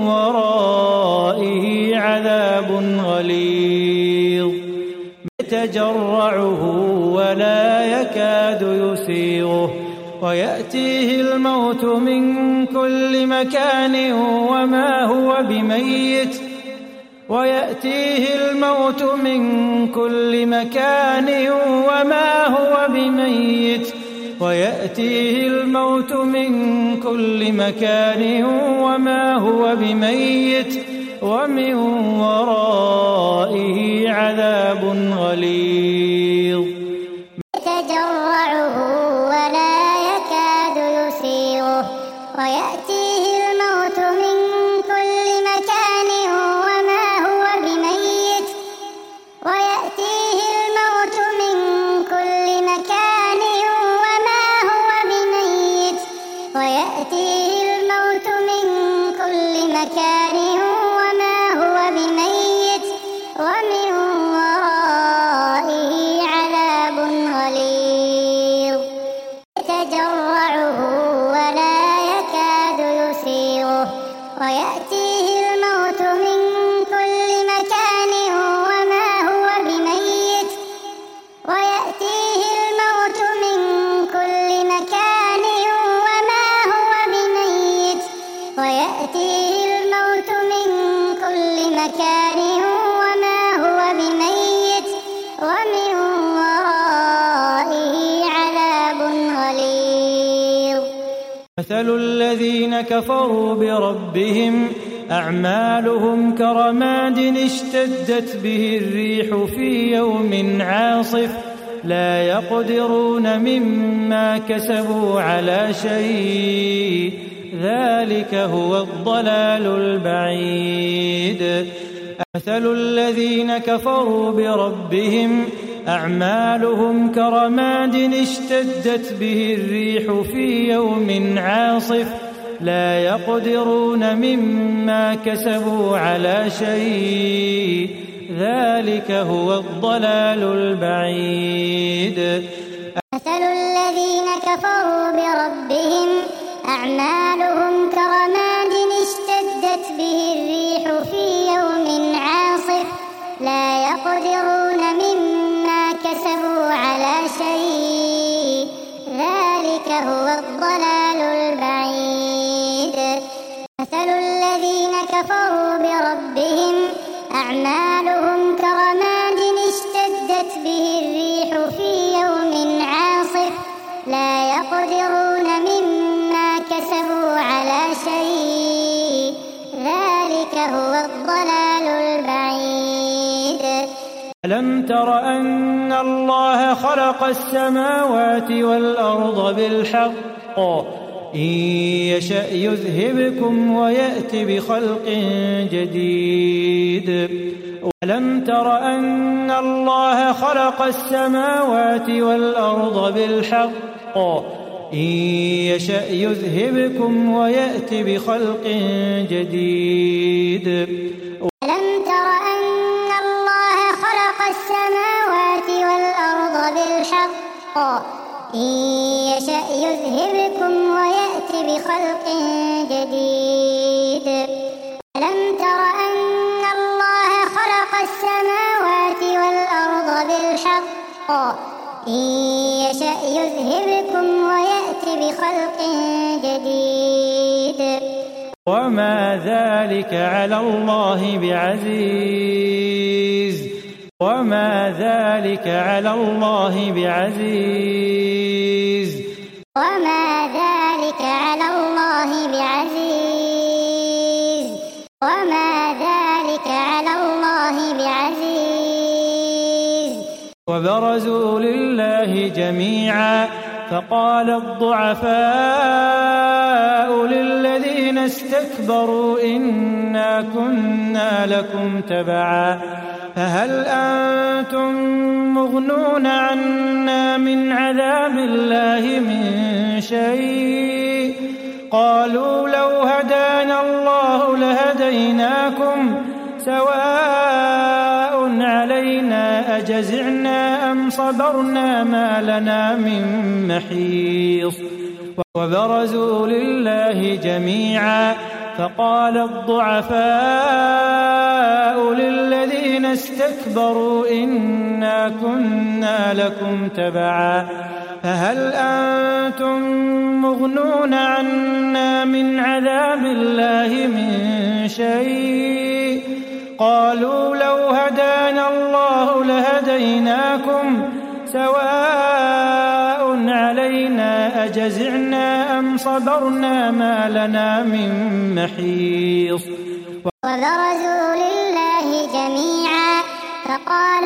ورائه عذاب غليظ يتجرعه ولا يكاد يسيغه ويأتيه الموت من كل مكان وما هو بميت ويأتيه الموت من كل مكان وما هو بميت ويأتيه الموت من كل مكان وما هو بميت ومن ورائه عذاب غليظ يتجرعه ولا يكاد يسيغه ويأتيه الموت من كل مكان وما هو بميت ويأتيه الموت من كل مكان وما هو بميت ويأتيه الموت من كل مكان وما هو بميت ومن ورائه عذاب غليظ يتجرعه ولا يكاد يسيغه ويأتيه الموت من كل مكان وما هو بميت ويأتيه الموت من كل مكان وما هو بميت ويأتيه الموت من كل مكان وما هو بميت ومن ورائه عذاب غليظ مثل الذين كفروا بربهم أعمالهم كرماد اشتدت به الريح في يوم عاصف لا يقدرون مما كسبوا على شيء ذلك هو الضلال البعيد مثل الذين كفروا بربهم أعمالهم كرماد اشتدت به الريح في يوم عاصف لا يقدرون مما كسبوا على شيء ذلك هو الضلال البعيد مثل الذين كفروا بربهم أعمالهم كرماد اشتدت به الريح في يوم عاصف لا يقدرون مما كسبوا على شيء ذلك هو الضلال البعيد مثل الذين كفروا بربهم أعمالهم كرماد اشتدت به الريح في يوم عاصف لا يقدرون مما كسبوا على شيء ذلك هو الضلال البعيد ألم تر أن الله خلق السماوات والأرض بالحق إن يشأ يذهبكم ويأت بخلق جديد ألم تر أن الله خلق السماوات والأرض بالحق إن يشأ يذهبكم ويأت بخلق جديد ألم تر أن الله خلق السماوات والأرض بالحق إن يشأ يذهبكم ويأت بخلق جديد ألم تر أن الله خلق السماوات والأرض بالحق إن يشأ يذهبكم ويأت بخلق جديد وما ذلك على الله بعزيز وما ذلك على الله بعزيز وما ذلك على الله بعزيز وما ذلك على الله بعزيز وبرزوا لله جميعا فقال الضعفاء للذين استكبروا إنا كنا لكم تبعا فهل أنتم مغنون عنا من عذاب قالوا لو هدانا الله لهديناكم سواء علينا أجزعنا أم صبرنا ما لنا من محيص وبرزوا لله جميعا فقال الضعفاء للذين استكبروا إنا كنا لكم تبعا فهل أنتم مغنون عنا من عذاب الله من شيء قالوا لو هدانا الله لهديناكم سواء علينا أجزعنا أم صبرنا ما لنا من محيص وبرزوا لله جميعا فقال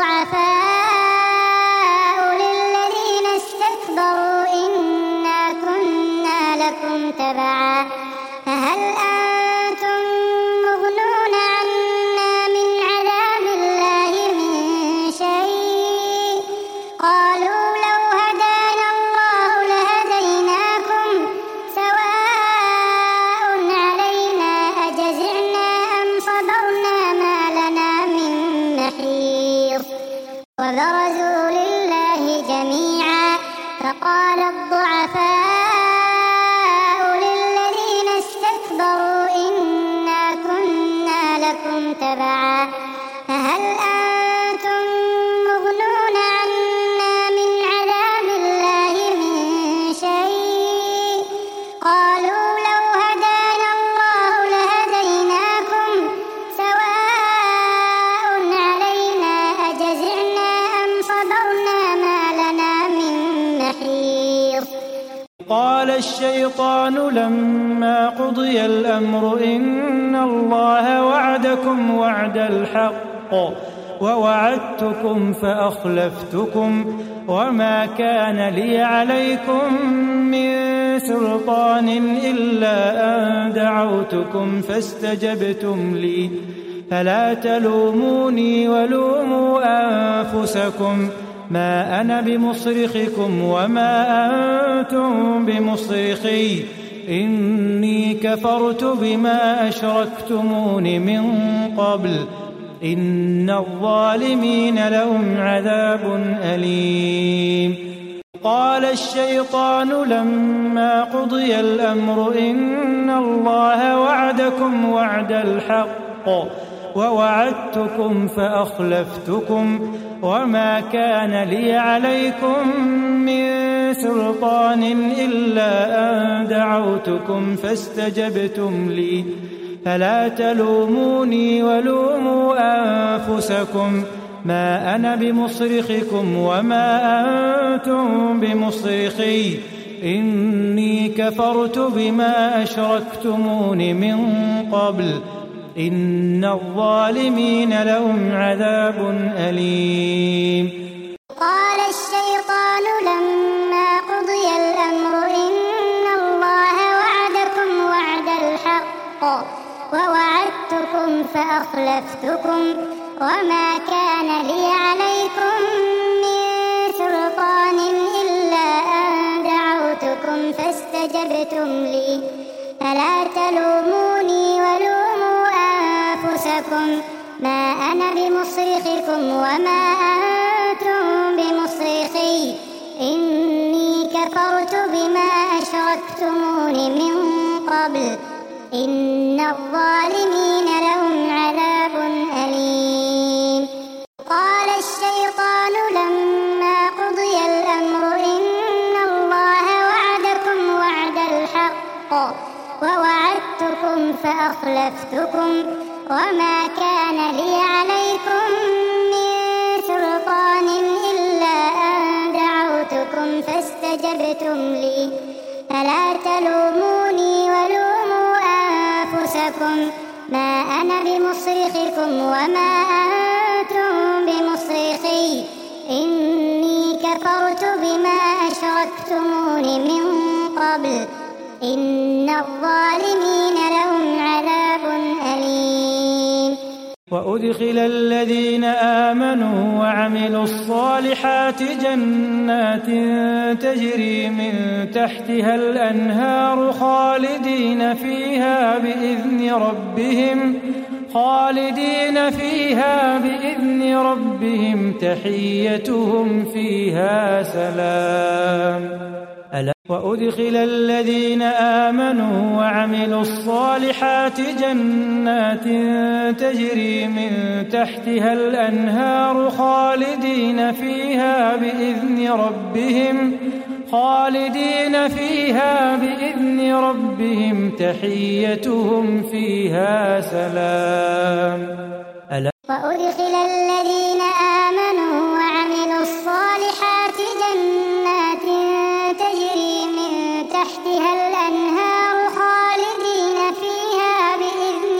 الضعفاء للذين استكبروا إنا كنا لكم تبعا فهل أنتم مغنون عنا من عذاب الله من شيء قالوا لو هدانا الله لهديناكم سواء علينا أجزعنا أم صبرنا ما لنا من محيص وبرزوا لله جميعا فقال الضعفاء للذين استكبروا إنا كنا لكم تبعا فهل أنتم مغنون عنا من عذاب الله من شيء قالوا لو هدانا الله لهديناكم سواء علينا أجزعنا أم صبرنا ما لنا من محيص قال الشيطان لما قضي الأمر إن الله وعدكم وعد الحق ووعدتكم فأخلفتكم وما كان لي عليكم من سلطان إلا أن دعوتكم فاستجبتم لي فلا تلوموني ولوموا أنفسكم ما أنا بمصرخكم وما أنتم بمصرخي إني كفرت بما أشركتمون من قبل إن الظالمين لهم عذاب أليم قال الشيطان لما قضي الأمر إن الله وعدكم وعد الحق ووعدتكم فأخلفتكم وما كان لي عليكم من سلطان إلا أن دعوتكم فاستجبتم لي فلا تلوموني ولوموا أنفسكم ما أنا بمصرخكم وما أنتم بمصرخي إني كفرت بما أشركتمون من قبل إن الظالمين لهم عذاب أليم قال الشيطان لما قضي الأمر إن الله وعدكم وعد الحق ووعدتكم فأخلفتكم وما كان لي عليكم من سلطان إلا أن دعوتكم فاستجبتم لي فلا تلوموني ولوموا أنفسكم ما أنا بمصرخكم وما أنتم بمصرخي إني كفرت بما أشركتمون من قبل إن الظالمين لهم عذاب أليم قال الشيطان لما قضي الأمر إن الله وعدكم وعد الحق ووعدتكم فأخلفتكم وما كان لي عليكم من سلطان إلا أن دعوتكم فاستجبتم لي فلا تلوموني ولوموا أنفسكم ما أنا بمصرخكم وما أنتم بمصرخي إني كفرت بما أشركتمون من قبل إن الظالمين لهم عذاب أليم وأدخل الذين آمنوا وعملوا الصالحات جنات تجري من تحتها الأنهار خالدين فيها بإذن ربهم تحيتهم فيها سلام. وأدخل الذين آمنوا وعملوا الصالحات جنات تجري من تحتها الأنهار خالدين فيها بإذن ربهم تحيتهم فيها سلام. وأدخل الذين آمنوا وعملوا الصالحات جنات تجري من تحتها الأنهار خالدين فيها بإذن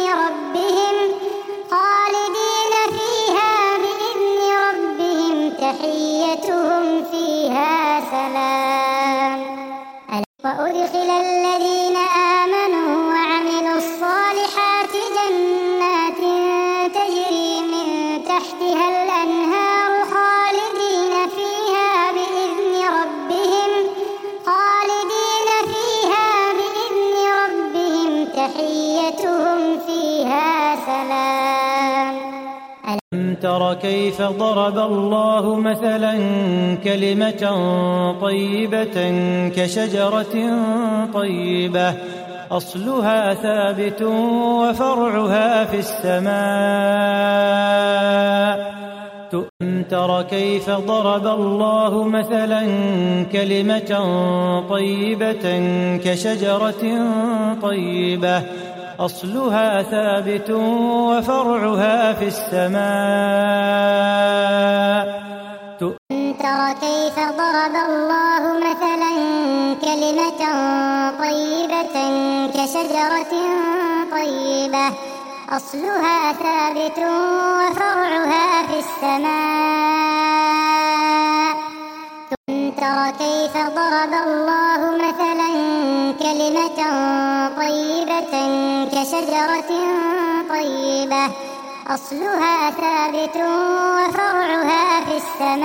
ربهم تحيتهم فيها سلام. وأدخل الذين آمنوا وعملوا الصالحات جنات تجري من تحتها الأنهار خالدين فيها بإذن ربهم تحيتهم فيها سلام. ألم تر كيف ضرب الله مثلا كلمة طيبة كشجرة طيبة أصلها ثابت وفرعها في السماء. ألم تر كيف ضرب الله مثلا كلمة طيبة كشجرة طيبة أصلها ثابت وفرعها في السماء. ألم تر كيف ضرب الله مثلا كلمة طيبة كشجرة طيبة أصلها ثابت وفرعها في السماء. ألم تر كيف ضرب الله مثلا كلمة طيبة كشجرة طيبة أصلها ثابت وفرعها في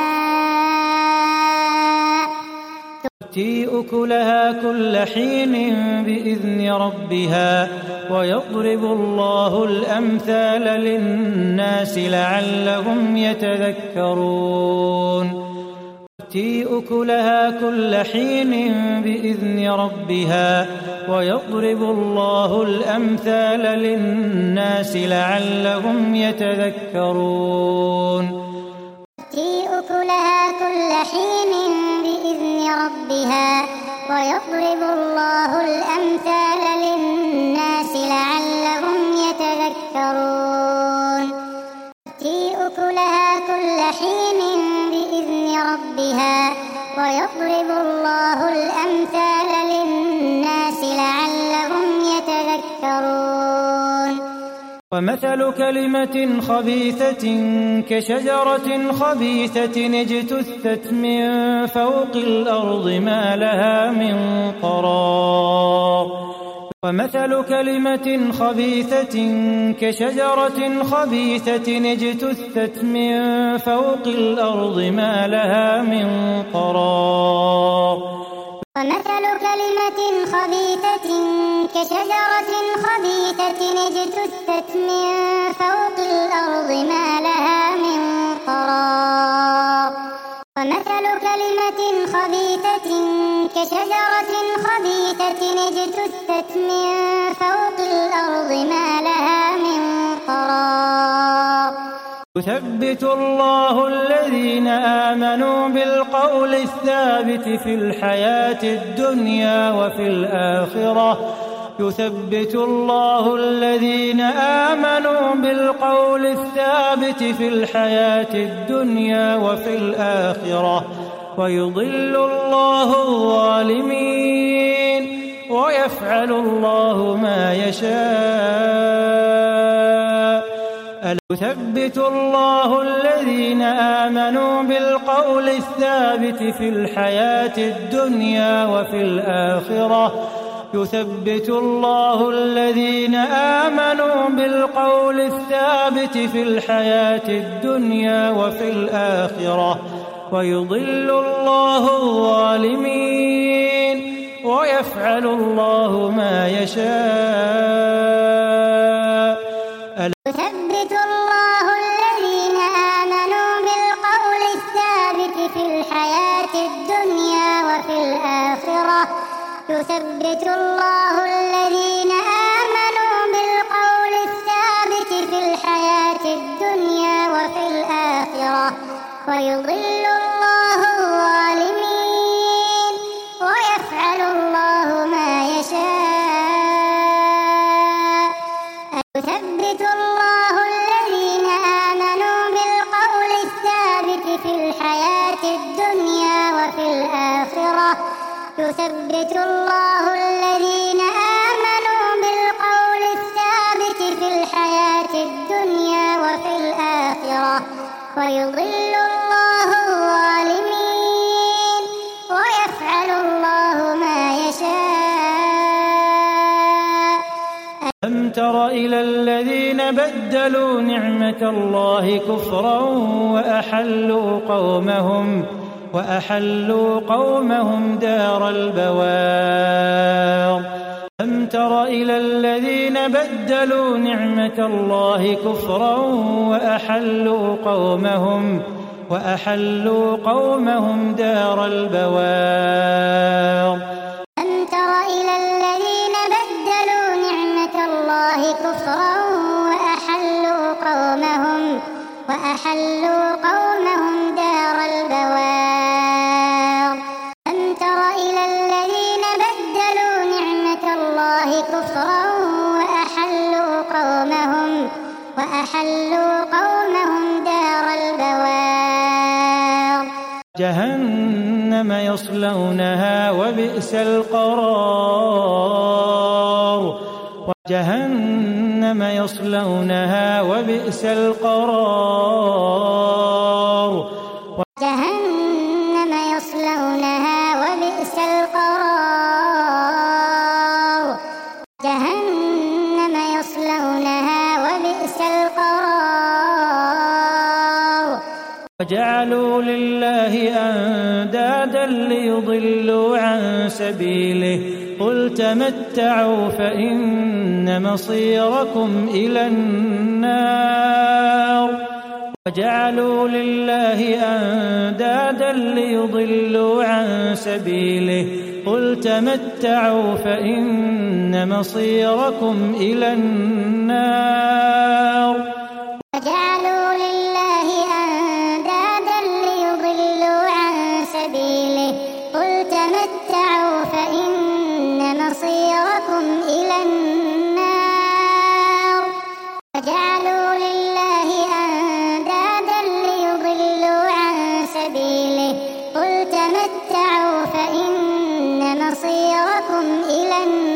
السماء. تؤتي أكلها كل حين بإذن ربها ويضرب الله الأمثال للناس لعلهم يتذكرون. تؤتي أكلها كل حين بإذن ربها ويضرب الله الأمثال للناس لعلهم يتذكرون. تؤتي أكلها كل حين بإذن ربها ويضرب الله الأمثال للناس لعلهم يتذكرون. تؤتي أكلها كل حين بإذن ربها ويضرب الله الأمثال للناس لعلهم يتذكرون. ومثل كلمة خبيثة كشجرة خبيثة اجتثت من فوق الأرض ما لها من قرار. ومثل كلمة خبيثة كشجرة خبيثة اجتثت من فوق الأرض ما لها من قرار. ومثل كلمة خبيثة كشجرة خبيثة اجتثت من فوق الأرض ما لها من قرار. ومثل كلمة خبيثة كشجرة خبيثة اجتثت من فوق الأرض ما لها من قرار. يثبت الله الذين آمنوا بالقول الثابت في الحياة الدنيا وفي الآخرة. يثبت الله الذين آمنوا بالقول الثابت في الحياة الدنيا وفي الآخرة ويضل الله الظالمين ويفعل الله ما يشاء. يثبت الله الذين آمنوا بالقول الثابت في الحياة الدنيا وفي الآخرة يثبت الله الذين آمنوا بالقول الثابت في الحياة الدنيا وفي الآخرة ويضل الله الظالمين ويفعل الله ما يشاء. يثبت الله الذين آمنوا بالقول الثابت في الحياة الدنيا وفي الآخرة يثبت الله الذين آمنوا بالقول الثابت في الحياة الدنيا وفي الآخرة ويضل الله الظالمين ويفعل الله ما يشاء. يثبت الله الذين آمنوا بالقول الثابت في الحياة الدنيا وفي الآخرة يثبت الله الذين آمنوا بالقول الثابت في الحياة الدنيا وفي الآخرة ويضل الله الظالمين ويفعل الله ما يشاء. ألم تر إلى الذين بدلوا نعمة الله كفرا وأحلوا قومهم دار البوار. ألم تر إلى الذين بدلوا نعمة الله كفرا وأحلوا قومهم دار البوار. ألم تر إلى الذين بدلوا نعمة الله كفرا وأحلوا قومهم دار البوار. ألم تر إلى الذين بدلوا نعمة الله كفرا وأحلوا قومهم دار البوار. جهنم يصلونها وبئس القرار. جهنم يصلونها وبئس القرار. جهنم يصلونها وبئس القرار. جهنم يصلونها وبئس القرار. وجعلوا لله أندادا ليضلوا عن سبيله قل تمتعوا فإن مصيركم إلى النار. وجعلوا لله أندادا ليضلوا عن سبيله قل تمتعوا فإن مصيركم إلى النار. وجعلوا لله أندادا ليضلوا عن سبيله قل تمتعوا فإن مصيركم إلى النار. وجعلوا لله أندادا ليضلوا عن سبيله قل تمتعوا فإن مصيركم إلى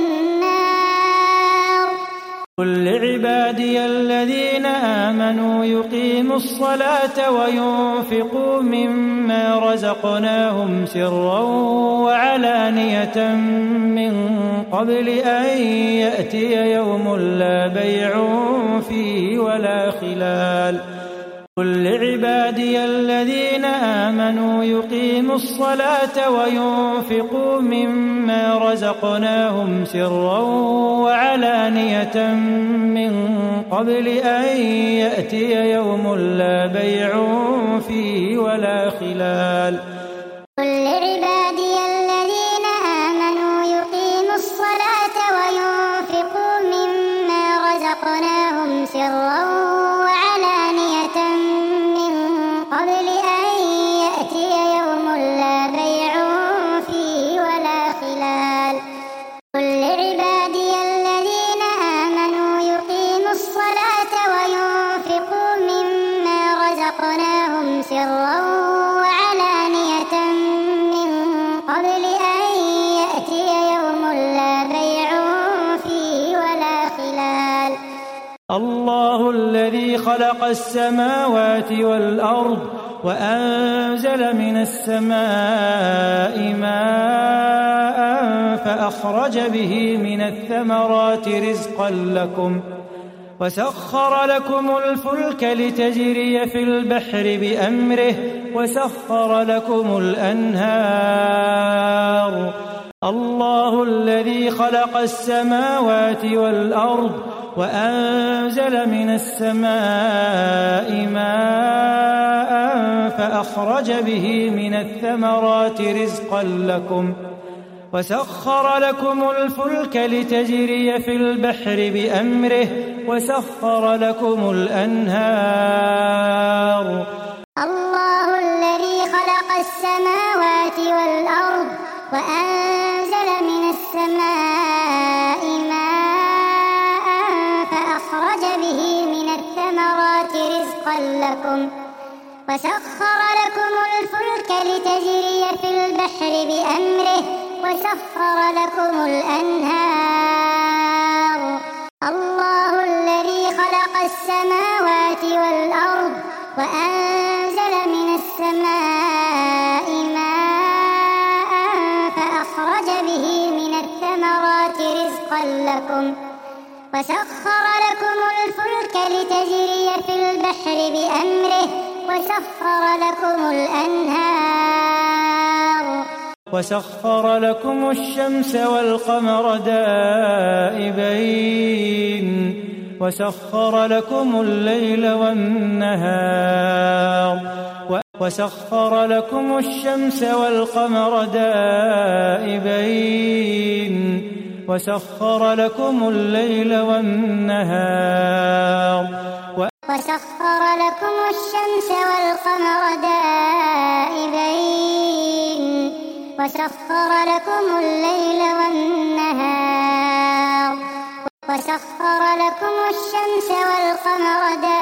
النار. قل لعبادي الذين آمنوا يقيموا الصلاة وينفقوا مما رزقناهم سرا وعلانية من قبل أن يأتي يوم لا بيع فيه ولا خلال. قل لعبادي الذين آمنوا يقيموا الصلاة وينفقوا مما رزقناهم سرا وعلانية من قبل أن يأتي يوم لا بيع فيه ولا خلال. قل لعبادي الذين آمنوا يقيموا الصلاة وينفقوا مما رزقناهم سرا وعلانية من قبل أن يأتي يوم لا بيع فيه ولا خلال. قل لعبادي الذين آمنوا يقيموا الصلاة وينفقوا مما رزقناهم سرا وعلانية من قبل أن يأتي يوم لا بيع فيه ولا خلال. الله الذي خلق السماوات والأرض وأنزل من السماء ماء فأخرج به من الثمرات رزقا لكم وسخر لكم الفلك لتجري في البحر بأمره وسخر لكم الأنهار الله الذي خلق السماوات والأرض وأنزل من السماء ماء فأخرج به من الثمرات رزقا لكم وسخر لكم الفلك لتجري في البحر بأمره وسخر لكم الأنهار الله الذي خلق السماوات والأرض وأنزل من السماء ماء فأخرج به من الثمرات رزقا لكم وسخر لكم الفلك لتجري في البحر بأمره وسخر لكم الأنهار الله الذي خلق السماوات والأرض وأنزل من السماء ماء فأخرج به من الثمرات رزقا لكم وسخر لكم الفلك لتجري في البحر بأمره وسخر لكم الأنهار وسخر لكم الشمس والقمر دائبين وسخر لكم الليل والنهار وسخر لكم الشمس والقمر دائبين وسخر لكم الليل والنهار وسخر لكم الشمس والقمر دائبين وسخر لكم الليل والنهار وسخر لكم الشمس والقمر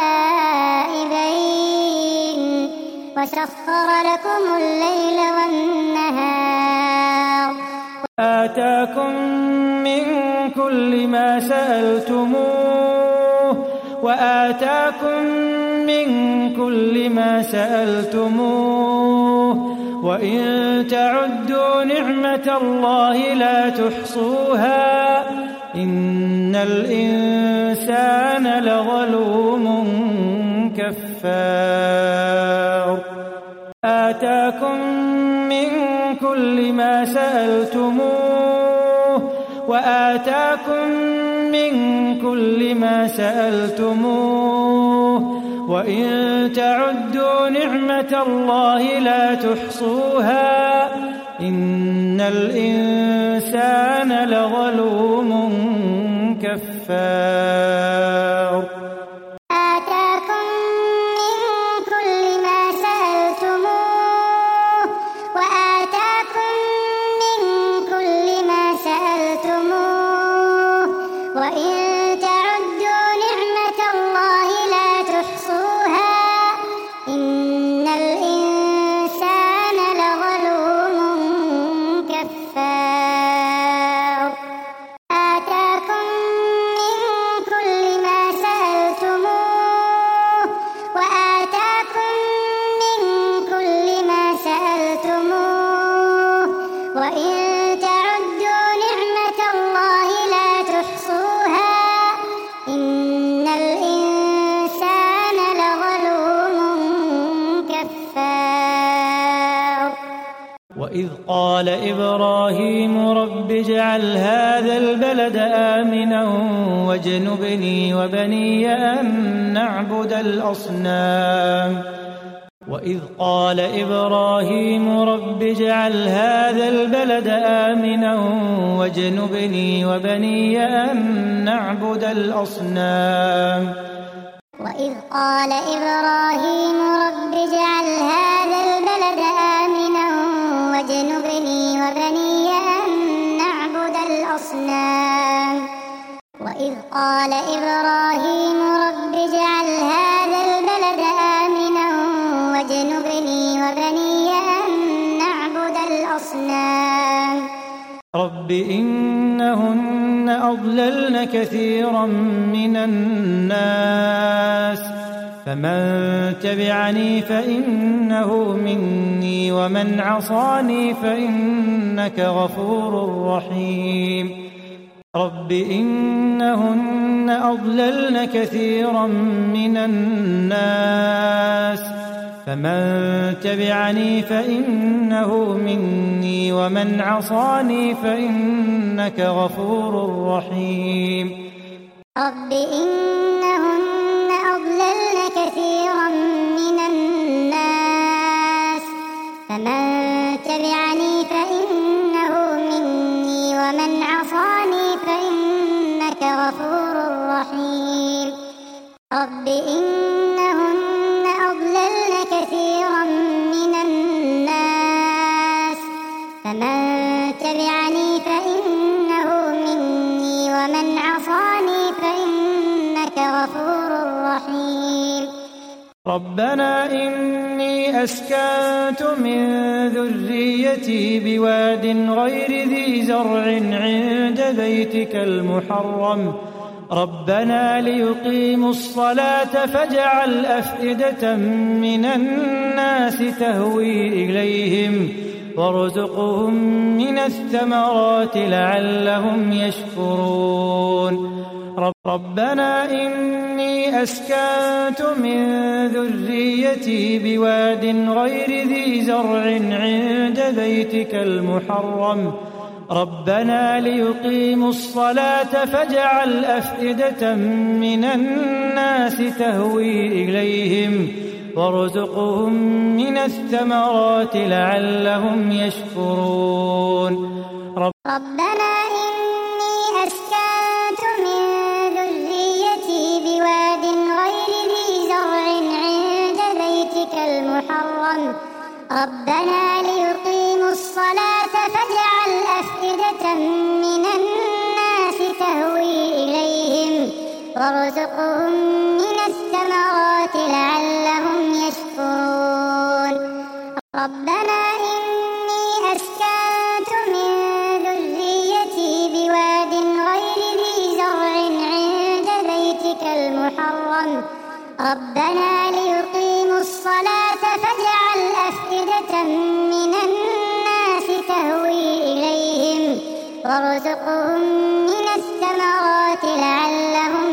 دائبين وسخر لكم الليل والنهار آتاكم من كل ما سألتموه وآتاكم من كل ما سألتموه وإن تعدوا نعمة الله لا تحصوها إن الإنسان لظلوم كفار آتاكم من كل ما سألتموه وآتاكم من كل ما سألتموه وإن تعدوا نعمة الله لا تحصوها إن الإنسان لظلوم كفار آتاكم من كل ما سألتموه وآتاكم من كل ما سألتموه وإن تعدوا نعمة الله لا تحصوها إن الإنسان لظلوم كفار آتاكم من كل ما سألتموه وآتاكم من كل ما سألتموه وإن تعدوا نعمة الله لا تحصوها إن الإنسان لظلوم كفار وإذ قال إبراهيم رب اجعل هذا البلد آمنا واجنبني وبني أن نعبد الأصنام وإذ قال إبراهيم رب اجعل هذا البلد آمنا واجنبني وبني أن نعبد الأصنام وإذ قال إبراهيم رب اجعل هذا البلد آمنا واجنبني وبني أن نعبد الأصنام وإذ قال إبراهيم رب اجعل هذا البلد آمنا واجنبني وبني أن نعبد الأصنام رب إنهن أضللن كثيرا من الناس فمن تبعني فإنه مني ومن عصاني فإنك غفور رحيم رب إنهن أضللن كثيرا من الناس فمن تبعني فإنه مني ومن عصاني فإنك غفور رحيم رب إنهن أضللن كثيرا من الناس فمن تبعني فإنه مني ومن عصاني فإنك غفور رحيم رب إنهن أضللن كثيرا من الناس فمن تبعني فإنه مني ومن عصاني فإنك غفور رحيم ربنا إني أسكنت من ذريتي بواد غير ذي زرع عند بيتك المحرم ربنا ليقيموا الصلاة فاجعل أفئدة من الناس تهوي إليهم وارزقهم من الثمرات لعلهم يشكرون ربنا إني أسكنت من ذريتي بواد غير ذي زرع عند بيتك المحرم ربنا ليقيموا الصلاة فاجعل أفئدة من الناس تهوي إليهم وارزقهم من الثمرات لعلهم يشكرون ربنا إني أسكنت من ذريتي بواد غير ذي زرع عند بيتك المحرم ربنا ليقيموا الصلاة فاجعل أفئدة من الناس تهوي إليهم وارزقهم من الثمرات لعلهم يشكرون ربنا إني أسكنت من ذريتي بواد غير ذي زرع عند بيتك المحرم ربنا ليقيموا الصلاة فاجعل أفئدة من الناس تهوي إليهم وارزقهم من الثمرات لعلهم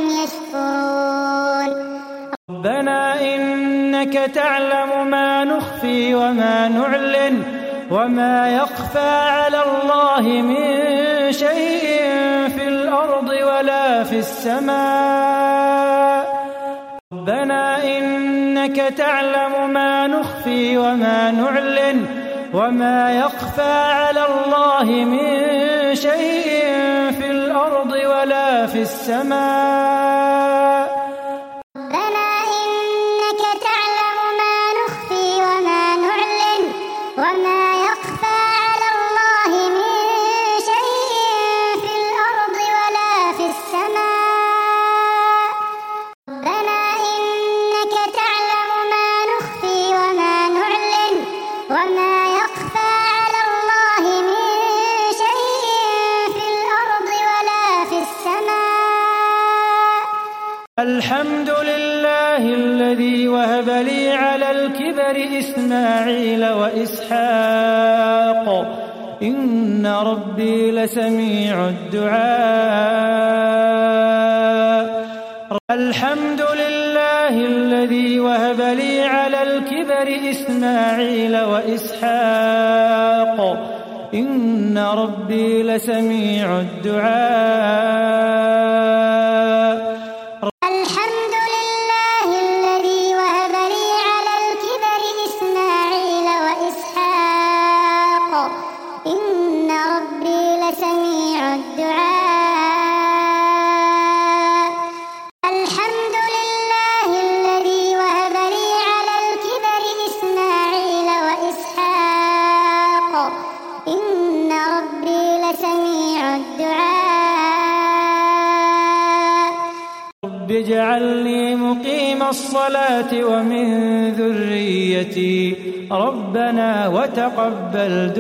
يشكرون ربنا إنك تعلم ما نخفي وما نعلن وما يخفى على الله من شيء في الأرض ولا في السماء ربنا إنك تعلم ما نخفي وما نعلن وما يخفى على الله من شيء في الأرض ولا في السماء ربنا إنك تعلم ما نخفي وما نعلن وما يخفى على الله من شيء في الأرض ولا في السماء ربنا إنك تعلم ما نخفي وما نعلن وما يخفى على الله من شيء في الأرض ولا في السماء الحمد لله الذي وهب لي على الكبر إسماعيل وإسحاق إن ربي لسميع الدعاء الحمد لله الذي وهب لي على الكبر إسماعيل وإسحاق إن ربي لسميع الدعاء الحمد لله الذي وهب لي على الكبر إسماعيل وإسحاق إن ربي لسميع الدعاء الحمد لله الذي وهب لي على الكبر إسماعيل وإسحاق إن ربي لسميع الدعاء رب اجعلني مقيم الصلاة ومن ذريتي ربنا وتقبل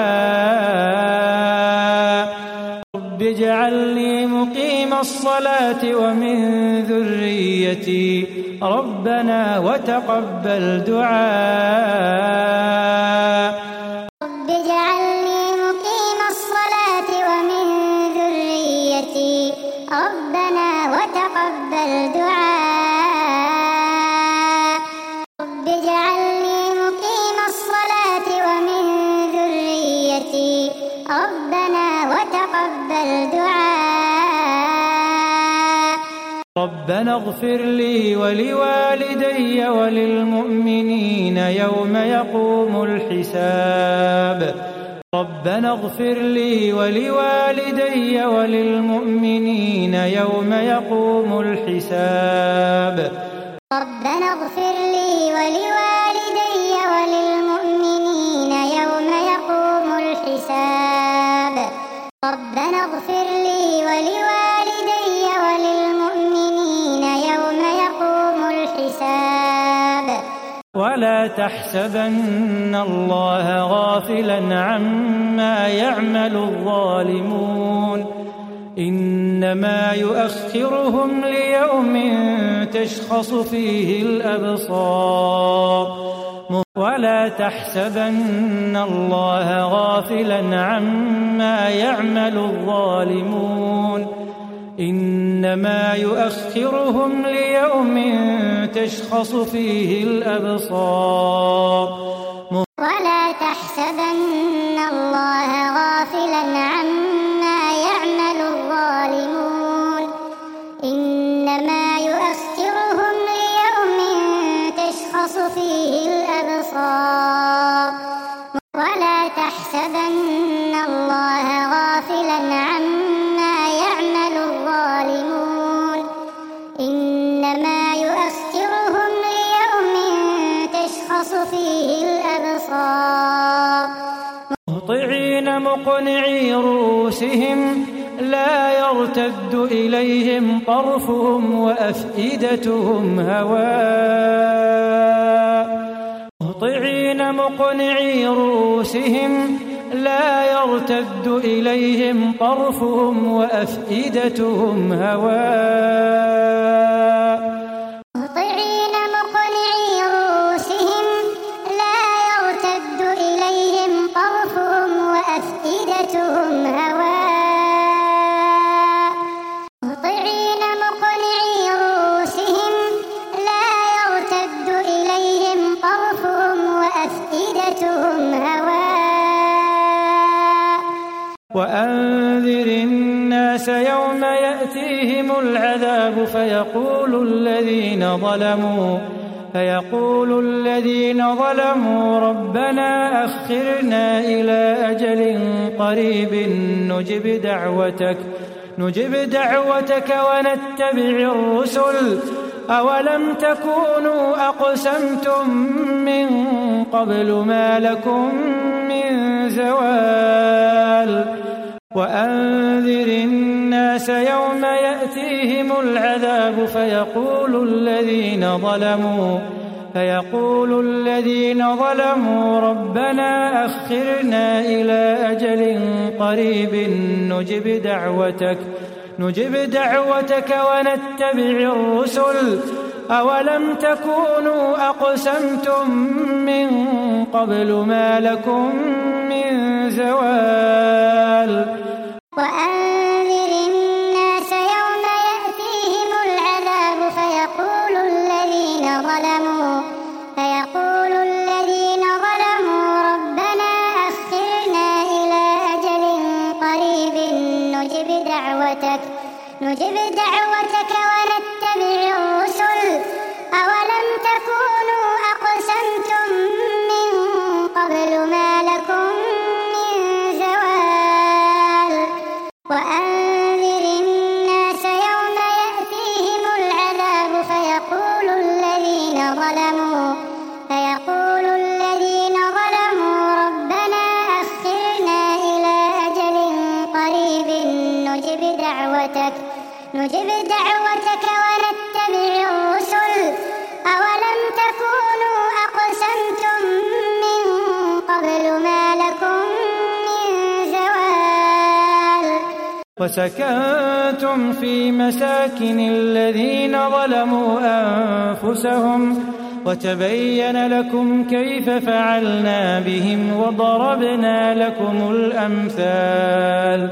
دعاء رب اجعلني مقيم الصلاة ومن ذريتي ربنا وتقبل دعاء. رب اجعلني مقيم الصلاة ومن ذريتي ربنا وتقبل دعاء. رب اجعلني مقيم الصلاة ومن ذريتي ربنا وتقبل دعاء. ربنا اغفر لي ولوالدي وللمؤمنين يوم يقوم الحساب. ربنا اغفر لي ولوالدي وللمؤمنين يوم يقوم الحساب. ربنا اغفر لي ولوالدي وللمؤمنين يوم يقوم الحساب. ربنا اغفر لي ولوالدي وللمؤمنين يوم يقوم الحساب. ولا تحسبن الله غافلا عما يعمل الظالمون إنما يؤخرهم ليوم تشخص فيه الأبصار. ولا تحسبن الله غافلا عما يعمل الظالمون إنما يؤخرهم ليوم تشخص فيه الأبصار. ولا تحسبن الله غافلا عما يعمل الظالمون إنما يؤخرهم ليوم تشخص فيه الأبصار. ولا تحسبن الله غافلا عما يعمل الظالمون إنما يؤخرهم ليوم تشخص فيه الأبصار. مهطعين مقنعي رؤوسهم لا يرتد إليهم طرفهم وأفئدتهم هواء. مهطعين مقنعي رؤوسهم لا يرتد إليهم طرفهم وأفئدتهم هواء. مهطعين مقنعي رؤوسهم لا يرتد إليهم طرفهم وأفئدتهم هواء. مهطعين مقنعي رؤوسهم لا يرتد إليهم طرفهم وأفئدتهم هواء. وأنذر الناس يوم يأتيهم العذاب فيقول الذين ظلموا ربنا أخرنا إلى أجل قريب نجب دعوتك ونتبع الرسل أولم تكونوا أقسمتم من قبل ما لكم من زوال. وأنذر الناس يوم يأتيهم العذاب فيقول الذين ظلموا ربنا أخرنا إلى أجل قريب نجب دعوتك ونتبع الرسل أولم تكونوا أقسمتم من قبل ما لكم من زوال. وأنذر الناس يوم يأتيهم العذاب فيقول الذين ظلموا ربنا أخرنا إلى أجل قريب نجب دعوتك ونتبع الرسل أولم تكونوا أقسمتم من قبل ما لكم من زوال. وأنذر الناس يوم يأتيهم العذاب فيقول الذين ظلموا ربنا أخرنا إلى أجل قريب نجب دعوتك ونتبع الرسل أولم تكونوا أقسمتم من قبل ما لكم من زوال. وسكنتم في مساكن الذين ظلموا أنفسهم وتبين لكم كيف فعلنا بهم وضربنا لكم الأمثال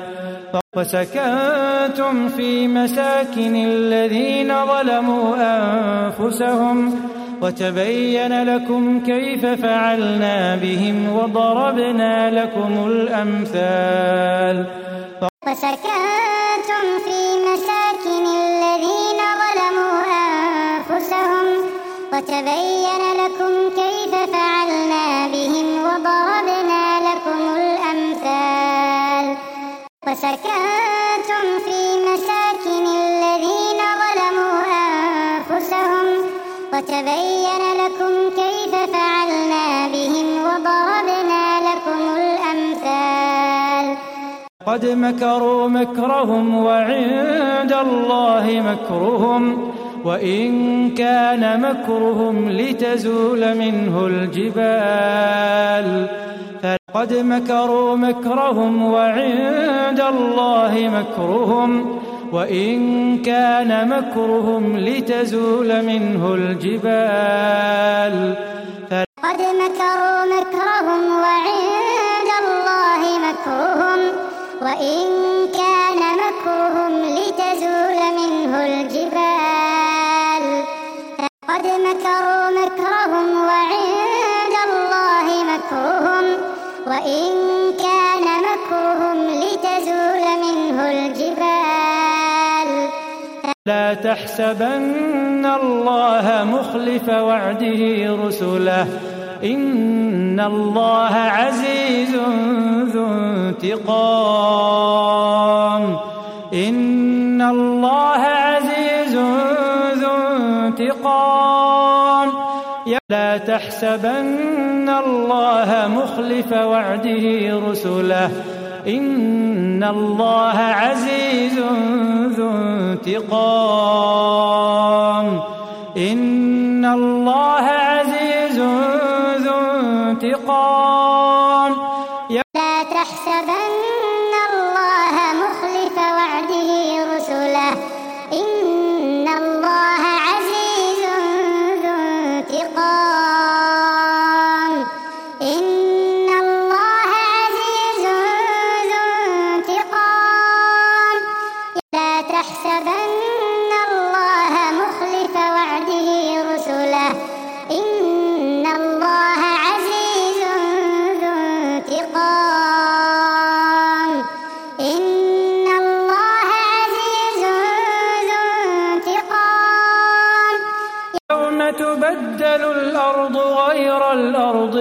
وسكنتم في مساكن الذين ظلموا أنفسهم وتبين لكم كيف فعلنا بهم وضربنا لكم الأمثال وسكنتم في مساكن الذين ظلموا أنفسهم وتبين لكم كيف فعلنا بهم وضربنا لكم الأمثال وسكنتم في مساكن الذين ظلموا أنفسهم وتبين لكم كيف فعلنا بهم وضربنا لكم الأمثال قد مكروا مكرهم وعند الله مكرهم وإن كان مكرهم لتزول منه الجبال قد مكروا مكرهم وعند الله مكرهم وإن كان مكرهم لتزول منه الجبال قد مكروا مكرهم وعند الله مكرهم وإن كان مكرهم لتزول منه الجبال قد مكروا مكرهم وعند الله مكرهم وإن كان مكرهم لتزول منه الجبال لا تحسبن الله مخلف وعده رسله إن الله عزيز ذو انتقام إن الله عزيز ذو انتقام لا تحسبن الله مخلف وعده رسله إن الله عزيز ذو انتقام إن الله عزيز ذو انتقام لا تحسبن الله مخلف وعده رسله إن الله عزيز ذو انتقام إن الله عزيز ذو انتقام لا تحسبن الله مخلف وعده رسله إن الله عزيز ذو انتقام إن الله عزيز ذو انتقام يوم تبدل الأرض غير الأرض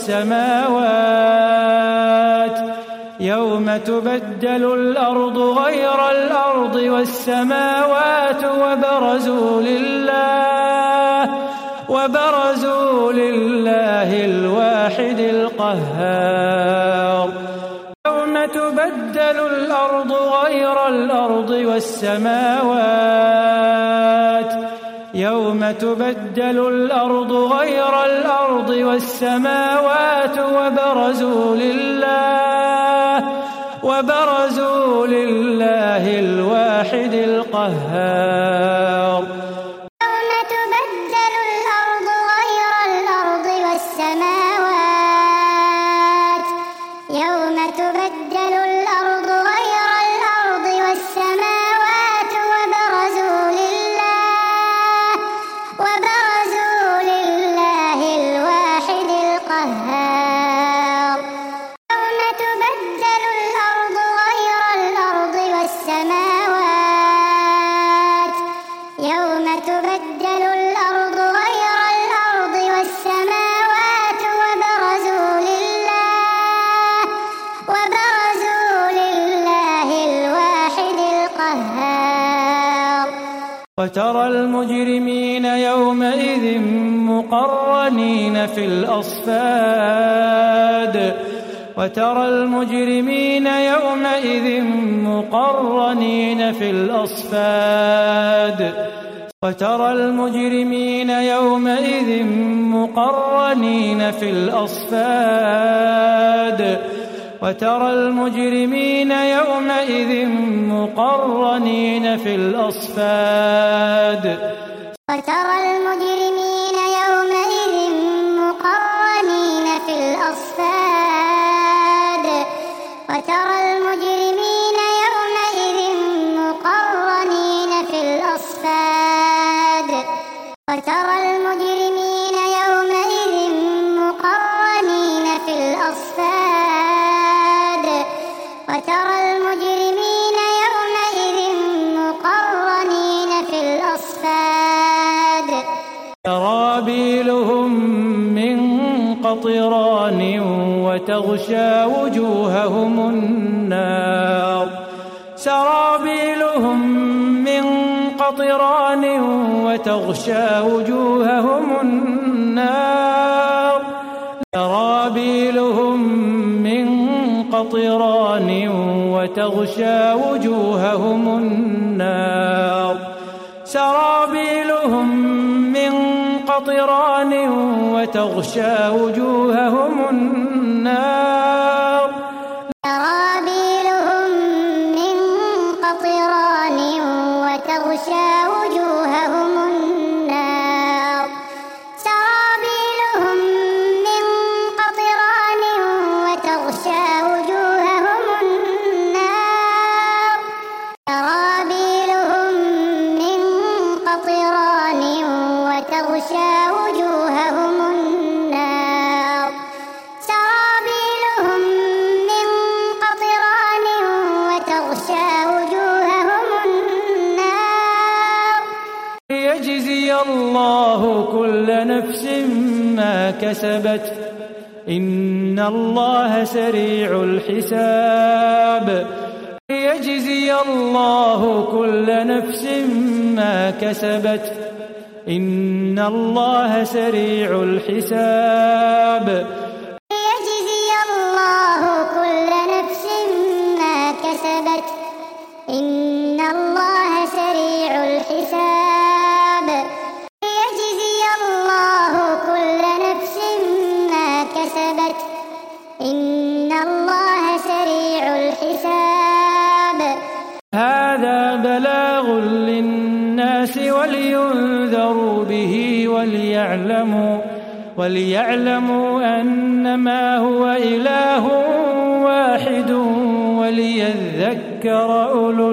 والسماوات يوم تبدل الأرض غير الأرض والسماوات وبرزوا لله الواحد القهار يوم تبدل الأرض غير الأرض والسماوات يوم تبدل الأرض غير الأرض والسماوات وبرزوا لله الواحد القهار يوم تبدل الأرض غير الأرض والسماوات يوم تبدل الأرض غير الأرض والسماوات وبرزوا لله الواحد القهار يوم تبدل الأرض غير الأرض والسماوات يوم تبدل الأرض غير الأرض والسماوات وبرزوا لله الواحد القهار وترى المجرمين يومئذ مقرنين في الأصفاد وترى المجرمين يومئذ مقرنين في الأصفاد وترى المجرمين يومئذ مقرنين في الأصفاد وترى المجرمين يومئذ مقرنين في الأصفاد وترى المجرمين يومئذ مقرنين في الأصفاد وترى المجرمين يومئذ مقرنين في الأصفاد وترى المجرمين يومئذ مقرنين في الأصفاد وترى المجرمين يومئذ مقرنين في الأصفاد سرابيلهم من قطران وتغشى وجوههم النار سرابيلهم من قطران وتغشى وجوههم النار سرابيلهم من قطران وتغشى وجوههم النار سرابيلهم من قطران وتغشى وجوههم النار سرابيلهم من قطران وتغشى وجوههم النار سرابيلهم من قطران وتغشى وجوههم النار سرابيلهم من قطران وتغشى وجوههم النار سرابيلهم من قطران وتغشى وجوههم النار ليجزي الله كل نفس ما كسبت إن الله سريع الحساب ليجزي الله كل نفس ما كسبت إن الله سريع الحساب ليجزي الله كل نفس ما كسبت إن الله سريع الحساب ليجزي الله كل نفس ما كسبت إن الله سريع الحساب هذا بلاغ للناس ولينذروا به وليعلموا أنما هو إله واحد وليذكر أولو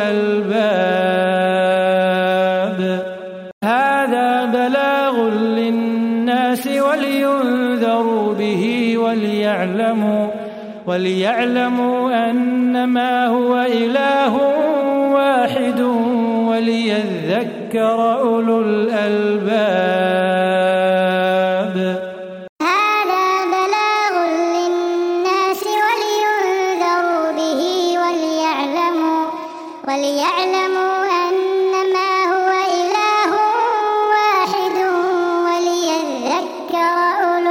الألباب هذا بلاغ للناس ولينذروا به وليعلموا أنما هو إله واحد وليذكر أولو الألباب هذا بلاغ للناس ولينذروا به وليعلموا أنما هو إله واحد وليذكر أولو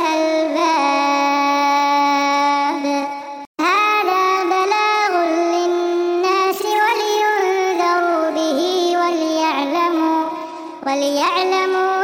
الألباب هذا بلاغ للناس ولينذروا به وليعلموا